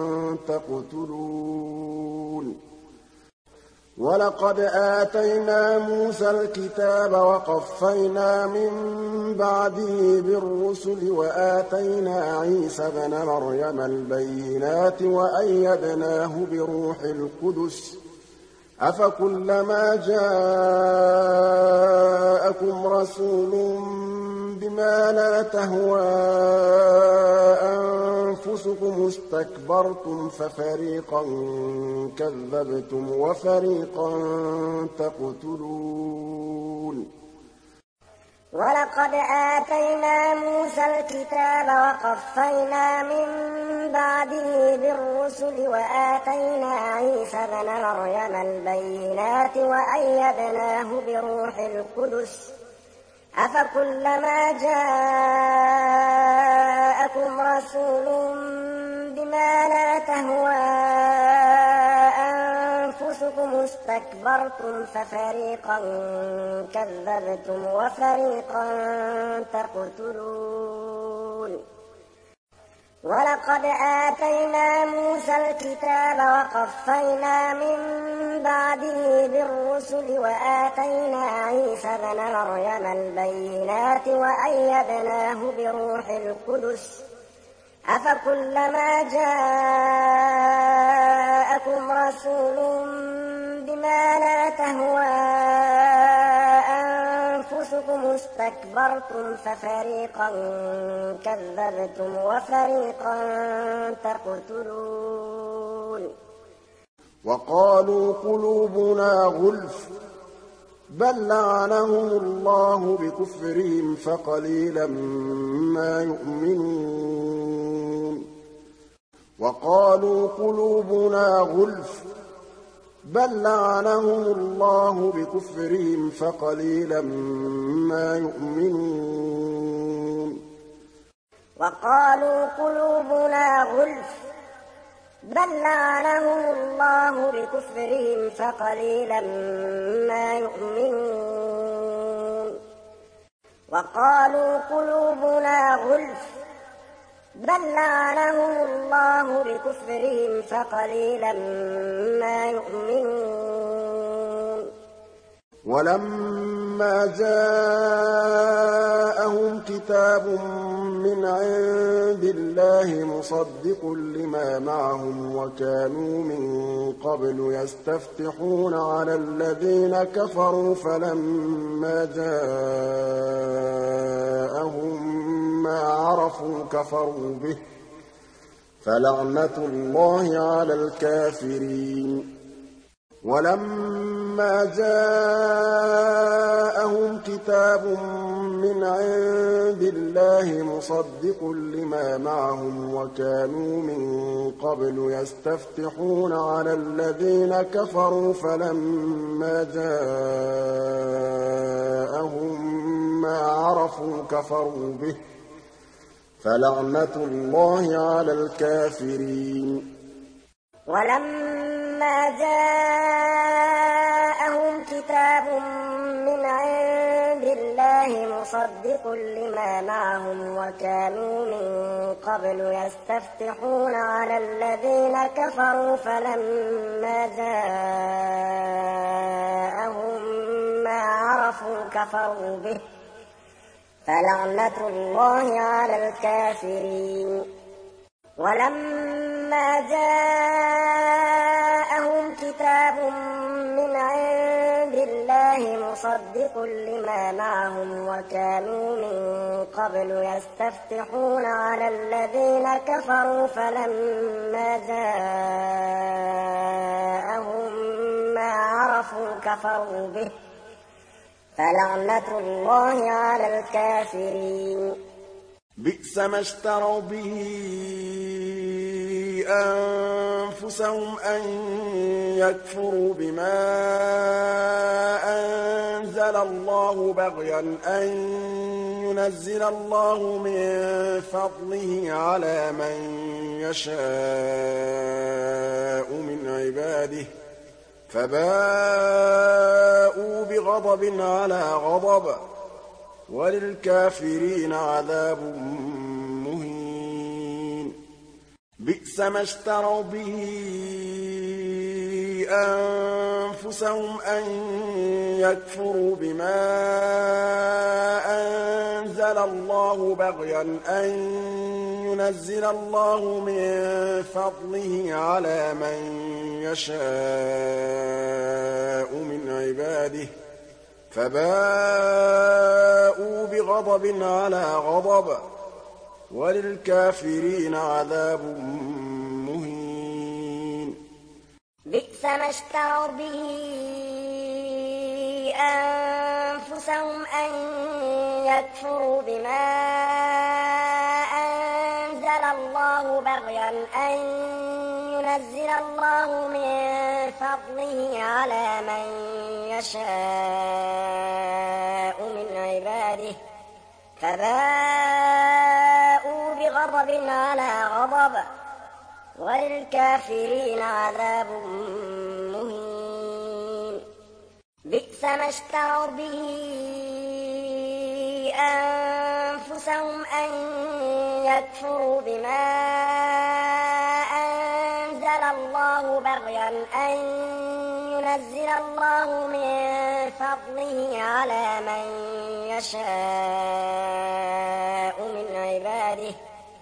تقتلون ولقد آتينا موسى الكتاب وقفينا من بعده بالرسل وآتينا عيسى ابن مريم البينات وأيدناه بروح القدس أفكلما جاءكم رسول بما لا تهوى أنفسكم استكبرتم ففريقا كذبتم وفريقا تقتلون ولقد آتينا موسى الكتاب وقفينا من بعده بالرسل وآتينا عيسى ابن مريم البينات وأيدناه بروح القدس أفكلما جاءكم رسول بما لا تهوى أنفسكم استكبرتم ففريقا كذبتم وفريقا تقتلون ولقد آتينا موسى الكتاب وقفينا من بعده بالرسل وآتينا عيسى ابن مريم البينات وأيدناه بروح القدس أفكلما جاءكم رسول بما لا تهوى أنفسكم استكبرتم ففريقا كذبتم وفريقا تقتلون وقالوا قلوبنا غلف بل لعنهم الله بكفرهم فقليلا ما يؤمنون وقالوا قلوبنا غلف بل لعنهم الله بكفرهم فقليلا ما يؤمنون وقالوا قلوبنا غلف بل لعنهم الله بكفرهم فقليلا ما يؤمنون وقالوا قلوبنا غلف بل لعنهم الله بكفرهم فقليلا ما يؤمنون ولما جاءهم كتاب من عند الله مصدق لما معهم وكانوا من قبل يستفتحون على الذين كفروا فلما جاءهم ما عرفوا كفروا به فلعنة الله على الكافرين ولما جاءهم كتاب من عند الله مصدق لما معهم وكانوا من قبل يستفتحون على الذين كفروا فلما جاءهم ما عرفوا كفروا به فلعنة الله على الكافرين ولما جاءهم كتاب من عند الله مصدق لما معهم وكانوا من قبل يستفتحون على الذين كفروا فلما جاءهم ما عرفوا كفروا به فلعنة الله على الكافرين ولما جاءهم كتاب من عند الله مصدق لما معهم وكانوا من قبل يستفتحون على الذين كفروا فلما جاءهم ما عرفوا كفروا به فلعنة الله على الكافرين بئس ما اشتروا به أنفسهم أن يكفروا بما أنزل الله بغيا أن ينزل الله من فضله على من يشاء من عباده فباءوا بغضب على غضب وللكافرين عذاب مهين بئس ما اشتروا به أنفسهم أن يكفروا بما أنزل الله بغيا أن ينزل الله من فضله على من يشاء من عباده فباءوا بغضب على غضب وللكافرين عذاب مهين بئس ما اشتروا به أنفسهم أن يكفروا بما أنزل الله بغيا أن ينزل الله من فضله على من يشاء من عباده فباءوا بغضب على غضب وللكافرين عذاب مهين بئس ما اشتروا به أنفسهم أن يكفروا بما أنزل الله بغيا أن ينزل الله من فضله على من يشاء من عباده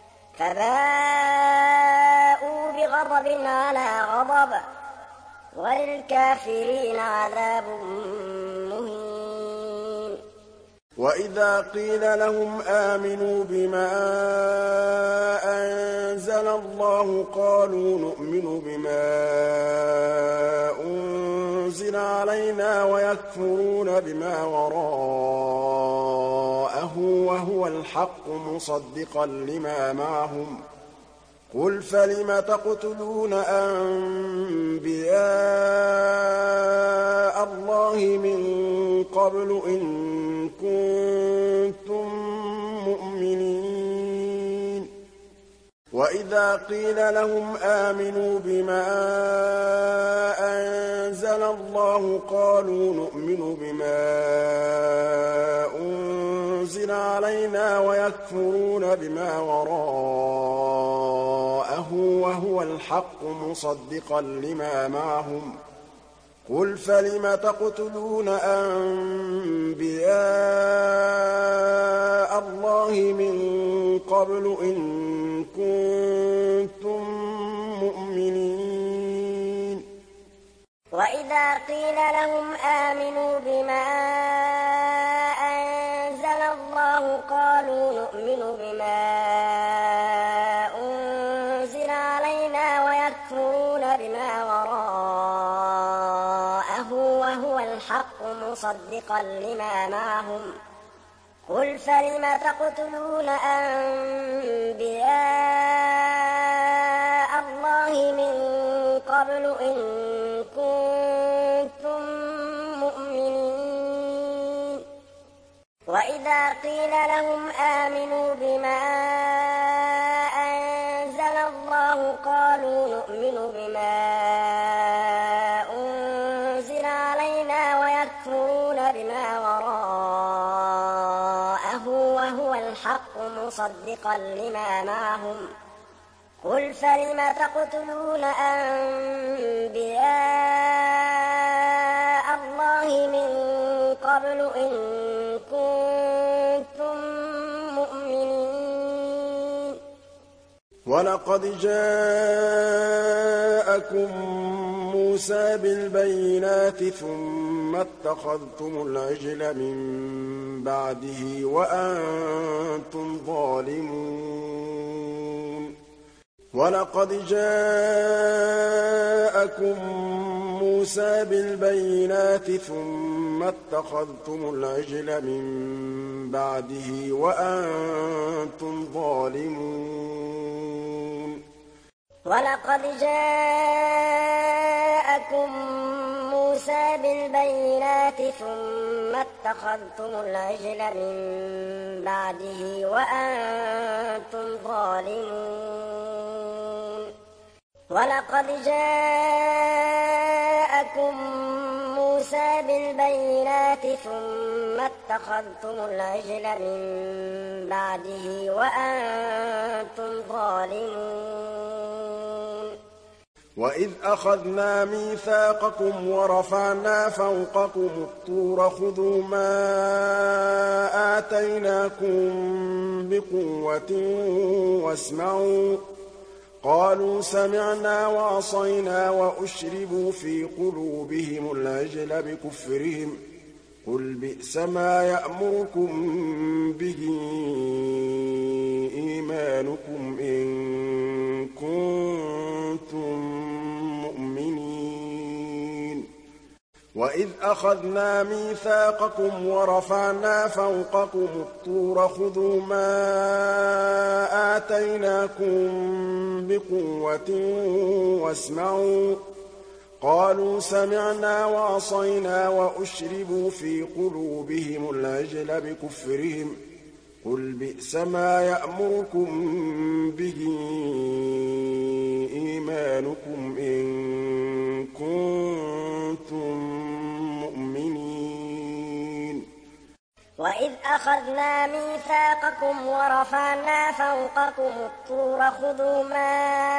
فباءوا بغضب على غضب وللكافرين عذاب مهين وإذا قيل لهم آمنوا بما أنزل الله قالوا نؤمن بما أنزل علينا ويكفرون بما وراءه وهو الحق مصدقا لما معهم قل فلم تقتلون أنبياء الله من قبل إن كنتم مؤمنين وإذا قيل لهم آمنوا بما أنزل الله قالوا نؤمن بما أنزل علينا ويكفرون بما وراءه وهو الحق مصدقا لما معهم قل فلم تقتلون أنبياء الله من قبل إن كنتم مؤمنين وإذا قيل لهم آمنوا بما أنزل الله قالوا نؤمن بما أنزل علينا ويكفرون بما وراءه وهو الحق مصدقا لما معهم قل فلم تقتلون أنبياء الله من قبل إن كنتم مؤمنين وإذا قيل لهم آمنوا بما أنزل الله قالوا نؤمن بما أنزل علينا ويكفرون بما وراءه وهو الحق مصدقا لما معهم قل فلم تقتلون أنبياء الله من قبل إن كنتم مؤمنين ولقد جاءكم موسى بالبينات ثم اتخذتم العجل من بعده وأنتم ظالمون ولقد جاءكم موسى بالبينات ثم اتخذتم العجل من بعده وأنتم ظالمون ولقد جاءكم موسى بالبينات ثم اتخذتم العجل من بعده وأنتم ظالمون ولقد جاءكم موسى بالبينات ثم اتخذتم العجل من بعده وأنتم ظالمون وإذ أخذنا ميثاقكم ورفعنا فوقكم الطور خذوا ما آتيناكم بقوة واسمعوا قالوا سمعنا وعصينا وأشربوا في قلوبهم العجل بكفرهم قل بئس ما يأمركم به إيمانكم إن كنتم مؤمنين وإذ وَإِذْ أَخَذْنَا مِيثَاقَكُمْ وَرَفَعْنَا فَوْقَكُمُ الطُّورَ خُذُوا مَا آتَيْنَاكُم بِقُوَّةٍ وَاسْمَعُوا ۖ قَالُوا سَمِعْنَا وَعَصَيْنَا وَأُشْرِبُوا فِي قُلُوبِهِمُ الْعِجْلَ بِكُفْرِهِمْ ۚ قُلْ بِئْسَ مَا يَأْمُرُكُم بِهِ إِيمَانُكُمْ إِن كُنتُم مُّؤْمِنِينَ وَإِذْ أَخَذْنَا مِيثَاقَكُمْ وَرَفَعْنَا فَوْقَكُمُ الطُّورَ خُذُوا مَا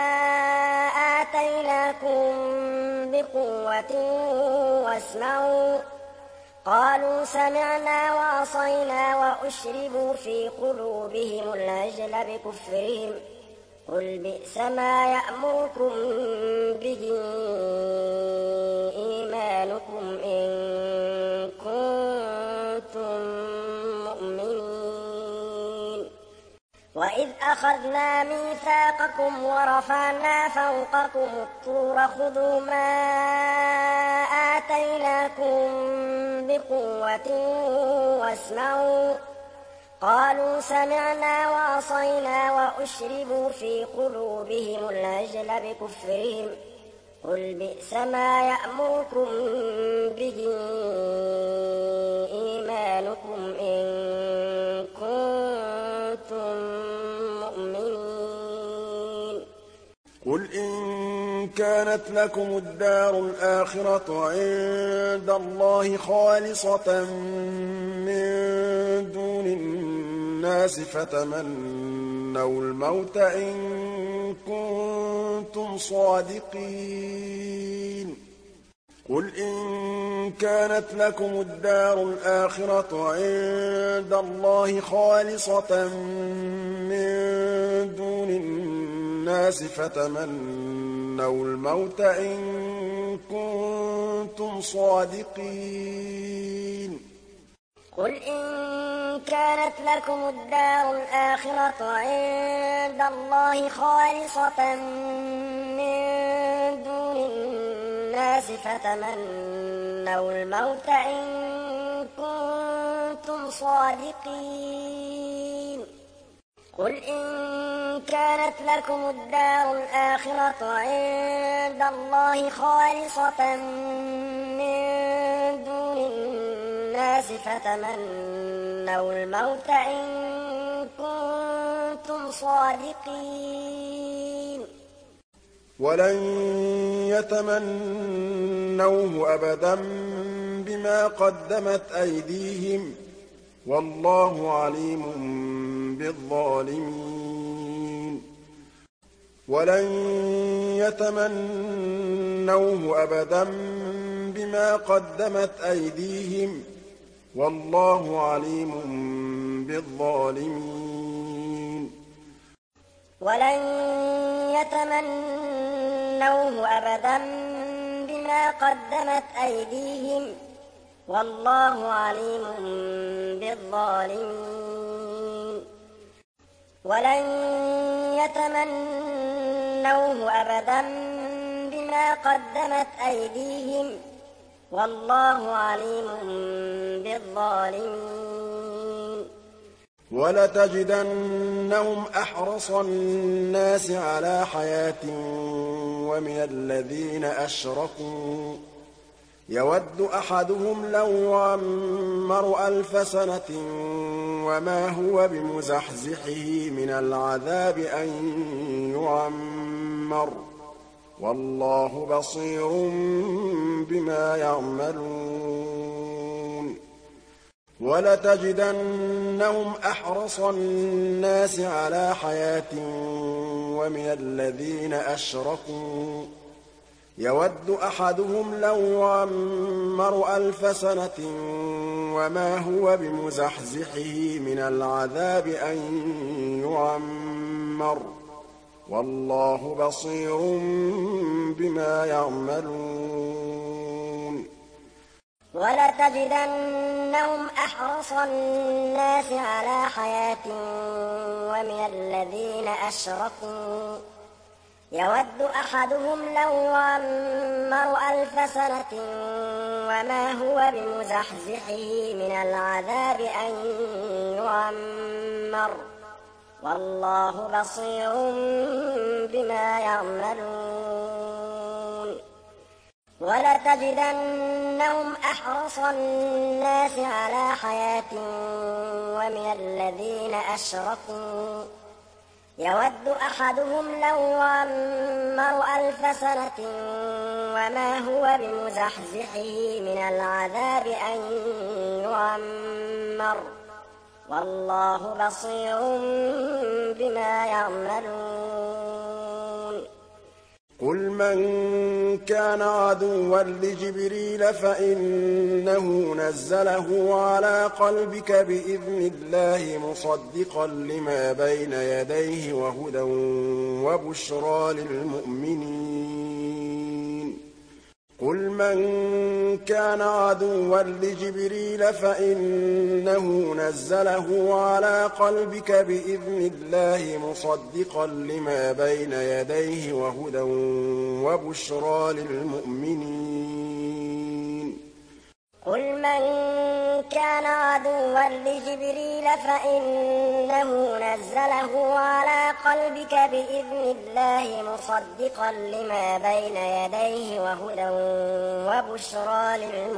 آتَيْنَاكُم بِقُوَّةٍ وَاسْمَعُوا ۖ قَالُوا سَمِعْنَا وَعَصَيْنَا وَأُشْرِبُوا فِي قُلُوبِهِمُ الْعِجْلَ بِكُفْرِهِمْ ۚ قُلْ بِئْسَ مَا يَأْمُرُكُم بِهِ إِيمَانُكُمْ إِن كُنتُم مُّؤْمِنِينَ وَإِذْ أَخَذْنَا مِيثَاقَكُمْ وَرَفَعْنَا فَوْقَكُمُ الطُّورَ خُذُوا مَا آتَيْنَاكُم بِقُوَّةٍ وَاسْمَعُوا ۖ قَالُوا سَمِعْنَا وَعَصَيْنَا وَأُشْرِبُوا فِي قُلُوبِهِمُ الْعِجْلَ بِكُفْرِهِمْ ۚ قُلْ بِئْسَ مَا يَأْمُرُكُم بِهِ إِيمَانُكُمْ إِن كُنتُم مُّؤْمِنِينَ قُلْ إِن كَانَتْ لَكُمُ الدَّارُ الْآخِرَةُ عِندَ اللَّهِ خَالِصَةً مِّن دُونِ النَّاسِ فَتَمَنَّوُا الْمَوْتَ إِن كُنتُمْ صَادِقِينَ قُلْ إِن كَانَتْ لَكُمُ الدَّارُ الْآخِرَةُ عِندَ اللَّهِ خَالِصَةً مِّن دُونِ النَّاسِ فَتَمَنَّوُا الْمَوْتَ إِن كُنتُمْ صَادِقِينَ قُلْ إِن كَانَتْ لَكُمُ الدَّارُ الْآخِرَةُ عِندَ اللَّهِ خَالِصَةً مِّن دُونِ النَّاسِ فَتَمَنَّوُا الْمَوْتَ إِن كُنتُمْ صَادِقِينَ قُلْ إِن كَانَتْ لَكُمُ الدَّارُ الْآخِرَةُ عِندَ اللَّهِ خَالِصَةً مِّن دُونِ النَّاسِ فَتَمَنَّوُا الْمَوْتَ إِن كُنتُمْ صَادِقِينَ وَلَن يَتَمَنَّوْهُ أَبَدًا بِمَا قَدَّمَتْ أَيْدِيهِمْ ۗ وَاللَّهُ عَلِيمٌ بِالظَّالِمِينَ وَلَن يَتَمَنَّوْهُ أَبَدًا بِمَا قَدَّمَتْ أَيْدِيهِمْ ۗ وَاللَّهُ عَلِيمٌ بِالظَّالِمِينَ وَلَن يَتَمَنَّوْهُ أَبَدًا بِمَا قَدَّمَتْ أَيْدِيهِمْ ۗ وَاللَّهُ عَلِيمٌ بِالظَّالِمِينَ وَلَن يَتَمَنَّوْهُ أَبَدًا بِمَا قَدَّمَتْ أَيْدِيهِمْ ۗ وَاللَّهُ عَلِيمٌ بِالظَّالِمِينَ وَلَتَجِدَنَّهُمْ أَحْرَصَ النَّاسِ عَلَىٰ حَيَاةٍ وَمِنَ الَّذِينَ أَشْرَكُوا ۚ يَوَدُّ أَحَدُهُمْ لَوْ يُعَمَّرُ أَلْفَ سَنَةٍ وَمَا هُوَ بِمُزَحْزِحِهِ مِنَ الْعَذَابِ أَن يُعَمَّرَ ۗ وَاللَّهُ بَصِيرٌ بِمَا يَعْمَلُونَ وَلَتَجِدَنَّهُمْ أَحْرَصَ النَّاسِ عَلَىٰ حَيَاةٍ وَمِنَ الَّذِينَ أَشْرَكُوا ۚ يَوَدُّ أَحَدُهُمْ لَوْ يُعَمَّرُ أَلْفَ سَنَةٍ وَمَا هُوَ بِمُزَحْزِحِهِ مِنَ الْعَذَابِ أَن يُعَمَّرَ ۗ وَاللَّهُ بَصِيرٌ بِمَا يَعْمَلُونَ وَلَتَجِدَنَّهُمْ أَحْرَصَ النَّاسِ عَلَىٰ حَيَاةٍ وَمِنَ الَّذِينَ أَشْرَكُوا ۚ يود أحدهم لو يعمر ألف سنة وما هو بمزحزحه من العذاب أن يعمر والله بصير بما يعملون ولتجدنهم أحرص الناس على حياة ومن الذين أشركوا يود أحدهم لو يعمر ألف سنة وما هو بمزحزحه من العذاب أن يعمر والله بصير بما يعملون قل من كان عدوا لجبريل فإنه نزله على قلبك بإذن الله مصدقا لما بين يديه وهدى وبشرى للمؤمنين قل من كان عدوا لجبريل فإنه نزله على قلبك بإذن الله مصدقا لما بين يديه وهدى وبشرى للمؤمنين قل من كان عدوا لجبريل فإنه نزله على قلبك بإذن الله مصدقا لما بين يديه وهدى وبشرى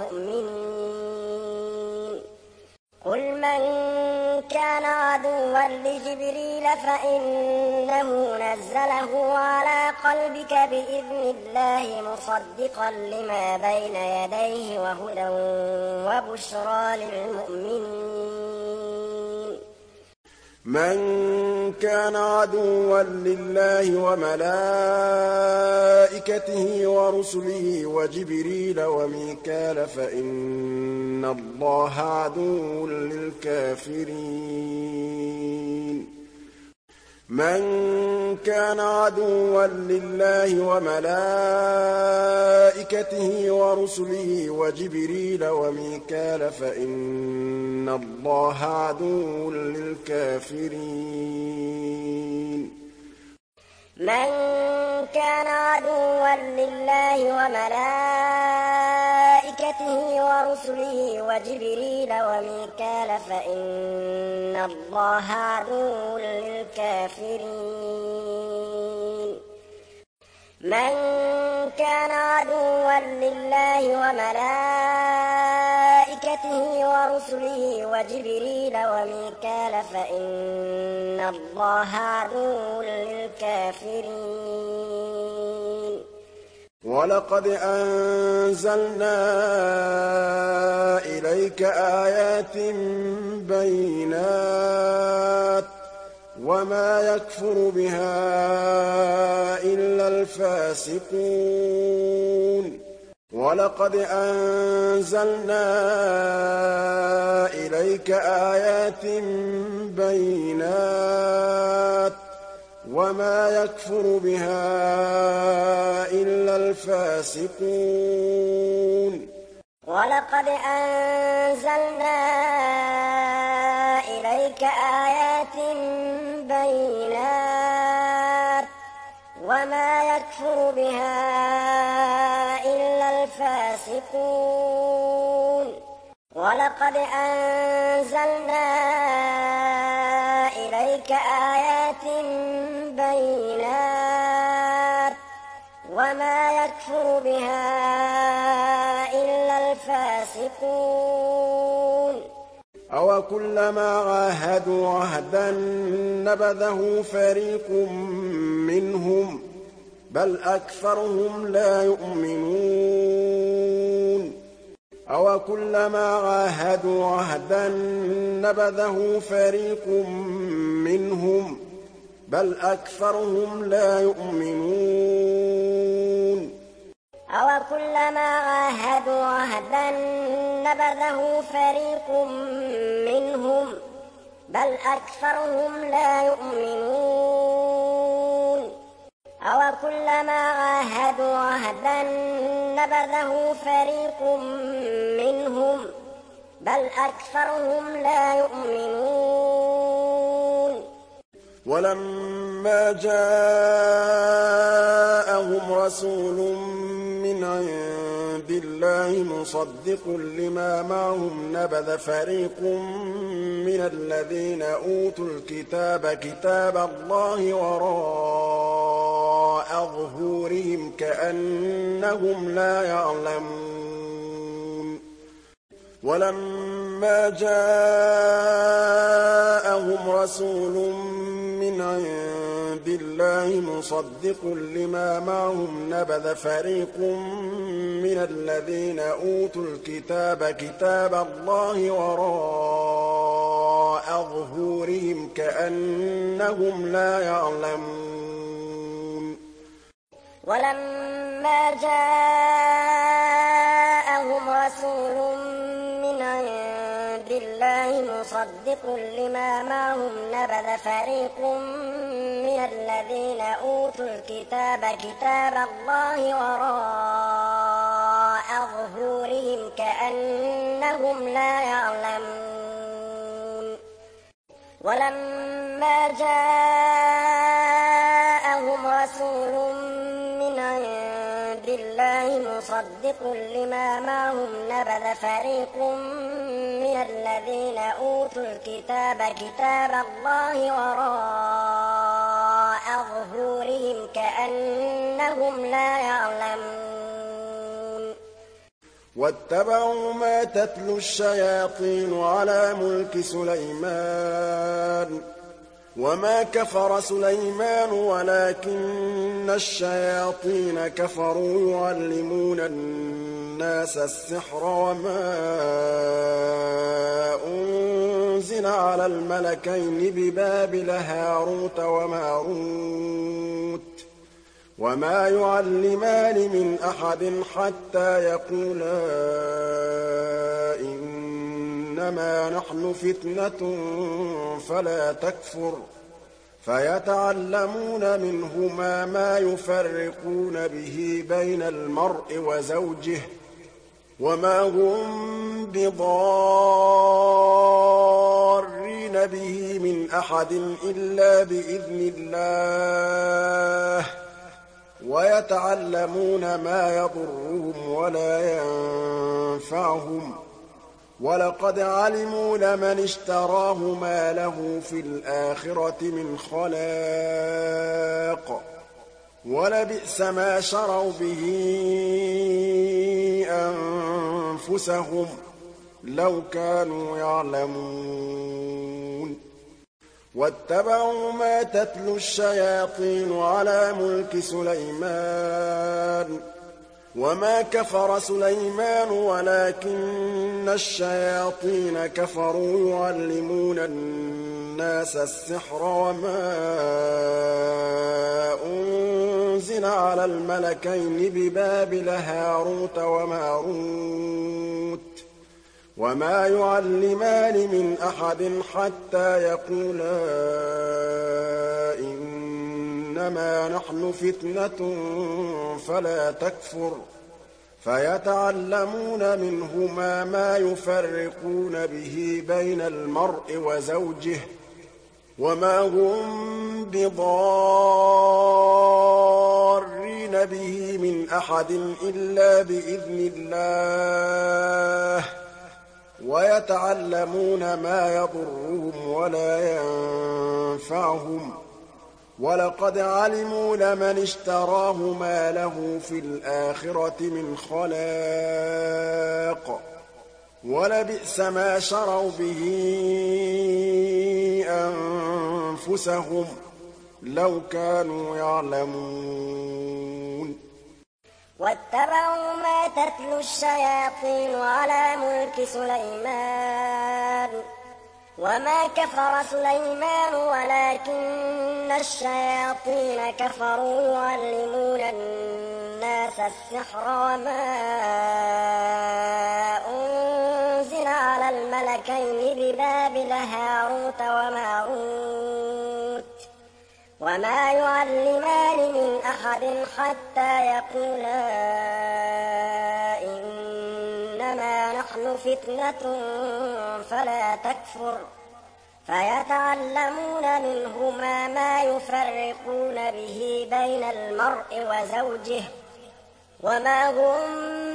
للمؤمنين قل من كان عدوا لجبريل فإنه نزله على قلبك بإذن الله مصدقا لما بين يديه وهدى وبشرى للمؤمنين من كان عدوا لله وملائكته ورسله وجبريل وميكال فإن الله عدو للكافرين من كان عدوا لله وملائكته ورسله وجبريل وميكال فإن الله عدو للكافرين من كان عدوا لله وملائكته ورسله وجبريل وميكال فإن الله عدو للكافرين من كان عدوا لله وملائكته ورسله وجبريل وميكال فإن الله عدو للكافرين ولقد أنزلنا إليك آيات بينات وما يكفر بها إلا الفاسقون ولقد أنزلنا إليك آيات بينات وما يكفر بها إلا الفاسقون ولقد أنزلنا إليك آيات بينات وما يكفر بها إلا الفاسقون ولقد أنزلنا إليك آيات بينات وما يكفر بها إلا الفاسقون أو كلما عاهدوا عهدا نبذه فريق منهم بل أكثرهم لا يؤمنون أو كلما عاهدوا عهدا نبذه فريق منهم بل أكثرهم لا يؤمنون أو كلما عاهدوا عهدا نبذه فريق منهم بل أكثرهم لا يؤمنون أو كلما عاهدوا عهدا نبذه فريق منهم بل أكثرهم لا يؤمنون وَلَمَّا جَاءَهُمْ رَسُولٌ مِّنْ عِندِ اللَّهِ مُصَدِّقٌ لِّمَا مَعَهُمْ نَبَذَ فَرِيقٌ مِّنَ الَّذِينَ أُوتُوا الْكِتَابَ كِتَابَ اللَّهِ وَرَاءَ ظُهُورِهِمْ كَأَنَّهُمْ لَا يَعْلَمُونَ وَلَمَّا جَاءَهُمْ رَسُولٌ مِّنْ عِندِ اللَّهِ مُصَدِّقٌ لِّمَا مَعَهُمْ نَبَذَ فَرِيقٌ مِّنَ الَّذِينَ أُوتُوا الْكِتَابَ كِتَابَ اللَّهِ وَرَاءَ ظُهُورِهِمْ كَأَنَّهُمْ لَا يَعْلَمُونَ وَلَمَّا جَاءَهُمْ رَسُولٌ مِّنْ عِندِ اللَّهِ مُصَدِّقٌ لِّمَا مَعَهُمْ نَبَذَ فَرِيقٌ مِّنَ الَّذِينَ أُوتُوا الْكِتَابَ كِتَابَ اللَّهِ وَرَاءَ ظُهُورِهِمْ كَأَنَّهُمْ لَا يَعْلَمُونَ وَلَمَّا جَاءَهُمْ رَسُولٌ مِّنْ عِندِ اللَّهِ مُصَدِّقٌ لِّمَا مَعَهُمْ نَبَذَ فَرِيقٌ مِّنَ الَّذِينَ أُوتُوا الْكِتَابَ كِتَابَ اللَّهِ وَرَاءَ ظُهُورِهِمْ كَأَنَّهُمْ لَا يَعْلَمُونَ وَاتَّبَعُوا مَا تَتْلُو الشَّيَاطِينُ عَلَىٰ مُلْكِ سُلَيْمَانَ ۖ وَمَا كَفَرَ سُلَيْمَانُ وَلَٰكِنَّ الشَّيَاطِينَ كَفَرُوا يُعَلِّمُونَ النَّاسَ السِّحْرَ وَمَا أُنزِلَ عَلَى الْمَلَكَيْنِ بِبَابِلَ هَارُوتَ وَمَارُوتَ وَمَا يُعَلِّمَانِ مِنْ أَحَدٍ حَتَّىٰ يَقُولَا إِنَّمَا نَحْنُ فِتْنَةٌ فَلَا تَكْفُرْ فَيَتَعَلَّمُونَ مِنْهُمَا مَا يُفَرِّقُونَ بِهِ بَيْنَ الْمَرْءِ وَزَوْجِهِ ۚ وَمَا هُم بِضَارِّينَ بِهِ مِنْ أَحَدٍ إِلَّا بِإِذْنِ اللَّهِ ۚ وَيَتَعَلَّمُونَ مَا يَضُرُّهُمْ وَلَا يَنفَعُهُمْ ۚ وَلَقَدْ عَلِمُوا لَمَنِ اشْتَرَاهُ مَا لَهُ في الْآخِرَةِ مِنْ خَلَاقٍ ۚ وَلَبِئْسَ مَا شَرَوْا بِهِ أَنفُسَهُمْ ۖ لَوْ كَانُوا يَعْلَمُونَ وَاتَّبَعُوا مَا تَتْلُو الشَّيَاطِينُ عَلَىٰ مُلْكِ سُلَيْمَانَ ۖ وَمَا كَفَرَ سُلَيْمَانُ وَلَٰكِنَّ الشَّيَاطِينَ كَفَرُوا يُعَلِّمُونَ النَّاسَ السِّحْرَ وَمَا أُنزِلَ عَلَى الْمَلَكَيْنِ بِبَابِلَ هَارُوتَ وَمَارُوتَ وَمَا يُعَلِّمَانِ مِنْ أَحَدٍ حَتَّىٰ يَقُولَا إِنَّمَا نَحْنُ فِتْنَةٌ فَلَا تَكْفُرْ فَيَتَعَلَّمُونَ مِنْهُمَا مَا يُفَرِّقُونَ بِهِ بَيْنَ الْمَرْءِ وَزَوْجِهِ ۚ وَمَا هُم بِضَارِّينَ بِهِ مِنْ أَحَدٍ إِلَّا بِإِذْنِ اللَّهِ ۚ وَيَتَعَلَّمُونَ مَا يَضُرُّهُمْ وَلَا يَنفَعُهُمْ ۚ وَلَقَدْ عَلِمُوا لَمَنِ اشْتَرَاهُ مَا لَهُ في الْآخِرَةِ مِنْ خَلَاقٍ ۚ وَلَبِئْسَ مَا شَرَوْا بِهِ أَنفُسَهُمْ ۖ لَوْ كَانُوا يَعْلَمُونَ وَاتَّبَعُوا مَا تَتْلُو الشَّيَاطِينُ عَلَىٰ مُلْكِ سُلَيْمَانَ ۖ وَمَا كَفَرَ سُلَيْمَانُ وَلَٰكِنَّ الشَّيَاطِينَ كَفَرُوا يُعَلِّمُونَ النَّاسَ السِّحْرَ وَمَا أُنزِلَ عَلَى الْمَلَكَيْنِ بِبَابِلَ هَارُوتَ وَمَارُوتَ وَمَا يُعَلِّمَانِ مِنْ أَحَدٍ حَتَّىٰ يَقُولَا إِنَّمَا نَحْنُ فِتْنَةٌ فَلَا تَكْفُرْ فيتعلمون منهما ما يفرقون به بين المرء وزوجه وما هم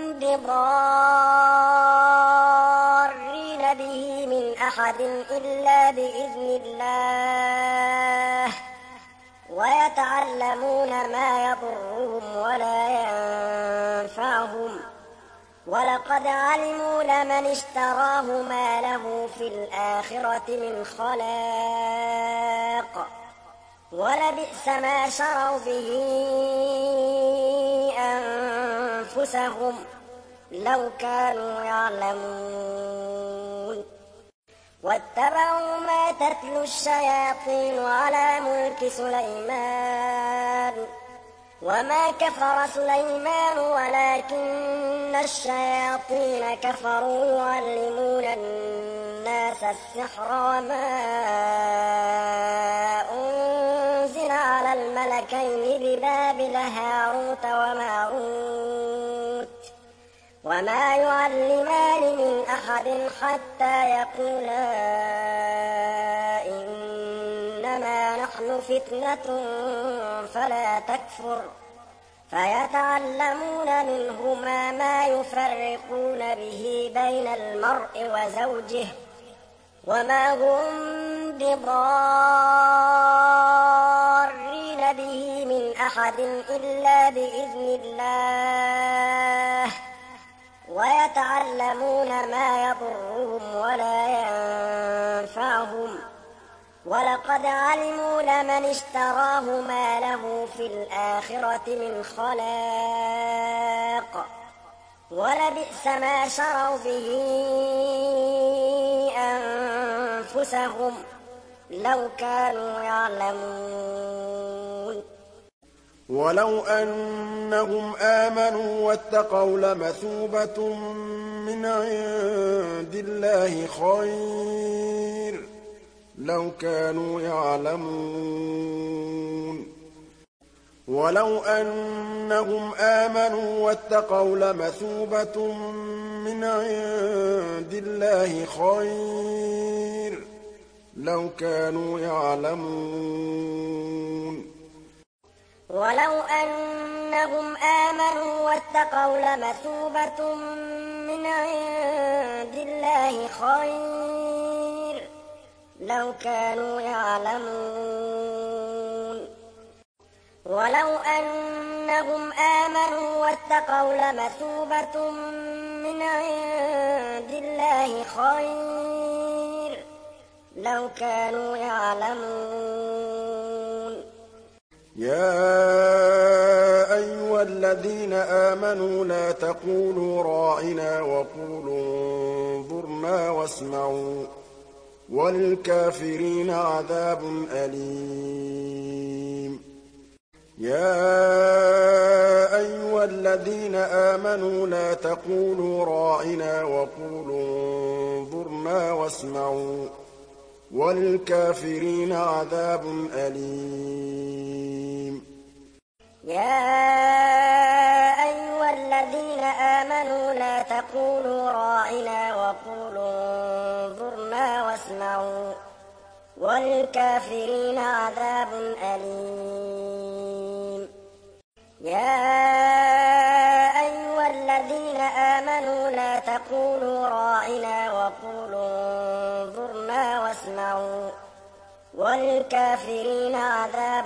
بضارين به من أحد إلا بإذن الله ويتعلمون ما يضرهم ولا ينفعهم ولقد علموا لمن اشتراه ما له في الآخرة من خلاق ولبئس ما شروا به أنفسهم لو كانوا يعلمون واتبعوا ما تتلو الشياطين على ملك سليمان وما كفر سليمان ولكن الشياطين كفروا يعلمون الناس السحر وما أنزل على الملكين ببابل هاروت وماروت وما يعلمان من أحد حتى يقولا إنما نحن فتنة فلا تكفر فيتعلمون منهما ما يفرقون به بين المرء وزوجه وما هم بضارين به من أحد إلا بإذن الله ويتعلمون ما يضرهم ولا ينفعهم ولقد علموا لمن اشتراه ما له في الآخرة من خلاق ولبئس ما شروا به أنفسهم لو كانوا يعلمون ولو أنهم آمنوا واتقوا لمثوبة من عند الله خير لو كانوا يعلمون ولو أنهم آمنوا واتقوا لمثوبة من عند الله خير لو كانوا يعلمون ولو أنهم آمنوا واتقوا لمثوبة من عند الله خير لو كانوا يعلمون ولو أنهم آمنوا واتقوا لمثوبة من عند الله خير لو كانوا يعلمون يا أيها الذين آمنوا لا تقولوا راعنا وقولوا انظرنا واسمعوا وللكافرين عذاب أليم يا أيها الذين آمنوا لا تقولوا راعنا وقولوا انظرنا واسمعوا وللكافرين عذاب أليم يا أيها الذين آمنوا لا تقولوا راعنا وقولوا انظرنا واسمعوا وللكافرين عذاب أليم يا أيها الذين آمنوا لا تقولوا راعنا وقولوا انظرنا واسمعوا وللكافرين عذاب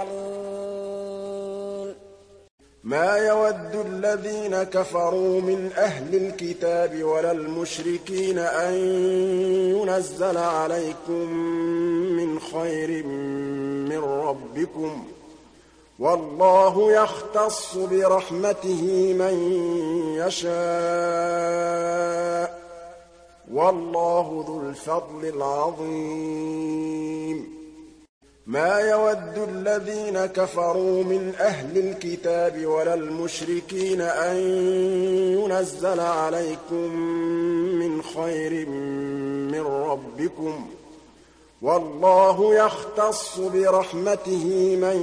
أليم ما يود الذين كفروا من أهل الكتاب ولا المشركين أن ينزل عليكم من خير من ربكم والله يختص برحمته من يشاء والله ذو الفضل العظيم ما يود الذين كفروا من أهل الكتاب ولا المشركين أن ينزل عليكم من خير من ربكم والله يختص برحمته من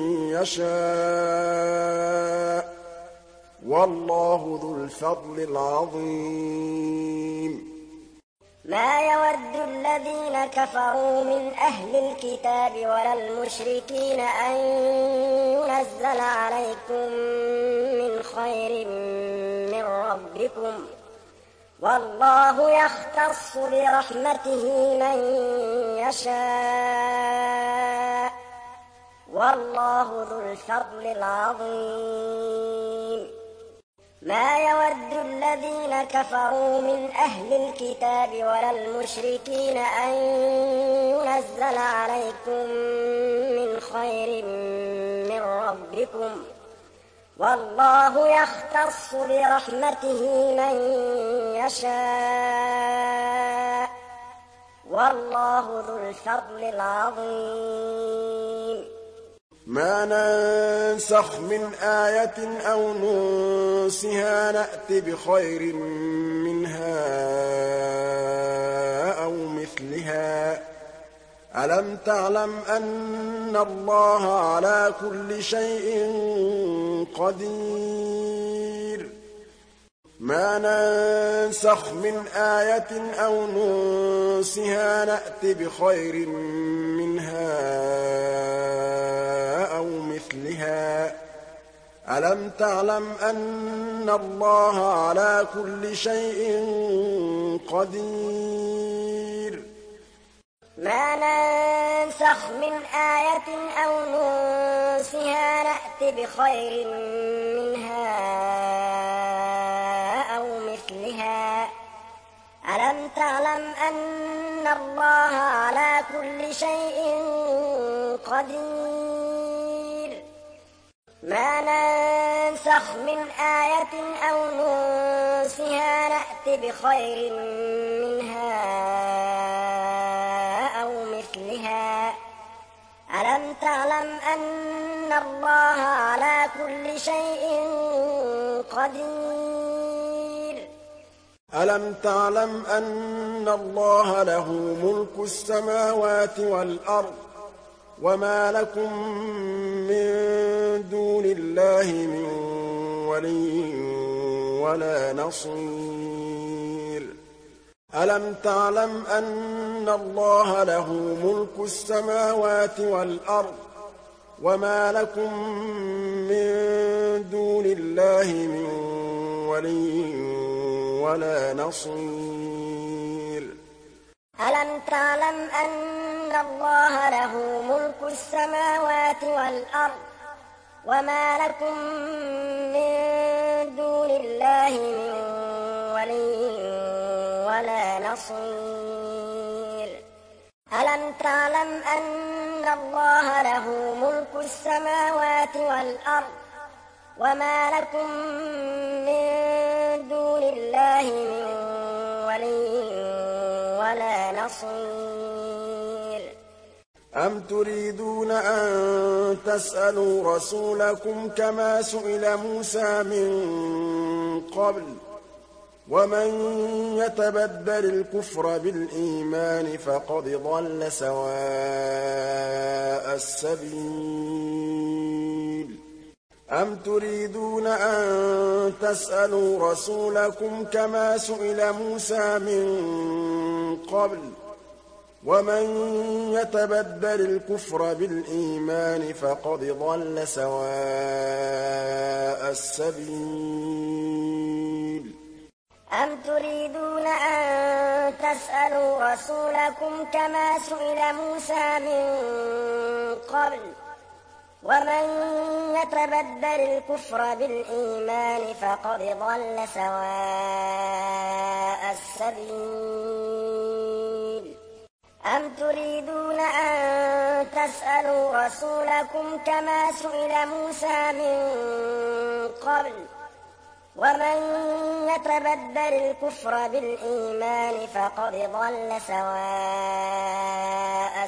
يشاء والله ذو الفضل العظيم ما يود الذين كفروا من أهل الكتاب ولا المشركين أن ينزل عليكم من خير من ربكم والله يختص برحمته من يشاء والله ذو الفضل العظيم ما يود الذين كفروا من أهل الكتاب ولا المشركين أن ينزل عليكم من خير من ربكم والله يختص برحمته من يشاء والله ذو الفضل العظيم ما ننسخ من آية أو ننسها نأت بخير منها أو مثلها ألم تعلم أن الله على كل شيء قدير ما ننسخ من آية أو ننسها نأت بخير منها أو مثلها ألم تعلم أن الله على كل شيء قدير ما ننسخ من آية أو ننسها نأت بخير منها أو مثلها ألم تعلم أن الله على كل شيء قدير ما ننسخ من آية أو ننسها نأت بخير منها أو مثلها ألم تعلم أن الله على كل شيء قدير ألم تعلم أن الله له ملك السماوات والأرض وما لكم من دون الله من ولي ولا نصير ألم تعلم أن الله له ملك السماوات والأرض وما لكم من دون الله من ولي ولا نصير ألم تعلم أن الله له ملك السماوات والأرض وما لكم من دون الله من ولي ولا نصير ألم تعلم أن الله له ملك السماوات والأرض وما لكم من دون الله من ولي ولا نصير أم تريدون أن تسألوا رسولكم كما سئل موسى من قبل ومن يتبدل الكفر بالإيمان فقد ضل سواء السبيل أم تريدون أن تسألوا رسولكم كما سئل موسى من قبل ومن يتبدل الكفر بالإيمان فقد ضل سواء السبيل أم تريدون أن تسألوا رسولكم كما سئل موسى من قبل ومن يتبدل الكفر بالإيمان فقد ضل سواء السبيل أم تريدون أن تسألوا رسولكم كما سئل موسى من قبل ومن يتبدل الكفر بالإيمان فقد ضل سواء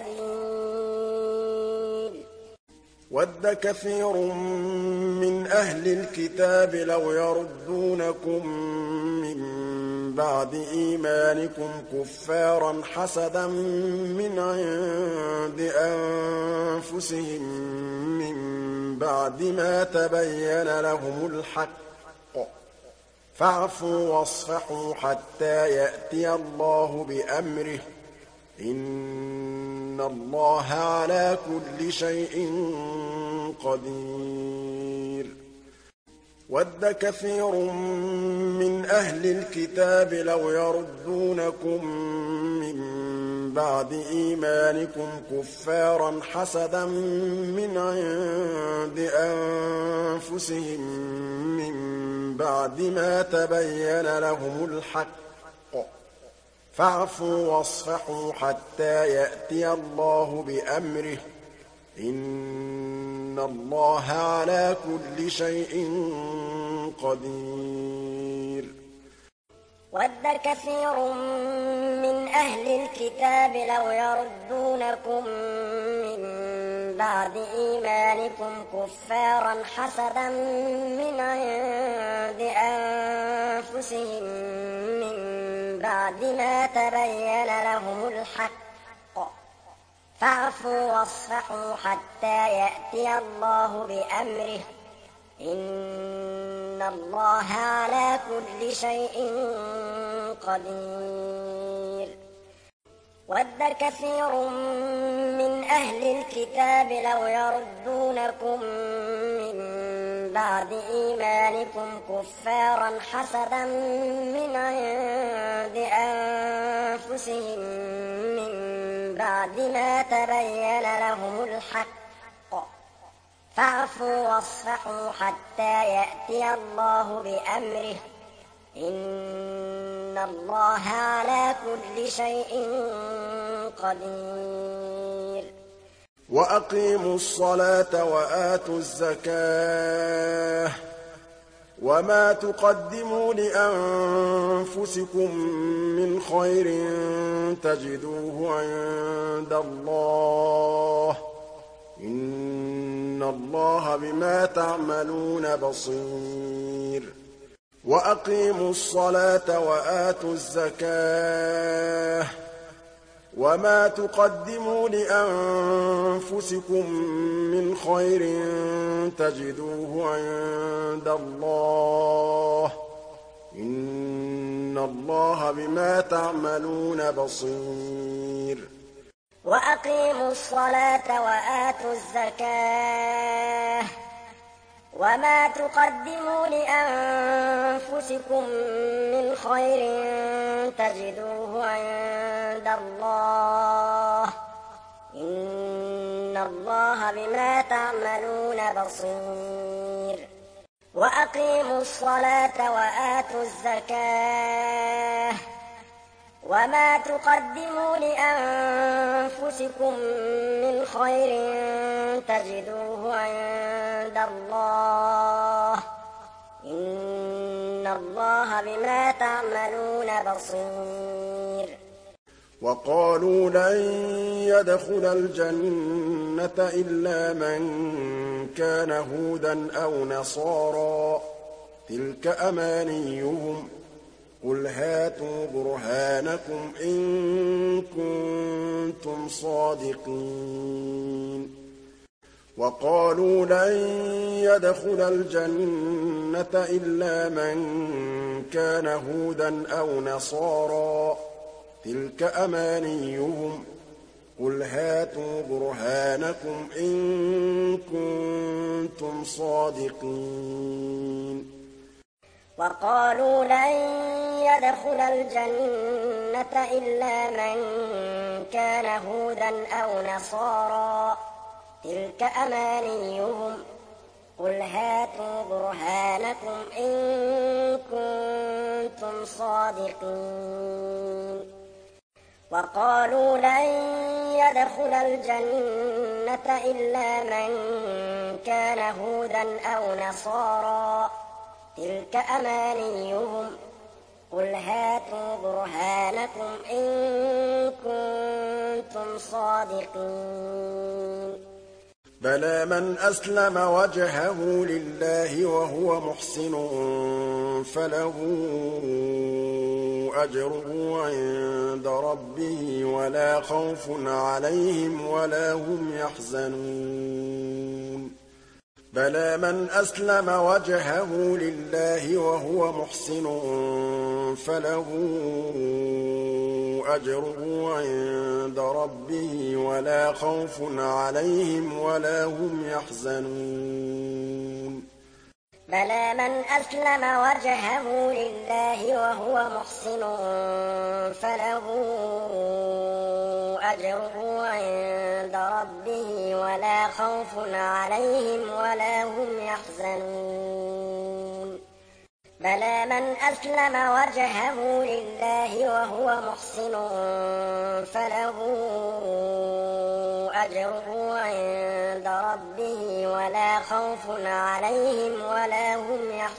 السبيل ود كثير من أهل الكتاب لو يردونكم من بعد إيمانكم كفارا حسدا من عند أنفسهم من بعد ما تبين لهم الحق فاعفوا واصفحوا حتى يأتي الله بأمره إن الله على كل شيء قدير وَدَّ كَثِيرٌ مِّنْ أَهْلِ الْكِتَابِ لَوْ يَرُدُّونَكُم مِّن بَعْدِ إِيمَانِكُمْ كُفَّارًا حَسَدًا مِّنْ عِندِ أَنفُسِهِم مِّن بَعْدِ مَا تَبَيَّنَ لَهُمُ الْحَقُّ ۖ فاعفوا واصفحوا حتى يأتي الله بأمره إن الله على كل شيء قدير وَدَّ كَثِيرٌ مِّنْ أَهْلِ الْكِتَابِ لَوْ يَرُدُّونَكُم مِّن بَعْدِ إِيمَانِكُمْ كُفَّارًا حَسَدًا مِّنْ عِندِ أَنفُسِهِم مِّن بَعْدِ مَا تَبَيَّنَ لَهُمُ الْحَقُّ ۖ فاعفوا واصفحوا حتى يأتي الله بأمره إن الله على كل شيء قدير وَدَّ كَثِيرٌ مِّنْ أَهْلِ الْكِتَابِ لَوْ يَرُدُّونَكُم مِّن بَعْدِ إِيمَانِكُمْ كُفَّارًا حَسَدًا مِّنْ عِندِ أَنفُسِهِم مِّن بَعْدِ مَا تَبَيَّنَ لَهُمُ الْحَقُّ ۖ فاعفوا واصفحوا حتى يأتي الله بأمره إن الله على كل شيء قدير وَأَقِيمُوا الصَّلَاةَ وَآتُوا الزَّكَاةَ وَمَا تُقَدِّمُوا لِأَنفُسِكُم مِّنْ خَيْرٍ تَجِدُوهُ عِندَ اللَّهِ إِنَّ اللَّهَ بِمَا تَعْمَلُونَ بَصِيرٌ وَأَقِيمُوا الصَّلَاةَ وَآتُوا الزَّكَاةَ وَمَا تُقَدِّمُوا لِأَنفُسِكُم مِّنْ خَيْرٍ تَجِدُوهُ عِندَ اللَّهِ إِنَّ اللَّهَ بِمَا تَعْمَلُونَ بَصِيرٌ وَأَقِيمُوا الصَّلَاةَ وَآتُوا الزَّكَاةَ وَمَا تُقَدِّمُوا لِأَنفُسِكُم مِّنْ خَيْرٍ تَجِدُوهُ عِندَ اللَّهِ إِنَّ اللَّهَ بِمَا تَعْمَلُونَ بَصِيرٌ وَأَقِيمُوا الصَّلَاةَ وَآتُوا الزَّكَاةَ وَمَا تُقَدِّمُوا لِأَنفُسِكُم مِّنْ خَيْرٍ تَجِدُوهُ عِندَ اللَّهِ إِنَّ اللَّهَ بِمَا تَعْمَلُونَ بَصِيرٌ وَقَالُوا لَن يَدْخُلَ الْجَنَّةَ إِلَّا مَن كَانَ هُودًا أَوْ نَصَارَىٰ ۗ تِلْكَ أَمَانِيُّهُمْ ۗ قُلْ هَاتُوا بُرْهَانَكُمْ إِن كُنتُمْ صَادِقِينَ وَقَالُوا لَن يَدْخُلَ الْجَنَّةَ إِلَّا مَن كَانَ هُودًا أَوْ نَصَارَىٰ ۗ تِلْكَ أَمَانِيُّهُمْ ۗ قُلْ هَاتُوا بُرْهَانَكُمْ إِن كُنتُمْ صَادِقِينَ وَقَالُوا لَن يَدْخُلَ الْجَنَّةَ إِلَّا مَن كَانَ هُودًا أَوْ نَصَارَىٰ ۗ تِلْكَ أَمَانِيُّهُمْ ۗ قُلْ هَاتُوا بُرْهَانَكُمْ إِن كُنتُمْ صَادِقِينَ وَقَالُوا لَن يَدْخُلَ الْجَنَّةَ إِلَّا مَن كَانَ هُودًا أَوْ نَصَارَىٰ ۗ تِلْكَ أَمَانِيُّهُمْ ۗ قُلْ هَاتُوا بُرْهَانَكُمْ إِن كُنتُمْ صَادِقِينَ بَلَىٰ مَنْ أَسْلَمَ وَجْهَهُ لِلَّهِ وَهُوَ مُحْسِنٌ فَلَهُ أَجْرُهُ عِندَ رَبِّهِ وَلَا خَوْفٌ عَلَيْهِمْ وَلَا هُمْ يَحْزَنُونَ بلى من أسلم وجهه لله وهو محسن فله أجره عند ربه ولا خوف عليهم ولا هم يحزنون بلى من أسلم وجهه لله وهو محسن فله أجره عند ربه ولا خوف عليهم ولا هم يحزنون بلى من أسلم وجهه لله وهو محسن فله أجره عند ربه ولا خوف عليهم ولا هم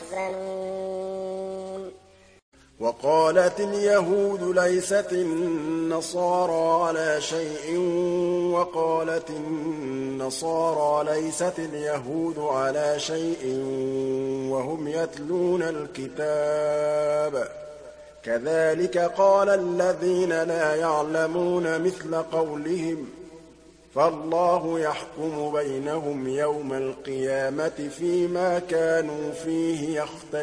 يحزنون وقالت اليهود ليست النصارى على شيء وقالت النصارى ليست اليهود على شيء وهم يتلون الكتاب كذلك قال الذين لا يعلمون مثل قولهم فالله يحكم بينهم يوم القيامة فيما كانوا فيه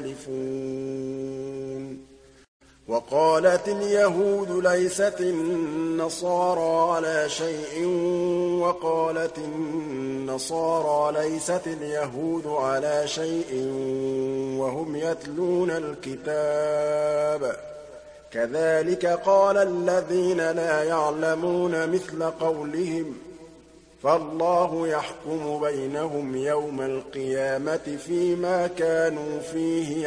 يختلفون وقالت اليهود ليست النصارى على شيء وقالت النصارى ليست اليهود على شيء وهم يتلون الكتاب كذلك قال الذين لا يعلمون مثل قولهم فالله يحكم بينهم يوم القيامة فيما كانوا فيه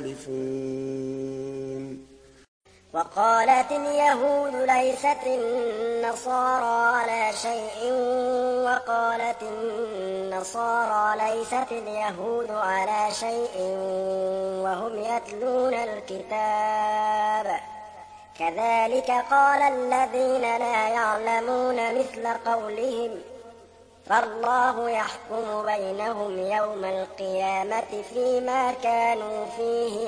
يختلفون وقالت اليهود ليست النصارى على شيء وقالت النصارى ليست اليهود على شيء وهم يتلون الكتاب كذلك قال الذين لا يعلمون مثل قولهم فالله يحكم بينهم يوم القيامة فيما كانوا فيه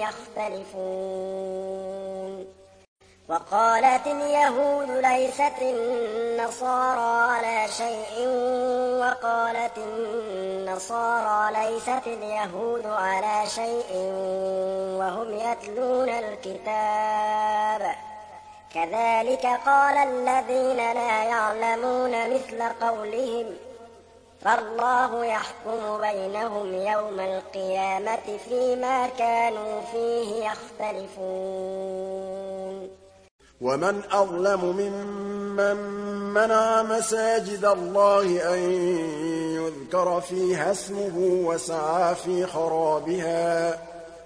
يختلفون وقالت اليهود ليست النصارى على شيء وقالت النصارى ليست اليهود على شيء وهم يتلون الكتاب كذلك قال الذين لا يعلمون مثل قولهم فالله يحكم بينهم يوم القيامة فيما كانوا فيه يختلفون ومن أظلم ممن منع مساجد الله أن يذكر فيها اسمه وسعى في خرابها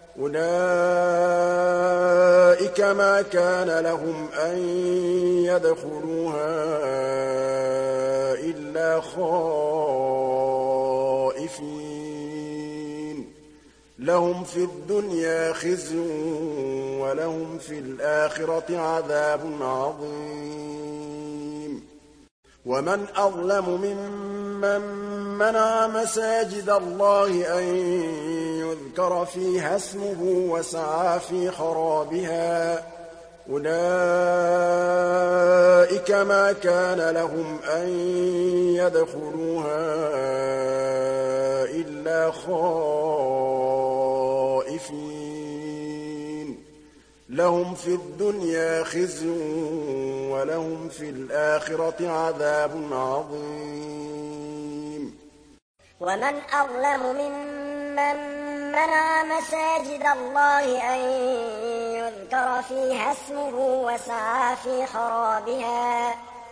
أولئك ما كان لهم أن يدخلوها إلا خائفين لهم في الدنيا خزي ولهم في الآخرة عذاب عظيم ومن أظلم ممن منع مساجد الله أن يذكر فيها اسمه وسعى في خرابها أولئك ما كان لهم أن يدخلوها إلا خائفين لهم في الدنيا خزي ولهم في الآخرة عذاب عظيم ومن أظلم ممن منع مساجد الله أن يذكر فيها اسمه وسعى في خرابها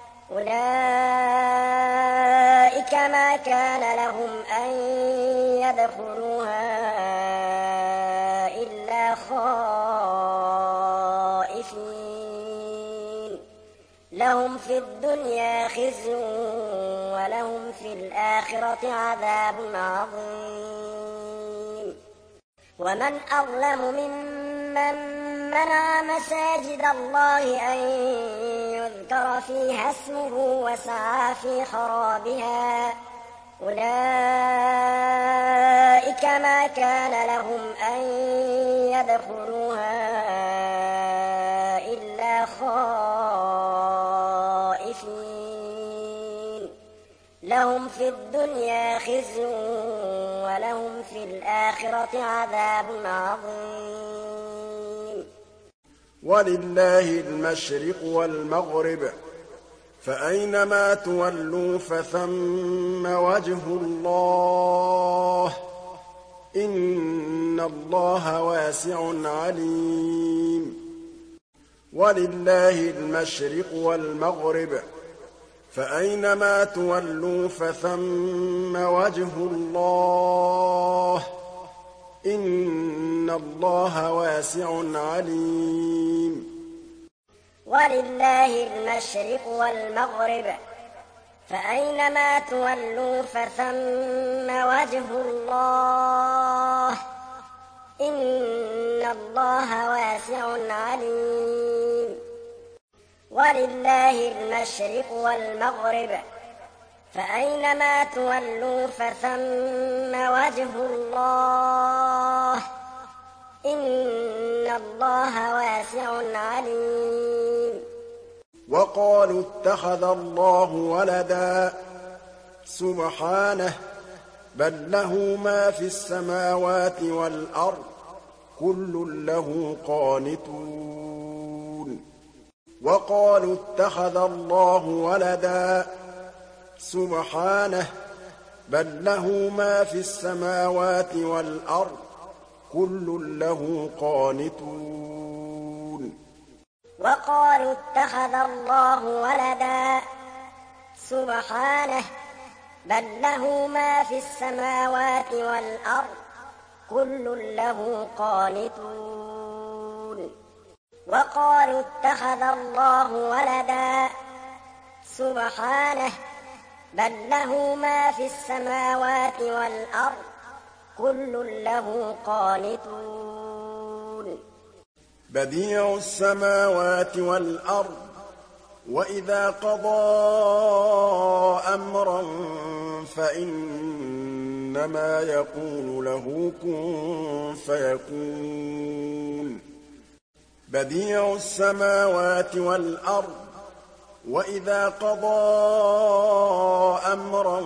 أولئك ما كان لهم أن يدخلوها إلا خائفين لهم في الدنيا خزي ولهم في الآخرة عذاب عظيم ومن أظلم ممن منع مساجد الله أن يذكر فيها اسمه وسعى في خرابها أولئك ما كان لهم أن يدخلوها إلا خائفين لهم في الدنيا خزي ولهم في الآخرة عذاب عظيم. ولله المشرق والمغرب فأينما تولوا فثم وجه الله إن الله واسع عليم. ولله المشرق والمغرب فأينما تولوا فثم وجه الله إن الله واسع عليم. ولله المشرق والمغرب فأينما تولوا فثم وجه الله إن الله واسع عليم. ولله المشرق والمغرب فأينما تولوا فثم وجه الله إن الله واسع عليم. وقالوا اتخذ الله ولدا سبحانه بل له ما في السماوات والأرض كل له قانتون. وقالوا اتخذ الله ولدا سبحانه بل له ما في السماوات والأرض كل له قانتون. وقالوا اتخذ الله ولدا سبحانه بل له ما في السماوات والأرض كل له قانتون. وقالوا اتخذ الله ولدا سبحانه بل له ما في السماوات والأرض كل له قانتون. بديع السماوات والأرض وإذا قضى أمرا فإنما يقول له كن فيكون. بديع السماوات والأرض وإذا قضى أمرا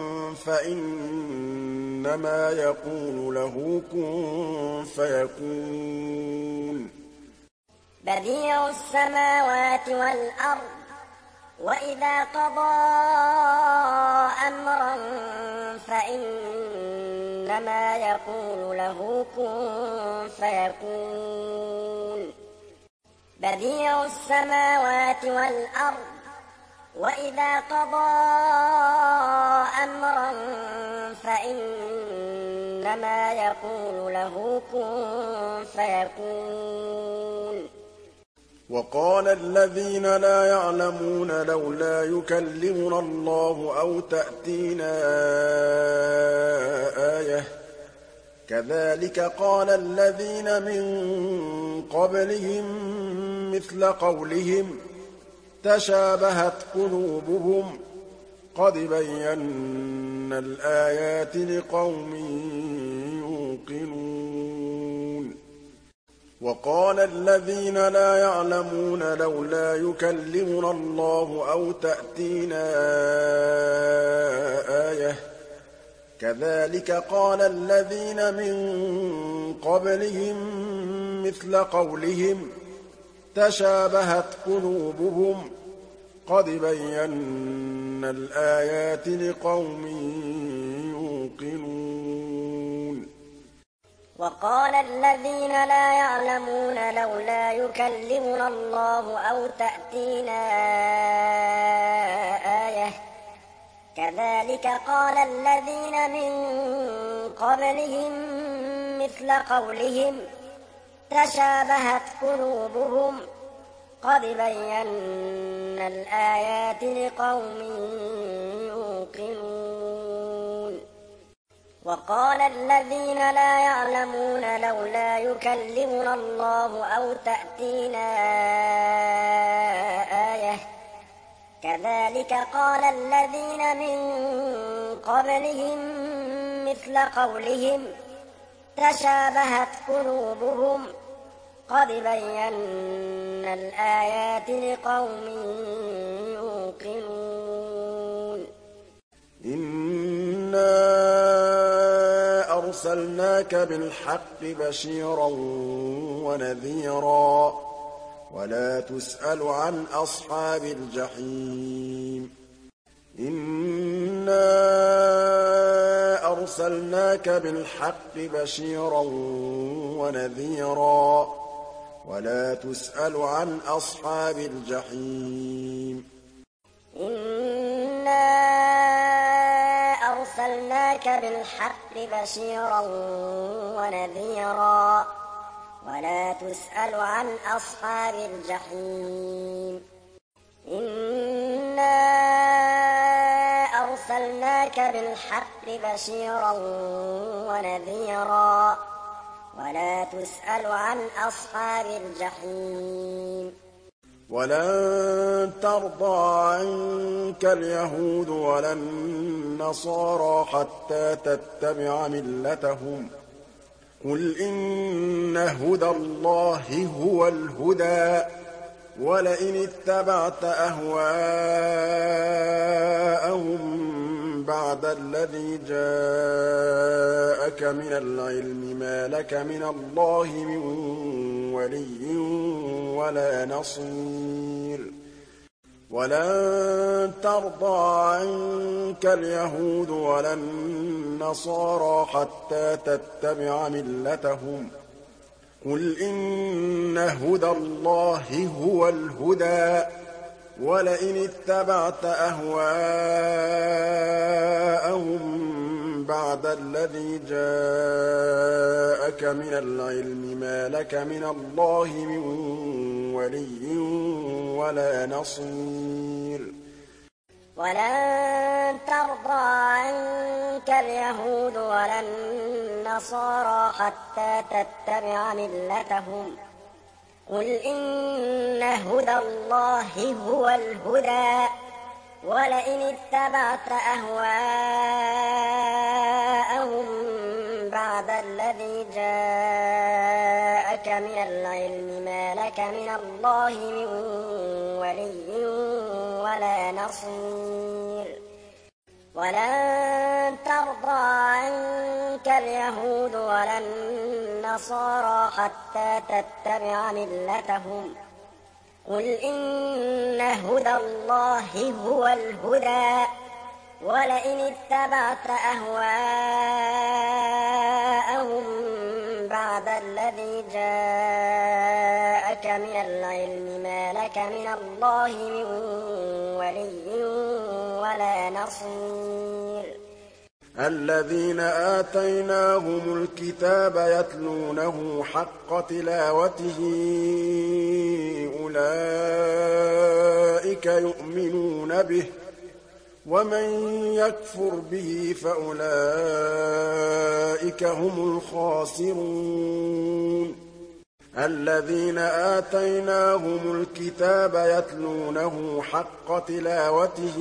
فإنما يقول له كن فيكون. بديع السماوات والأرض وإذا قضى أمرا فإنما يقول له كن فيكون. بديع السماوات والأرض وإذا قضى أمرا فإنما يقول له كن فيكون. وقال الذين لا يعلمون لولا يكلمنا الله أو تأتينا آية كذلك قال الذين من قبلهم مثل قولهم تشابهت قلوبهم قد بينا الآيات لقوم يوقنون. وقال الذين لا يعلمون لولا يكلمنا الله أو تأتينا آية كذلك قال الذين من قبلهم مثل قولهم تشابهت قلوبهم قد بينا الآيات لقوم يوقنون. وقال الذين لا يعلمون لولا يكلمنا الله أو تأتينا آية كذلك قال الذين من قبلهم مثل قولهم تشابهت قلوبهم قد بينا الآيات لقوم يوقنون. وقال الذين لا يعلمون لولا يكلمنا الله أو تأتينا آية كذلك قال الذين من قبلهم مثل قولهم تشابهت قلوبهم قد بينا الآيات لقوم يوقنون. أَرْسَلْنَاكَ بِالْحَقِّ بَشِيرًا وَنَذِيرًا وَلَا تُسْأَلُ عَنْ أَصْحَابِ الْجَحِيمِ إِنَّا أَرْسَلْنَاكَ بِالْحَقِّ بَشِيرًا وَنَذِيرًا وَلَا تُسْأَلُ عَنْ أَصْحَابِ الْجَحِيمِ إِنَّا أَرْسَلْنَاكَ بِالْحَقِّ بَشِيرًا وَنَذِيرًا وَلَا تُسْأَلُ عَنْ أَصْحَابِ الْجَحِيمِ إِنَّا أَرْسَلْنَاكَ بِالْحَقِّ بَشِيرًا وَنَذِيرًا وَلَا تُسْأَلُ عَنْ أَصْحَابِ الْجَحِيمِ وَلَن تَرْضَىٰ عَنكَ الْيَهُودُ وَلَا النَّصَارَىٰ حَتَّىٰ تَتَّبِعَ مِلَّتَهُمْ ۗ قُلْ إِنَّ هُدَى اللَّهِ هُوَ الْهُدَىٰ ۗ وَلَئِنِ اتَّبَعْتَ أَهْوَاءَهُم بَعْدَ الَّذِي جَاءَكَ مِنَ الْعِلْمِ مَا لَكَ مِنَ اللَّهِ مِن وَلِيٍّ وَلَا نَصِيرٍ وَلَن تَرْضَىٰ عَنكَ الْيَهُودُ وَلَا النَّصَارَىٰ حَتَّىٰ تَتَّبِعَ مِلَّتَهُمْ ۗ قُلْ إِنَّ هُدَى اللَّهِ هُوَ الْهُدَىٰ ۗ وَلَئِنِ اتَّبَعْتَ أَهْوَاءَهُم بَعْدَ الَّذِي جَاءَكَ مِنَ الْعِلْمِ مَا لَكَ مِنَ اللَّهِ مِن وَلِيٍّ وَلَا نَصِيرٍ وَلَن تَرْضَىٰ عَنكَ الْيَهُودُ وَلَا النَّصَارَىٰ حَتَّىٰ تَتَّبِعَ مِلَّتَهُمْ ۗ قُلْ إِنَّ هُدَى اللَّهِ هُوَ الْهُدَىٰ ۗ وَلَئِنِ اتَّبَعْتَ أَهْوَاءَهُم بَعْدَ الَّذِي جَاءَكَ مِنَ الْعِلْمِ مَا لَكَ مِنَ اللَّهِ مِن وَلِيٍّ وَلَا نَصِيرٍ وَلَن تَرْضَىٰ عَنكَ الْيَهُودُ وَلَا النَّصَارَىٰ حَتَّىٰ تَتَّبِعَ مِلَّتَهُمْ ۗ قُلْ إِنَّ هُدَى اللَّهِ هُوَ الْهُدَىٰ ۗ وَلَئِنِ اتَّبَعْتَ أَهْوَاءَهُم بَعْدَ الَّذِي جَاءَكَ مِنَ الْعِلْمِ مَا لَكَ مِنَ اللَّهِ مِن وَلِيٍّ وَلَا نَصِيرٍ الَّذِينَ آتَيْنَاهُمُ الْكِتَابَ يَتْلُونَهُ حَقَّ تِلَاوَتِهِ أُولَٰئِكَ يُؤْمِنُونَ بِهِ ۗ وَمَن يَكْفُرْ بِهِ فَأُولَٰئِكَ هُمُ الْخَاسِرُونَ الَّذِينَ آتَيْنَاهُمُ الْكِتَابَ يَتْلُونَهُ حَقَّ تِلَاوَتِهِ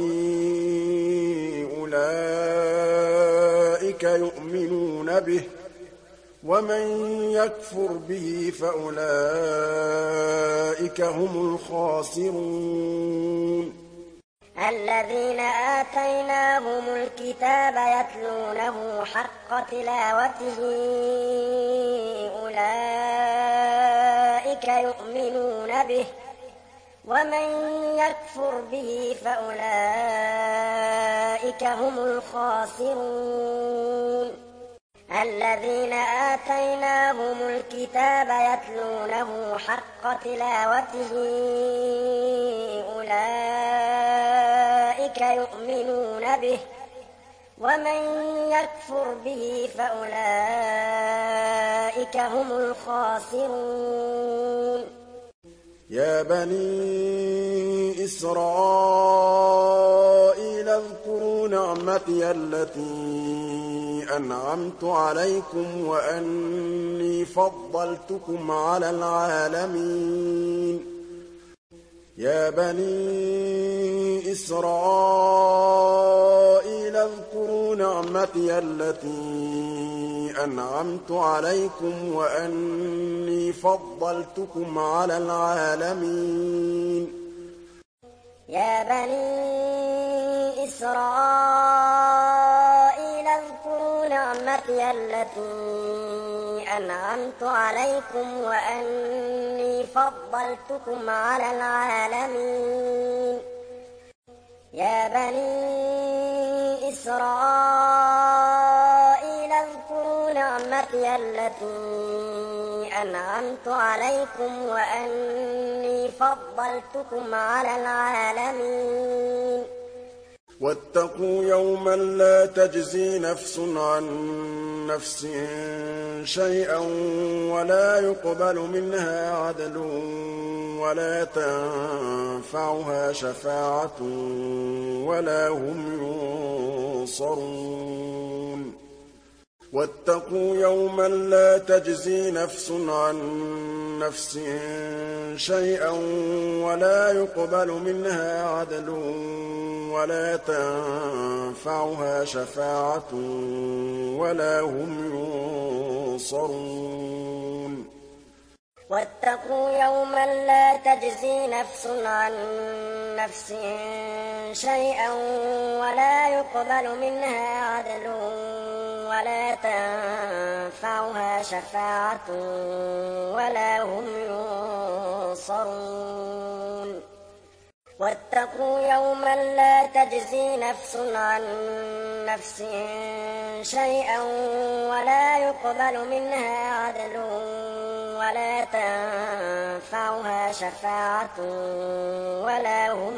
أُولَٰئِكَ يُؤْمِنُونَ بِهِ ۗ وَمَن يَكْفُرْ بِهِ فَأُولَٰئِكَ هُمُ الْخَاسِرُونَ الَّذِينَ آتَيْنَاهُمُ الْكِتَابَ يَتْلُونَهُ حَقَّ تِلَاوَتِهِ أُولَٰئِكَ يُؤْمِنُونَ بِهِ ۗ وَمَن يَكْفُرْ بِهِ فَأُولَٰئِكَ هُمُ الْخَاسِرُونَ الَّذِينَ آتَيْنَاهُمُ الْكِتَابَ يَتْلُونَهُ حَقَّ تِلَاوَتِهِ أُولَٰئِكَ يُؤْمِنُونَ بِهِ ۗ وَمَن يَكْفُرْ بِهِ فَأُولَٰئِكَ هُمُ الْخَاسِرُونَ يَا بَنِي إِسْرَائِيلَ اذْكُرُوا نِعْمَتِيَ الَّتِي أَنْعَمْتُ عَلَيْكُمْ وَأَنِّي فَضَّلْتُكُمْ عَلَى الْعَالَمِينَ يَا بَنِي إِسْرَائِيلَ اذْكُرُوا نِعْمَتِيَ الَّتِي أَنْعَمْتُ عَلَيْكُمْ وَأَنِّي فَضَّلْتُكُمْ عَلَى الْعَالَمِينَ يَا بَنِي إِسْرَائِيلَ اذْكُرُوا نِعْمَتِيَ نعمتي التي أنعمت عليكم وأني فضلتكم على العالمين يا بني إسرائيل اذكروا نعمتي التي أنعمت عليكم وأني فضلتكم على العالمين واتقوا يوما لا تجزي نفس عن نفس شيئا ولا يقبل منها عدل ولا تنفعها شفاعة ولا هم ينصرون واتقوا يوما لا تجزي نفس عن نفس شيئا ولا يقبل منها عدل ولا تنفعها شفاعة ولا هم ينصرون واتقوا يوما لا تجزي نفس عن نفس شيئا ولا يقبل منها عدل ولا تنفعها شفاعة ولا هم ينصرون واتقوا يوما لا تجزي نفس عن نفس شيئا ولا يقبل منها عدل ولا تنفعها شفاعة ولا هم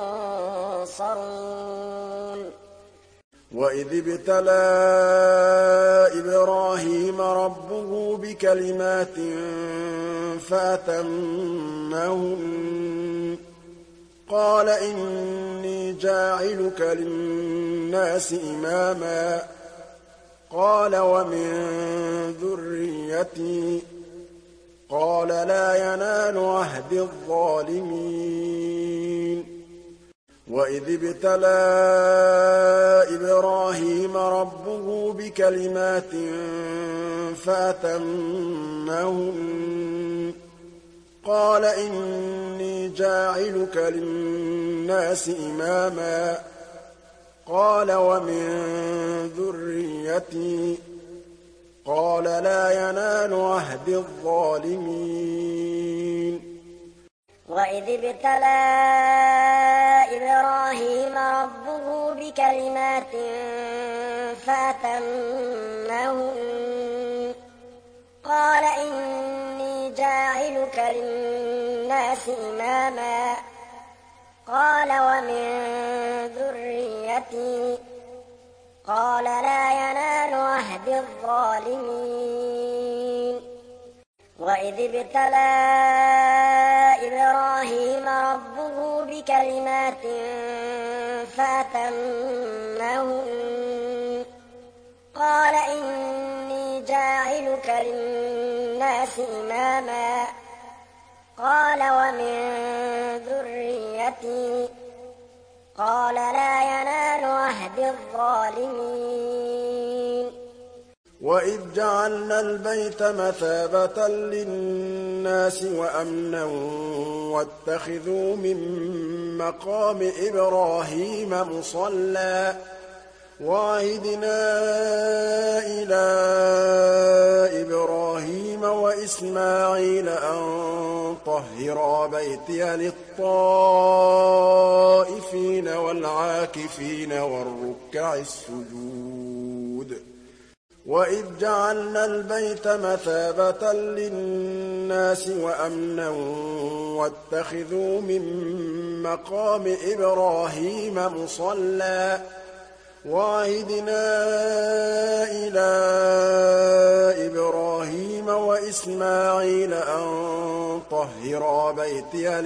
ينصرون وإذ ابتلى إبراهيم ربه بكلمات فأتمهن قال إني جاعلك للناس إماما قال ومن ذريتي قال لا ينال عهد الظالمين وإذ ابتلى إبراهيم ربه بكلمات فأتمهن قال إني جاعلك للناس إماما قال ومن ذريتي قال لا ينال عهد الظالمين وإذ ابتلى إبراهيم ربه بكلمات فأتمهن قال إني جاعلك للناس إماما قال ومن ذريتي قال لا ينال عهد الظالمين وإذ ابتلى إبراهيم ربه بكلمات فأتمهن قال إني جاعلك للناس إماما قال ومن ذريتي قال لا ينال عهد الظالمين وإذ جعلنا البيت مثابة للناس وأمنا واتخذوا من مقام إبراهيم مصلى وعهدنا إلى إبراهيم وإسماعيل أن طهرا بيتي للطائفين والعاكفين والركع السجود وإذ جعلنا البيت مثابة للناس وأمنا واتخذوا من مقام إبراهيم مصلى وعهدنا إلى إبراهيم وإسماعيل أن طهرا بيتي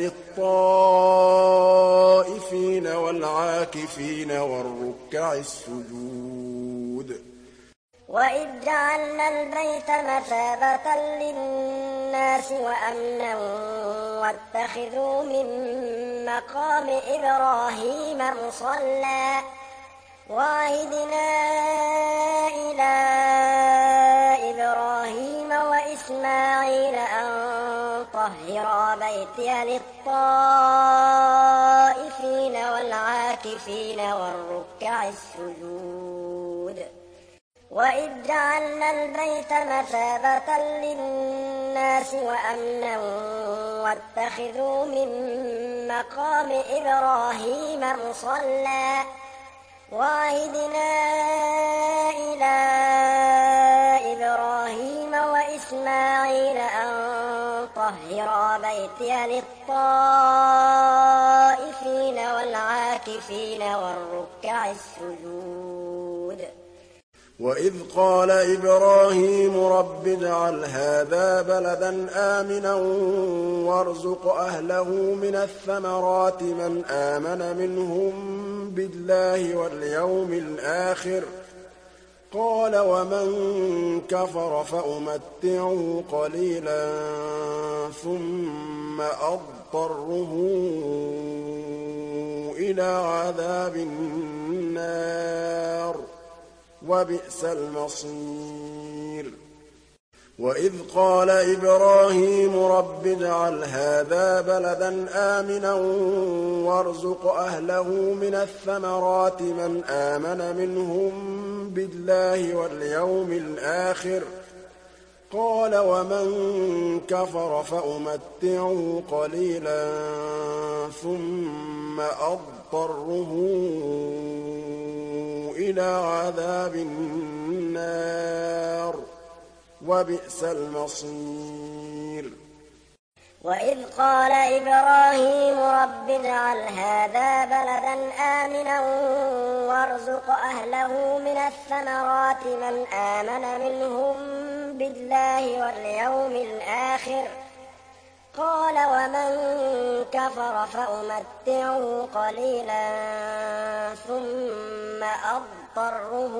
للطائفين والعاكفين والركع السجود وإذ جعلنا البيت مثابة للناس وأمنا واتخذوا من مقام إبراهيم مصلى وعهدنا إلى إبراهيم وإسماعيل أن طهرا بيتي للطائفين والعاكفين والركع السجود وإذ جعلنا البيت مثابة للناس وأمنا واتخذوا من مقام إبراهيم مصلى وعهدنا إلى إبراهيم وإسماعيل أن طهرا بيتي للطائفين والعاكفين والركع السجود. وإذ قال إبراهيم رب اجعل هذا بلدا آمنا وارزق أهله من الثمرات من آمن منهم بالله واليوم الآخر قال ومن كفر فأمتعه قليلا ثم أضطره إلى عذاب النار وبئس المصير. وإذ قال إبراهيم رب اجعل هذا بلدا آمنا وارزق أهله من الثمرات من آمن منهم بالله واليوم الآخر قال ومن كفر فأمتعه قليلا ثم أضطره إلى عذاب النار وبئس المصير. وإذ قال إبراهيم رب اجعل هذا بلدا آمنا وارزق أهله من الثمرات من آمن منهم بالله واليوم الآخر قال ومن كفر فأمتعه قليلا ثم أضطره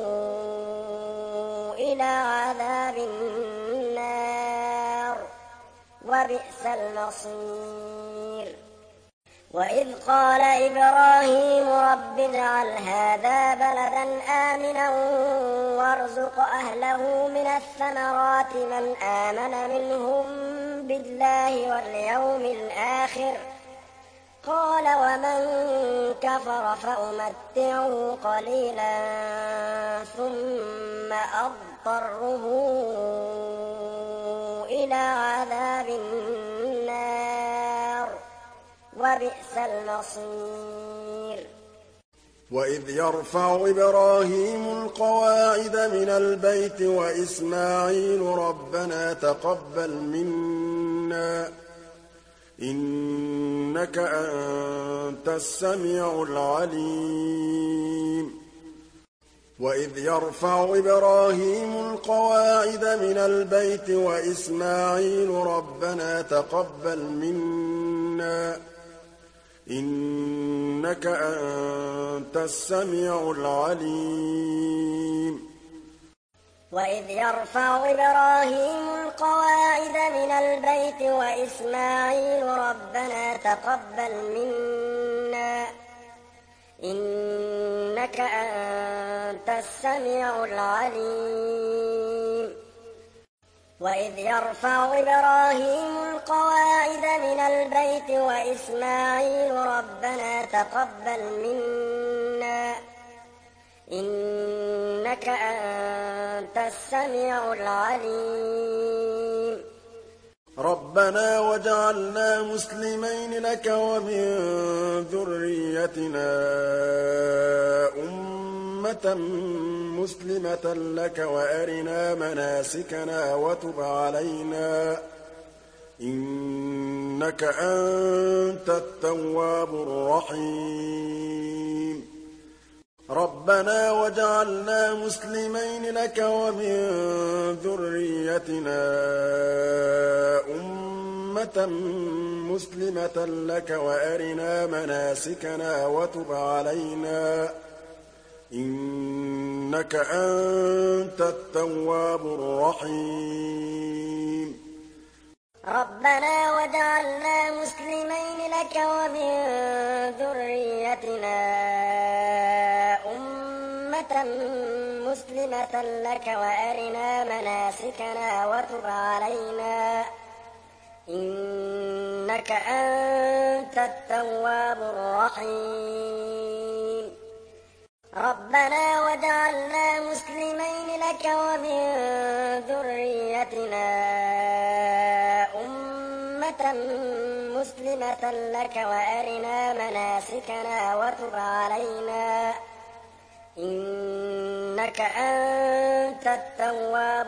إلى عذاب النار وبئس المصير. وإذ قال إبراهيم رب اجعل هذا بلدا آمنا وارزق أهله من الثمرات من آمن منهم بالله واليوم الآخر قال ومن كفر فأمتعه قليلا ثم أضطره إلى عذاب النار وبئس المصير. وإذ يرفع إبراهيم القواعد من البيت وإسماعيل ربنا تقبل منا إنك أنت السميع العليم. وإذ يرفع إبراهيم القواعد من البيت وإسماعيل ربنا تقبل منا إنك أنت السميع العليم. وإذ يرفع إبراهيم القواعد من البيت وإسماعيل ربنا تقبل منا إنك أنت السميع العليم. وإذ يرفع إبراهيم القواعد من البيت وإسماعيل ربنا تقبل منا إنك أنت السميع العليم. ربنا وجعلنا مسلمين لك ومن ذريتنا أمة مسلمة لك وأرنا مناسكنا وتب علينا إنك أنت التواب الرحيم. ربنا وجعلنا مسلمين لك ومن ذريتنا أمة مسلمة لك وأرنا مناسكنا وتب علينا إنك أنت التواب الرحيم. ربنا وجعلنا مسلمين لك ومن ذريتنا أمة مسلمة لك وأرنا مناسكنا وتب علينا إنك أنت التواب الرحيم. ربنا وجعلنا مسلمين لك ومن ذريتنا أمة مسلمة لك وأرنا مناسكنا وتب علينا إنك أنت التواب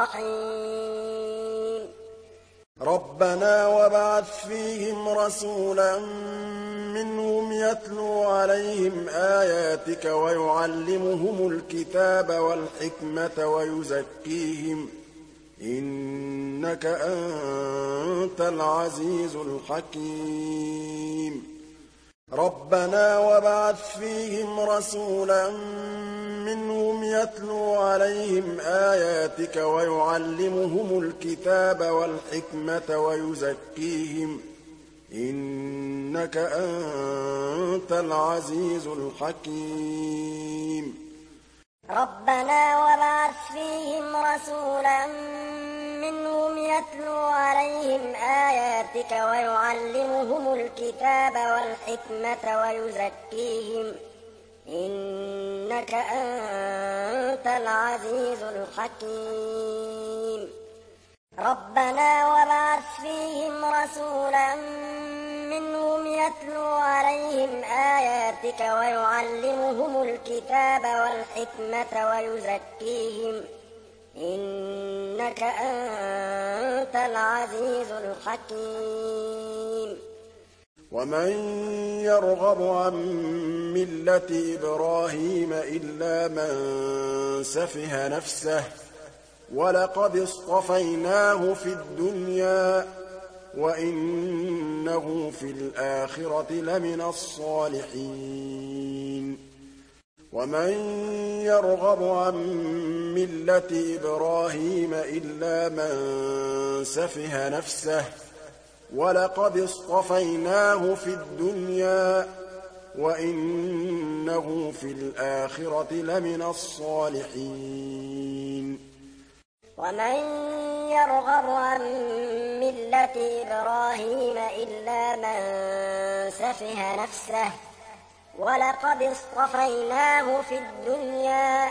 الرحيم ربنا وابعث فيهم رسولا منهم يتلو عليهم آياتك ويعلمهم الكتاب والحكمة ويزكيهم إنك أنت العزيز الحكيم ربنا وابعث فيهم رسولا منهم يتلو عليهم آياتك ويعلمهم الكتاب والحكمة ويزكيهم إنك أنت العزيز الحكيم ربنا وابعث فيهم رسولا منهم يتلو عليهم آياتك ويعلمهم الكتاب والحكمة ويزكيهم إنك أنت العزيز الحكيم ربنا وابعث فيهم رسولا منهم يتلو عليهم آياتك ويعلمهم الكتاب والحكمة ويزكيهم إنك أنت العزيز الحكيم ومن يرغب عن ملة إبراهيم إلا من سفه نفسه ولقد اصطفيناه في الدنيا وإنه في الآخرة لمن الصالحين ومن يرغب عن ملة إبراهيم إلا من سفه نفسه ولقد اصطفيناه في الدنيا وإنه في الآخرة لمن الصالحين ومن يرغب عن ملة إبراهيم إلا من سفه نفسه ولقد اصطفيناه في الدنيا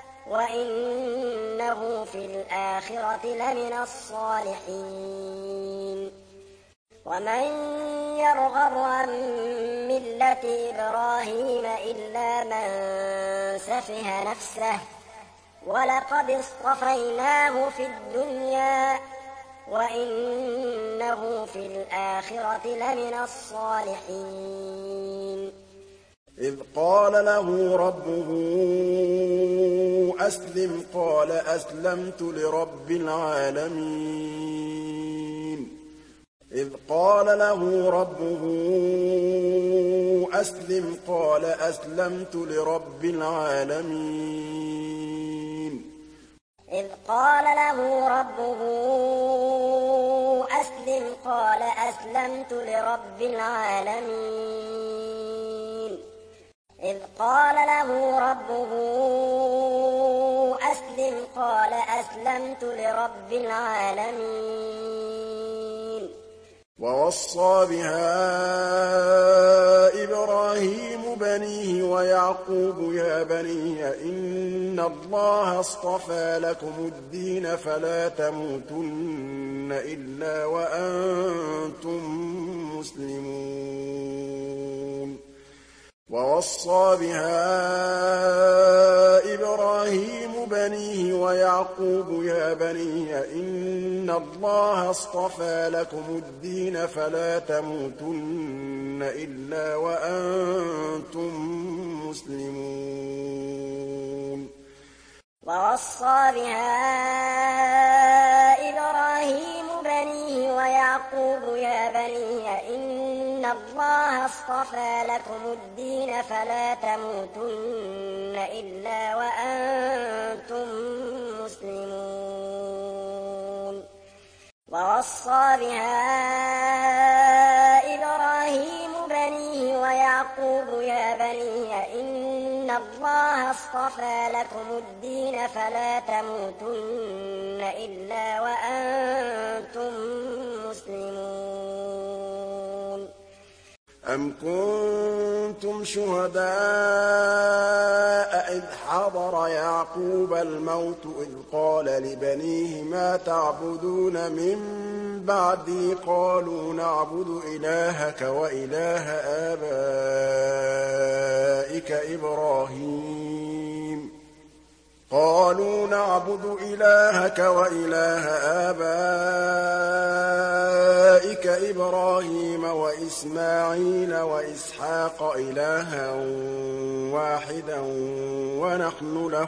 وإنه في الآخرة لمن الصالحين ومن يرغب عن ملة إبراهيم إلا من سفه نفسه ولقد اصطفيناه في الدنيا وإنه في الآخرة لمن الصالحين إذ قال له ربه أسلم قال أسلمت لرب العالمين إذ قال له ربه أسلم قال أسلمت لرب العالمين إذ قال له ربه أسلم قال أسلمت لرب العالمين إذ قال له ربه أسلم قال أسلمت لرب العالمين ووصى بها إبراهيم بنيه ويعقوب يا بني إن الله اصطفى لكم الدين فلا تموتن إلا وأنتم مسلمون ووصى بها إبراهيم بنيه ويعقوب يا بني إن الله اصطفى لكم الدين فلا تموتن إلا وأنتم مسلمون ووصى بها إبراهيم بنيه ويعقوب يا بني إن الله اصطفى لكم الدين فلا تموتن إلا وأنتم مسلمون ووصى بها إبراهيم بنيه ويعقوب يا بني إن الله اصطفى لكم الدين فلا تموتن إلا وأنتم مسلمون أَمْ كُنتُمْ شُهَدَاءَ إِذْ حَضَرَ يَعْقُوبَ الْمَوْتُ إِذْ قَالَ لِبَنِيهِ مَا تَعْبُدُونَ مِن بَعْدِي قَالُوا نَعْبُدُ إِلَٰهَكَ وَإِلَٰهَ آبَائِكَ إِبْرَاهِيمَ قَالُوا نَعْبُدُ إِلَٰهَكَ وَإِلَٰهَ آبَائِكَ إِبْرَاهِيمَ وَإِسْمَاعِيلَ وَإِسْحَاقَ إِلَٰهًا وَاحِدًا وَنَحْنُ لَهُ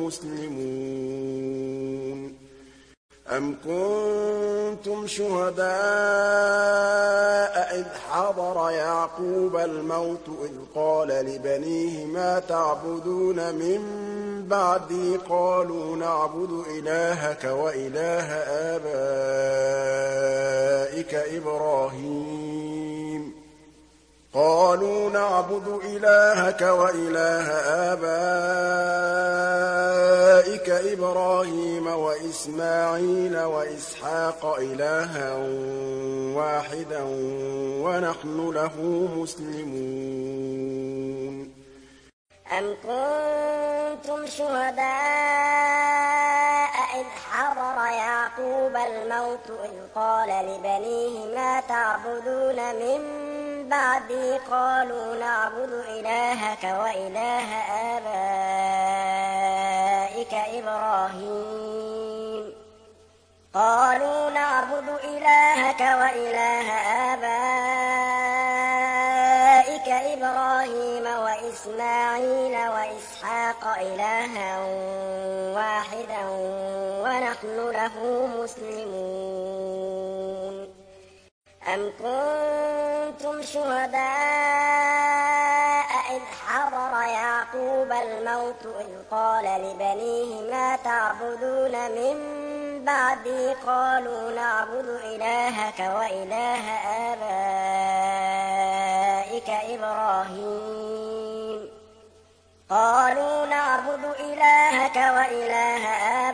مُسْلِمُونَ أَمْ كُنتُمْ شُهَدَاءَ إِذْ حَضَرَ يَعْقُوبَ الْمَوْتُ إِذْ قَالَ لِبَنِيهِ مَا تَعْبُدُونَ مِن بَعْدِي قَالُوا نَعْبُدُ إِلَٰهَكَ وَإِلَٰهَ آبَائِكَ إِبْرَاهِيمَ قَالُوا نَعْبُدُ إِلَٰهَكَ وَإِلَٰهَ آبَائِكَ إِبْرَاهِيمَ وَإِسْمَاعِيلَ وَإِسْحَاقَ إِلَٰهًا وَاحِدًا وَنَحْنُ لَهُ مُسْلِمُونَ أَمْ كُنتُمْ شُهَدَاءَ إِذْ حَضَرَ يَعْقُوبَ الْمَوْتُ إِذْ قَالَ لِبَنِيهِ مَا تَعْبُدُونَ مِن بَعْدِي قَالُوا نَعْبُدُ إِلَٰهَكَ وَإِلَٰهَ آبَائِكَ إِبْرَاهِيمَ قَالُوا نَعْبُدُ إِلَٰهَكَ وَإِلَٰهَ آبَائِكَ إِبْرَاهِيمَ وَإِسْمَاعِيلَ وَإِسْحَاقَ إِلَٰهًا وَاحِدًا وَنَحْنُ لَهُ مُسْلِمُونَ أَمْ كُنتُمْ شُهَدَاءَ إِذْ حَضَرَ يَعْقُوبَ الْمَوْتُ إِذْ قَالَ لِبَنِيهِ مَا تَعْبُدُونَ مِن بَعْدِي قَالُوا نَعْبُدُ إِلَٰهَكَ وَإِلَٰهَ آبَائِكَ إِبْرَاهِيمَ قَالُوا نَعْبُدُ إِلَٰهَكَ وَإِلَٰهَ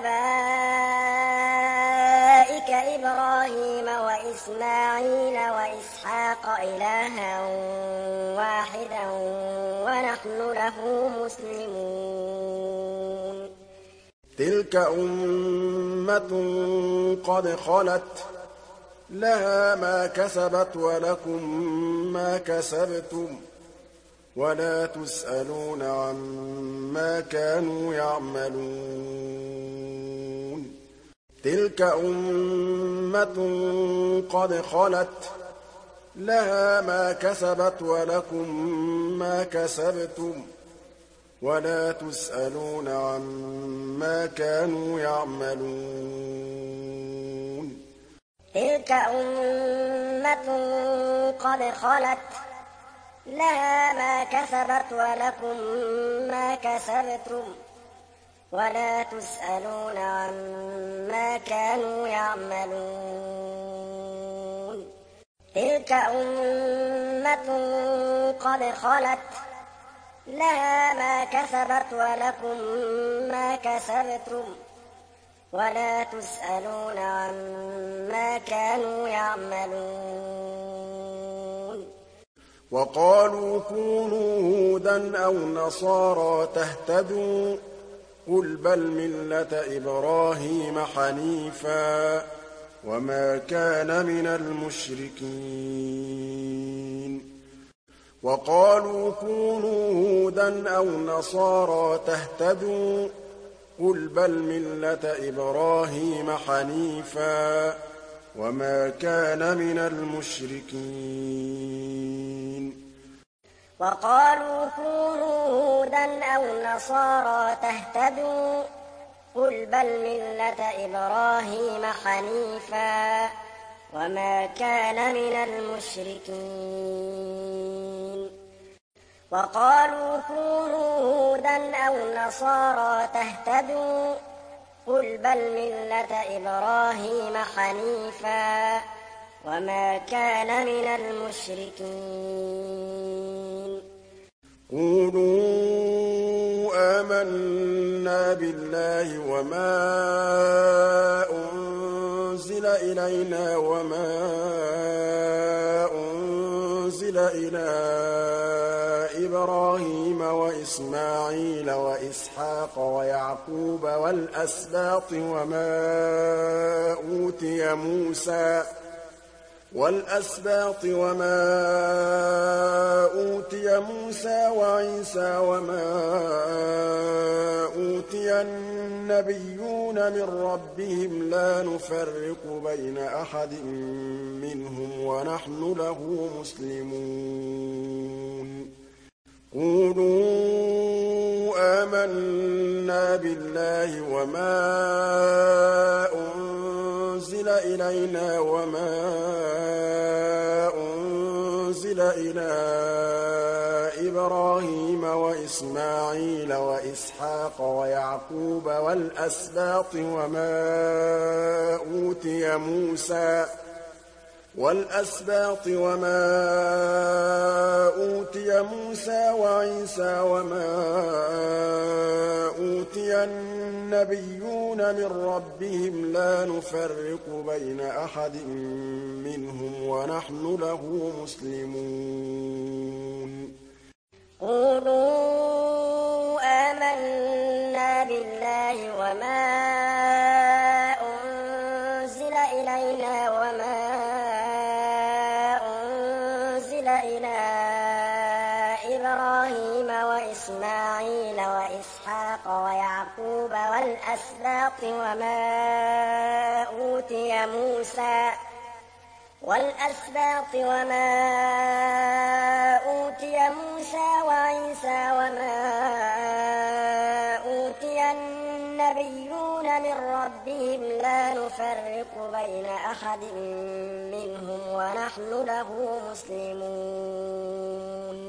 آبَائِكَ إِبْرَاهِيمَ وَإِسْمَاعِيلَ وَإِسْحَاقَ إِلَٰهًا وَاحِدًا وَنَحْنُ لَهُ مُسْلِمُونَ تِلْكَ أُمَّةٌ قَدْ خَلَتْ لَهَا مَا كَسَبَتْ وَلَكُم مَّا كَسَبْتُمْ وَلَا تُسْأَلُونَ عَمَّا كَانُوا يَعْمَلُونَ تِلْكَ أُمَّةٌ قَدْ خَلَتْ لَهَا مَا كَسَبَتْ وَلَكُم مَّا كَسَبْتُمْ وَلَا تُسْأَلُونَ عَمَّا كَانُوا يَعْمَلُونَ تِلْكَ أُمَّةٌ قَدْ خَلَتْ لَهَا مَا كَسَبَتْ وَلَكُم مَّا كَسَبْتُمْ وَلَا تُسْأَلُونَ عَمَّا كَانُوا يَعْمَلُونَ تِلْكَ أُمَّةٌ قَدْ خَلَتْ لَهَا مَا كَسَبَتْ وَلَكُم مَّا كَسَبْتُمْ وَلَا تُسْأَلُونَ عَمَّا كَانُوا يَعْمَلُونَ وَقَالُوا كُونُوا هُودًا أَوْ نَصَارَىٰ تَهْتَدُوا قُلْ بَلْ مِلَّةَ إِبْرَاهِيمَ حَنِيفًا وَمَا كَانَ مِنَ الْمُشْرِكِينَ وَقَالُوا كُونُوا هُودًا أَوْ نَصَارَىٰ تَهْتَدُوا قُلْ بَلْ مِلَّةَ إِبْرَاهِيمَ حَنِيفًا وَمَا كَانَ مِنَ الْمُشْرِكِينَ وَقَالُوا كُونُوا هُودًا أَوْ نَصَارَىٰ تَهْتَدُوا قُلْ بَلْ مِلَّةَ إِبْرَاهِيمَ حَنِيفًا وَمَا كَانَ مِنَ الْمُشْرِكِينَ وَقَالُوا كُونُوا هُودًا أَوْ نَصَارَىٰ تَهْتَدُوا قُلْ بَلْ مِلَّةَ إِبْرَاهِيمَ حَنِيفًا وَمَا كَانَ مِنَ الْمُشْرِكِينَ قُولُوا آمَنَّا بِاللَّهِ وَمَا أُنزِلَ إِلَيْنَا وَمَا أُنزِلَ إلى إبراهيم وإسماعيل وإسحاق ويعقوب والأسباط وما أوتي موسى والأسباط وما أوتي موسى وعيسى وما أوتي النبيون من ربهم لا نفرق بين أحد منهم ونحن له مسلمون قولوا آمنا بالله وما أنزل إلينا وما أنزل إلى إبراهيم وإسماعيل وإسحاق ويعقوب والأسباط وما أوتي موسى والأسباط وما أوتي موسى وعيسى وما أوتي النبيون من ربهم لا نفرق بين أحد منهم ونحن له مسلمون قولوا آمنا بالله وما أنزل إلينا وما أنزل إلى إبراهيم وإسماعيل وإسحاق ويعقوب والأسباط وما أوتي موسى والأسباط وما أوتي موسى وعيسى وما أوتي النبيون من ربهم لا نفرق بين أحد منهم ونحن له مسلمون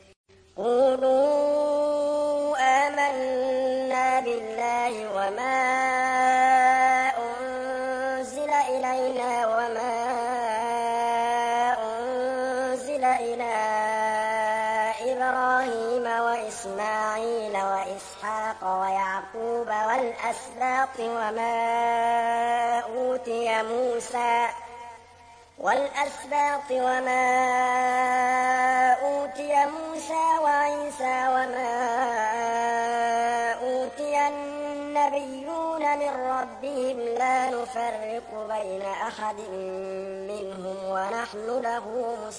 قولوا آمنا بالله وما أنزل إلينا وما أنزل إلى إبراهيم وإسماعيل وإسحاق ويعقوب والأسباط وما أوتي موسى والأسباط وما أوتي موسى وعيسى وما أوتي النبيون من ربهم لا نفرق بين أحد منهم ونحن له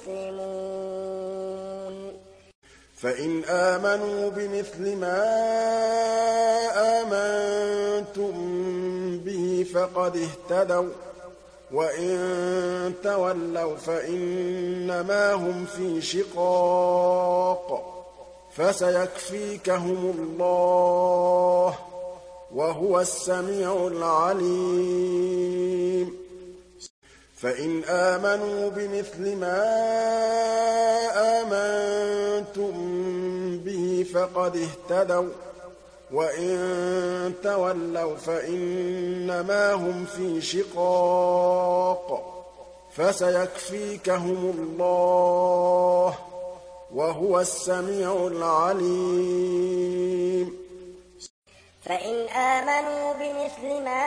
مسلمون فإن آمنوا بمثل ما آمنتم به فقد اهتدوا وإن تولوا فإنما هم في شقاق فسيكفيكهم الله وهو السميع العليم فإن آمنوا بمثل ما آمنتم به فقد اهتدوا وإن تولوا فإنما هم في شقاق فسيكفيكهم الله وهو السميع العليم فإن آمنوا بمثل ما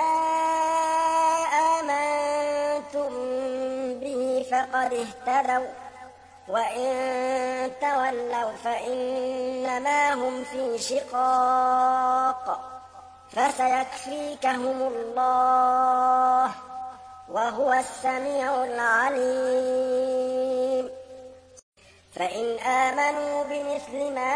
آمنتم به فقد اهتدوا وإن تولوا فإنما هم في شقاق فسيكفيكهم الله وهو السميع العليم فإن آمنوا بمثل ما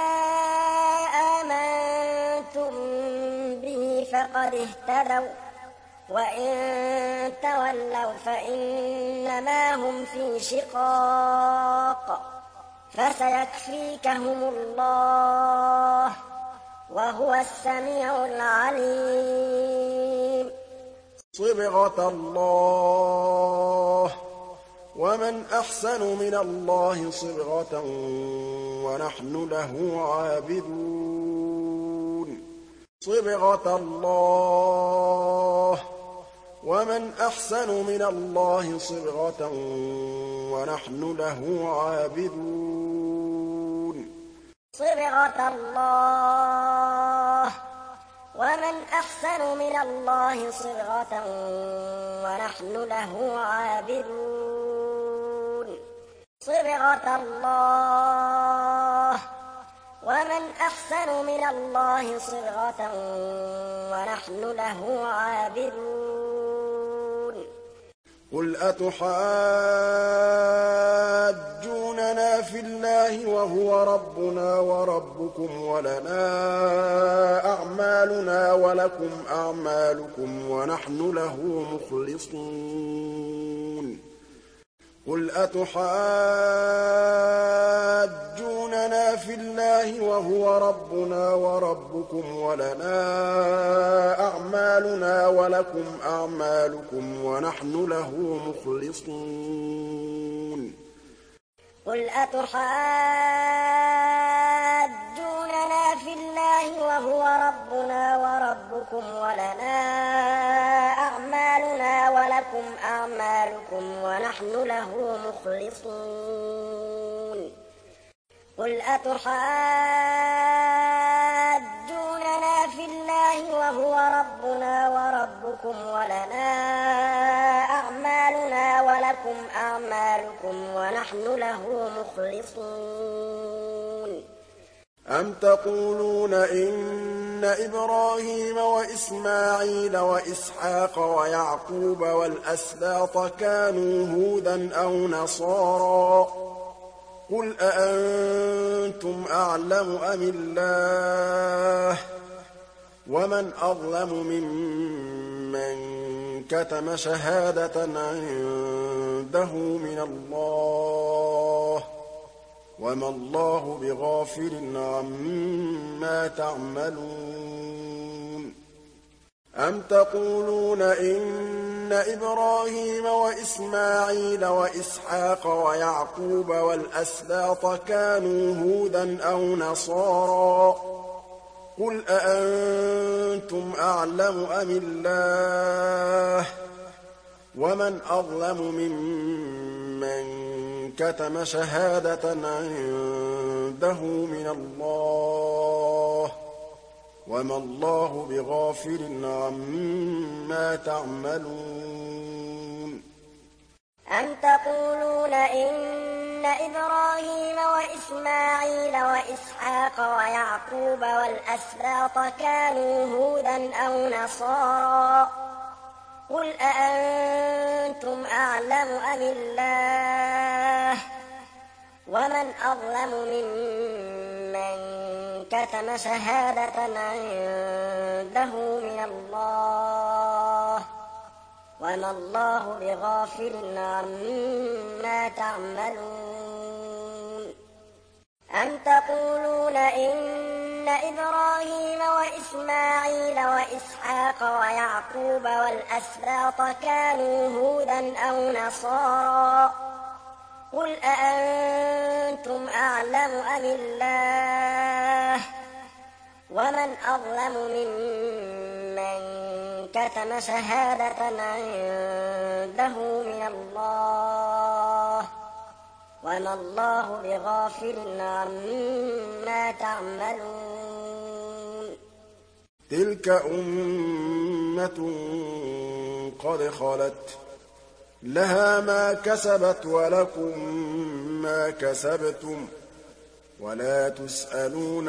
آمنتم به فقد اهتدوا وإن تولوا فإنما هم في شقاق فسيكفيكهم الله وهو السميع العليم صبغة الله ومن أحسن من الله صبغة ونحن له عابدون صبغة الله ومن أحسن من الله صبغة ونحن له عابدون صبغة الله ومن أحسن من الله صبغة ونحن له عابدون صبغة الله ومن أحسن من الله صبغة ونحن له عابدون قل أتحاجوننا في الله وهو ربنا وربكم ولنا أعمالنا ولكم أعمالكم ونحن له مخلصون قل أتحاجوننا في الله وهو ربنا وربكم ولنا أعمالنا ولكم أعمالكم ونحن له مخلصون قل أتحاجوننا في الله وهو ربنا وربكم ولنا أعمالنا ولكم أعمالكم ونحن له مخلصون قل أتحاجوننا في الله وهو ربنا وربكم ولنا أعمالنا ولكم أعمالكم ونحن له مخلصون أم تقولون إن إبراهيم وإسماعيل وإسحاق ويعقوب والأسباط كانوا هودا أو نصارى قل أأنتم أعلم أم الله ومن أظلم ممن كتم شهادة عنده من الله وما الله بغافل عما تعملون أم تقولون إن إبراهيم وإسماعيل وإسحاق ويعقوب والأسباط كانوا هودا أو نصارى قل أأنتم أعلم أم الله ومن أظلم ممن كتم شهادة عنده من الله وما الله بغافل عما تعملون أم تقولون إن إبراهيم وإسماعيل وإسحاق ويعقوب والأسباط كانوا هودا أو نصارى قل أأنتم أعلم أم الله ومن أظلم ممن كتم شهادة عنده من الله وما الله بغافل عما تعملون أم تقولون إن إبراهيم وإسماعيل وإسحاق ويعقوب والأسباط كانوا هودا أو نصارى قل أأنتم أعلم أم الله ومن أظلم ممن كتم شهادة عنده من الله وما الله بغافل عما تعملون تلك أمة قد خلت لها ما كسبت ولكم ما كسبتم ولا تسألون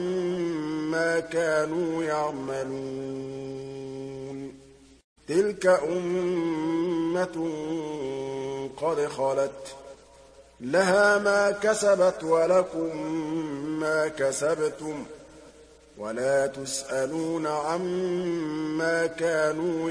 عما كانوا يعملون تلك أمة قد خلت لها ما كسبت ولكم ما كسبتم ولا تسألون عما كانوا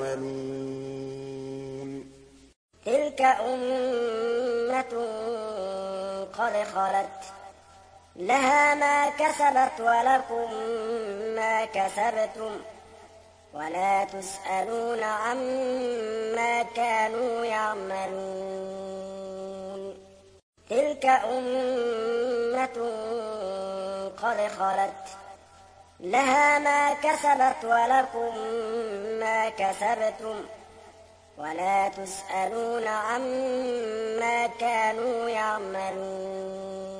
يعملون تلك أمة قد خلت لها ما كسبت ولكم ما كسبتم ولا تسألون عما كانوا يعملون تلك أمة قد خلت لها ما كسبت ولكم ما كسبتم ولا تسألون عما كانوا يعملون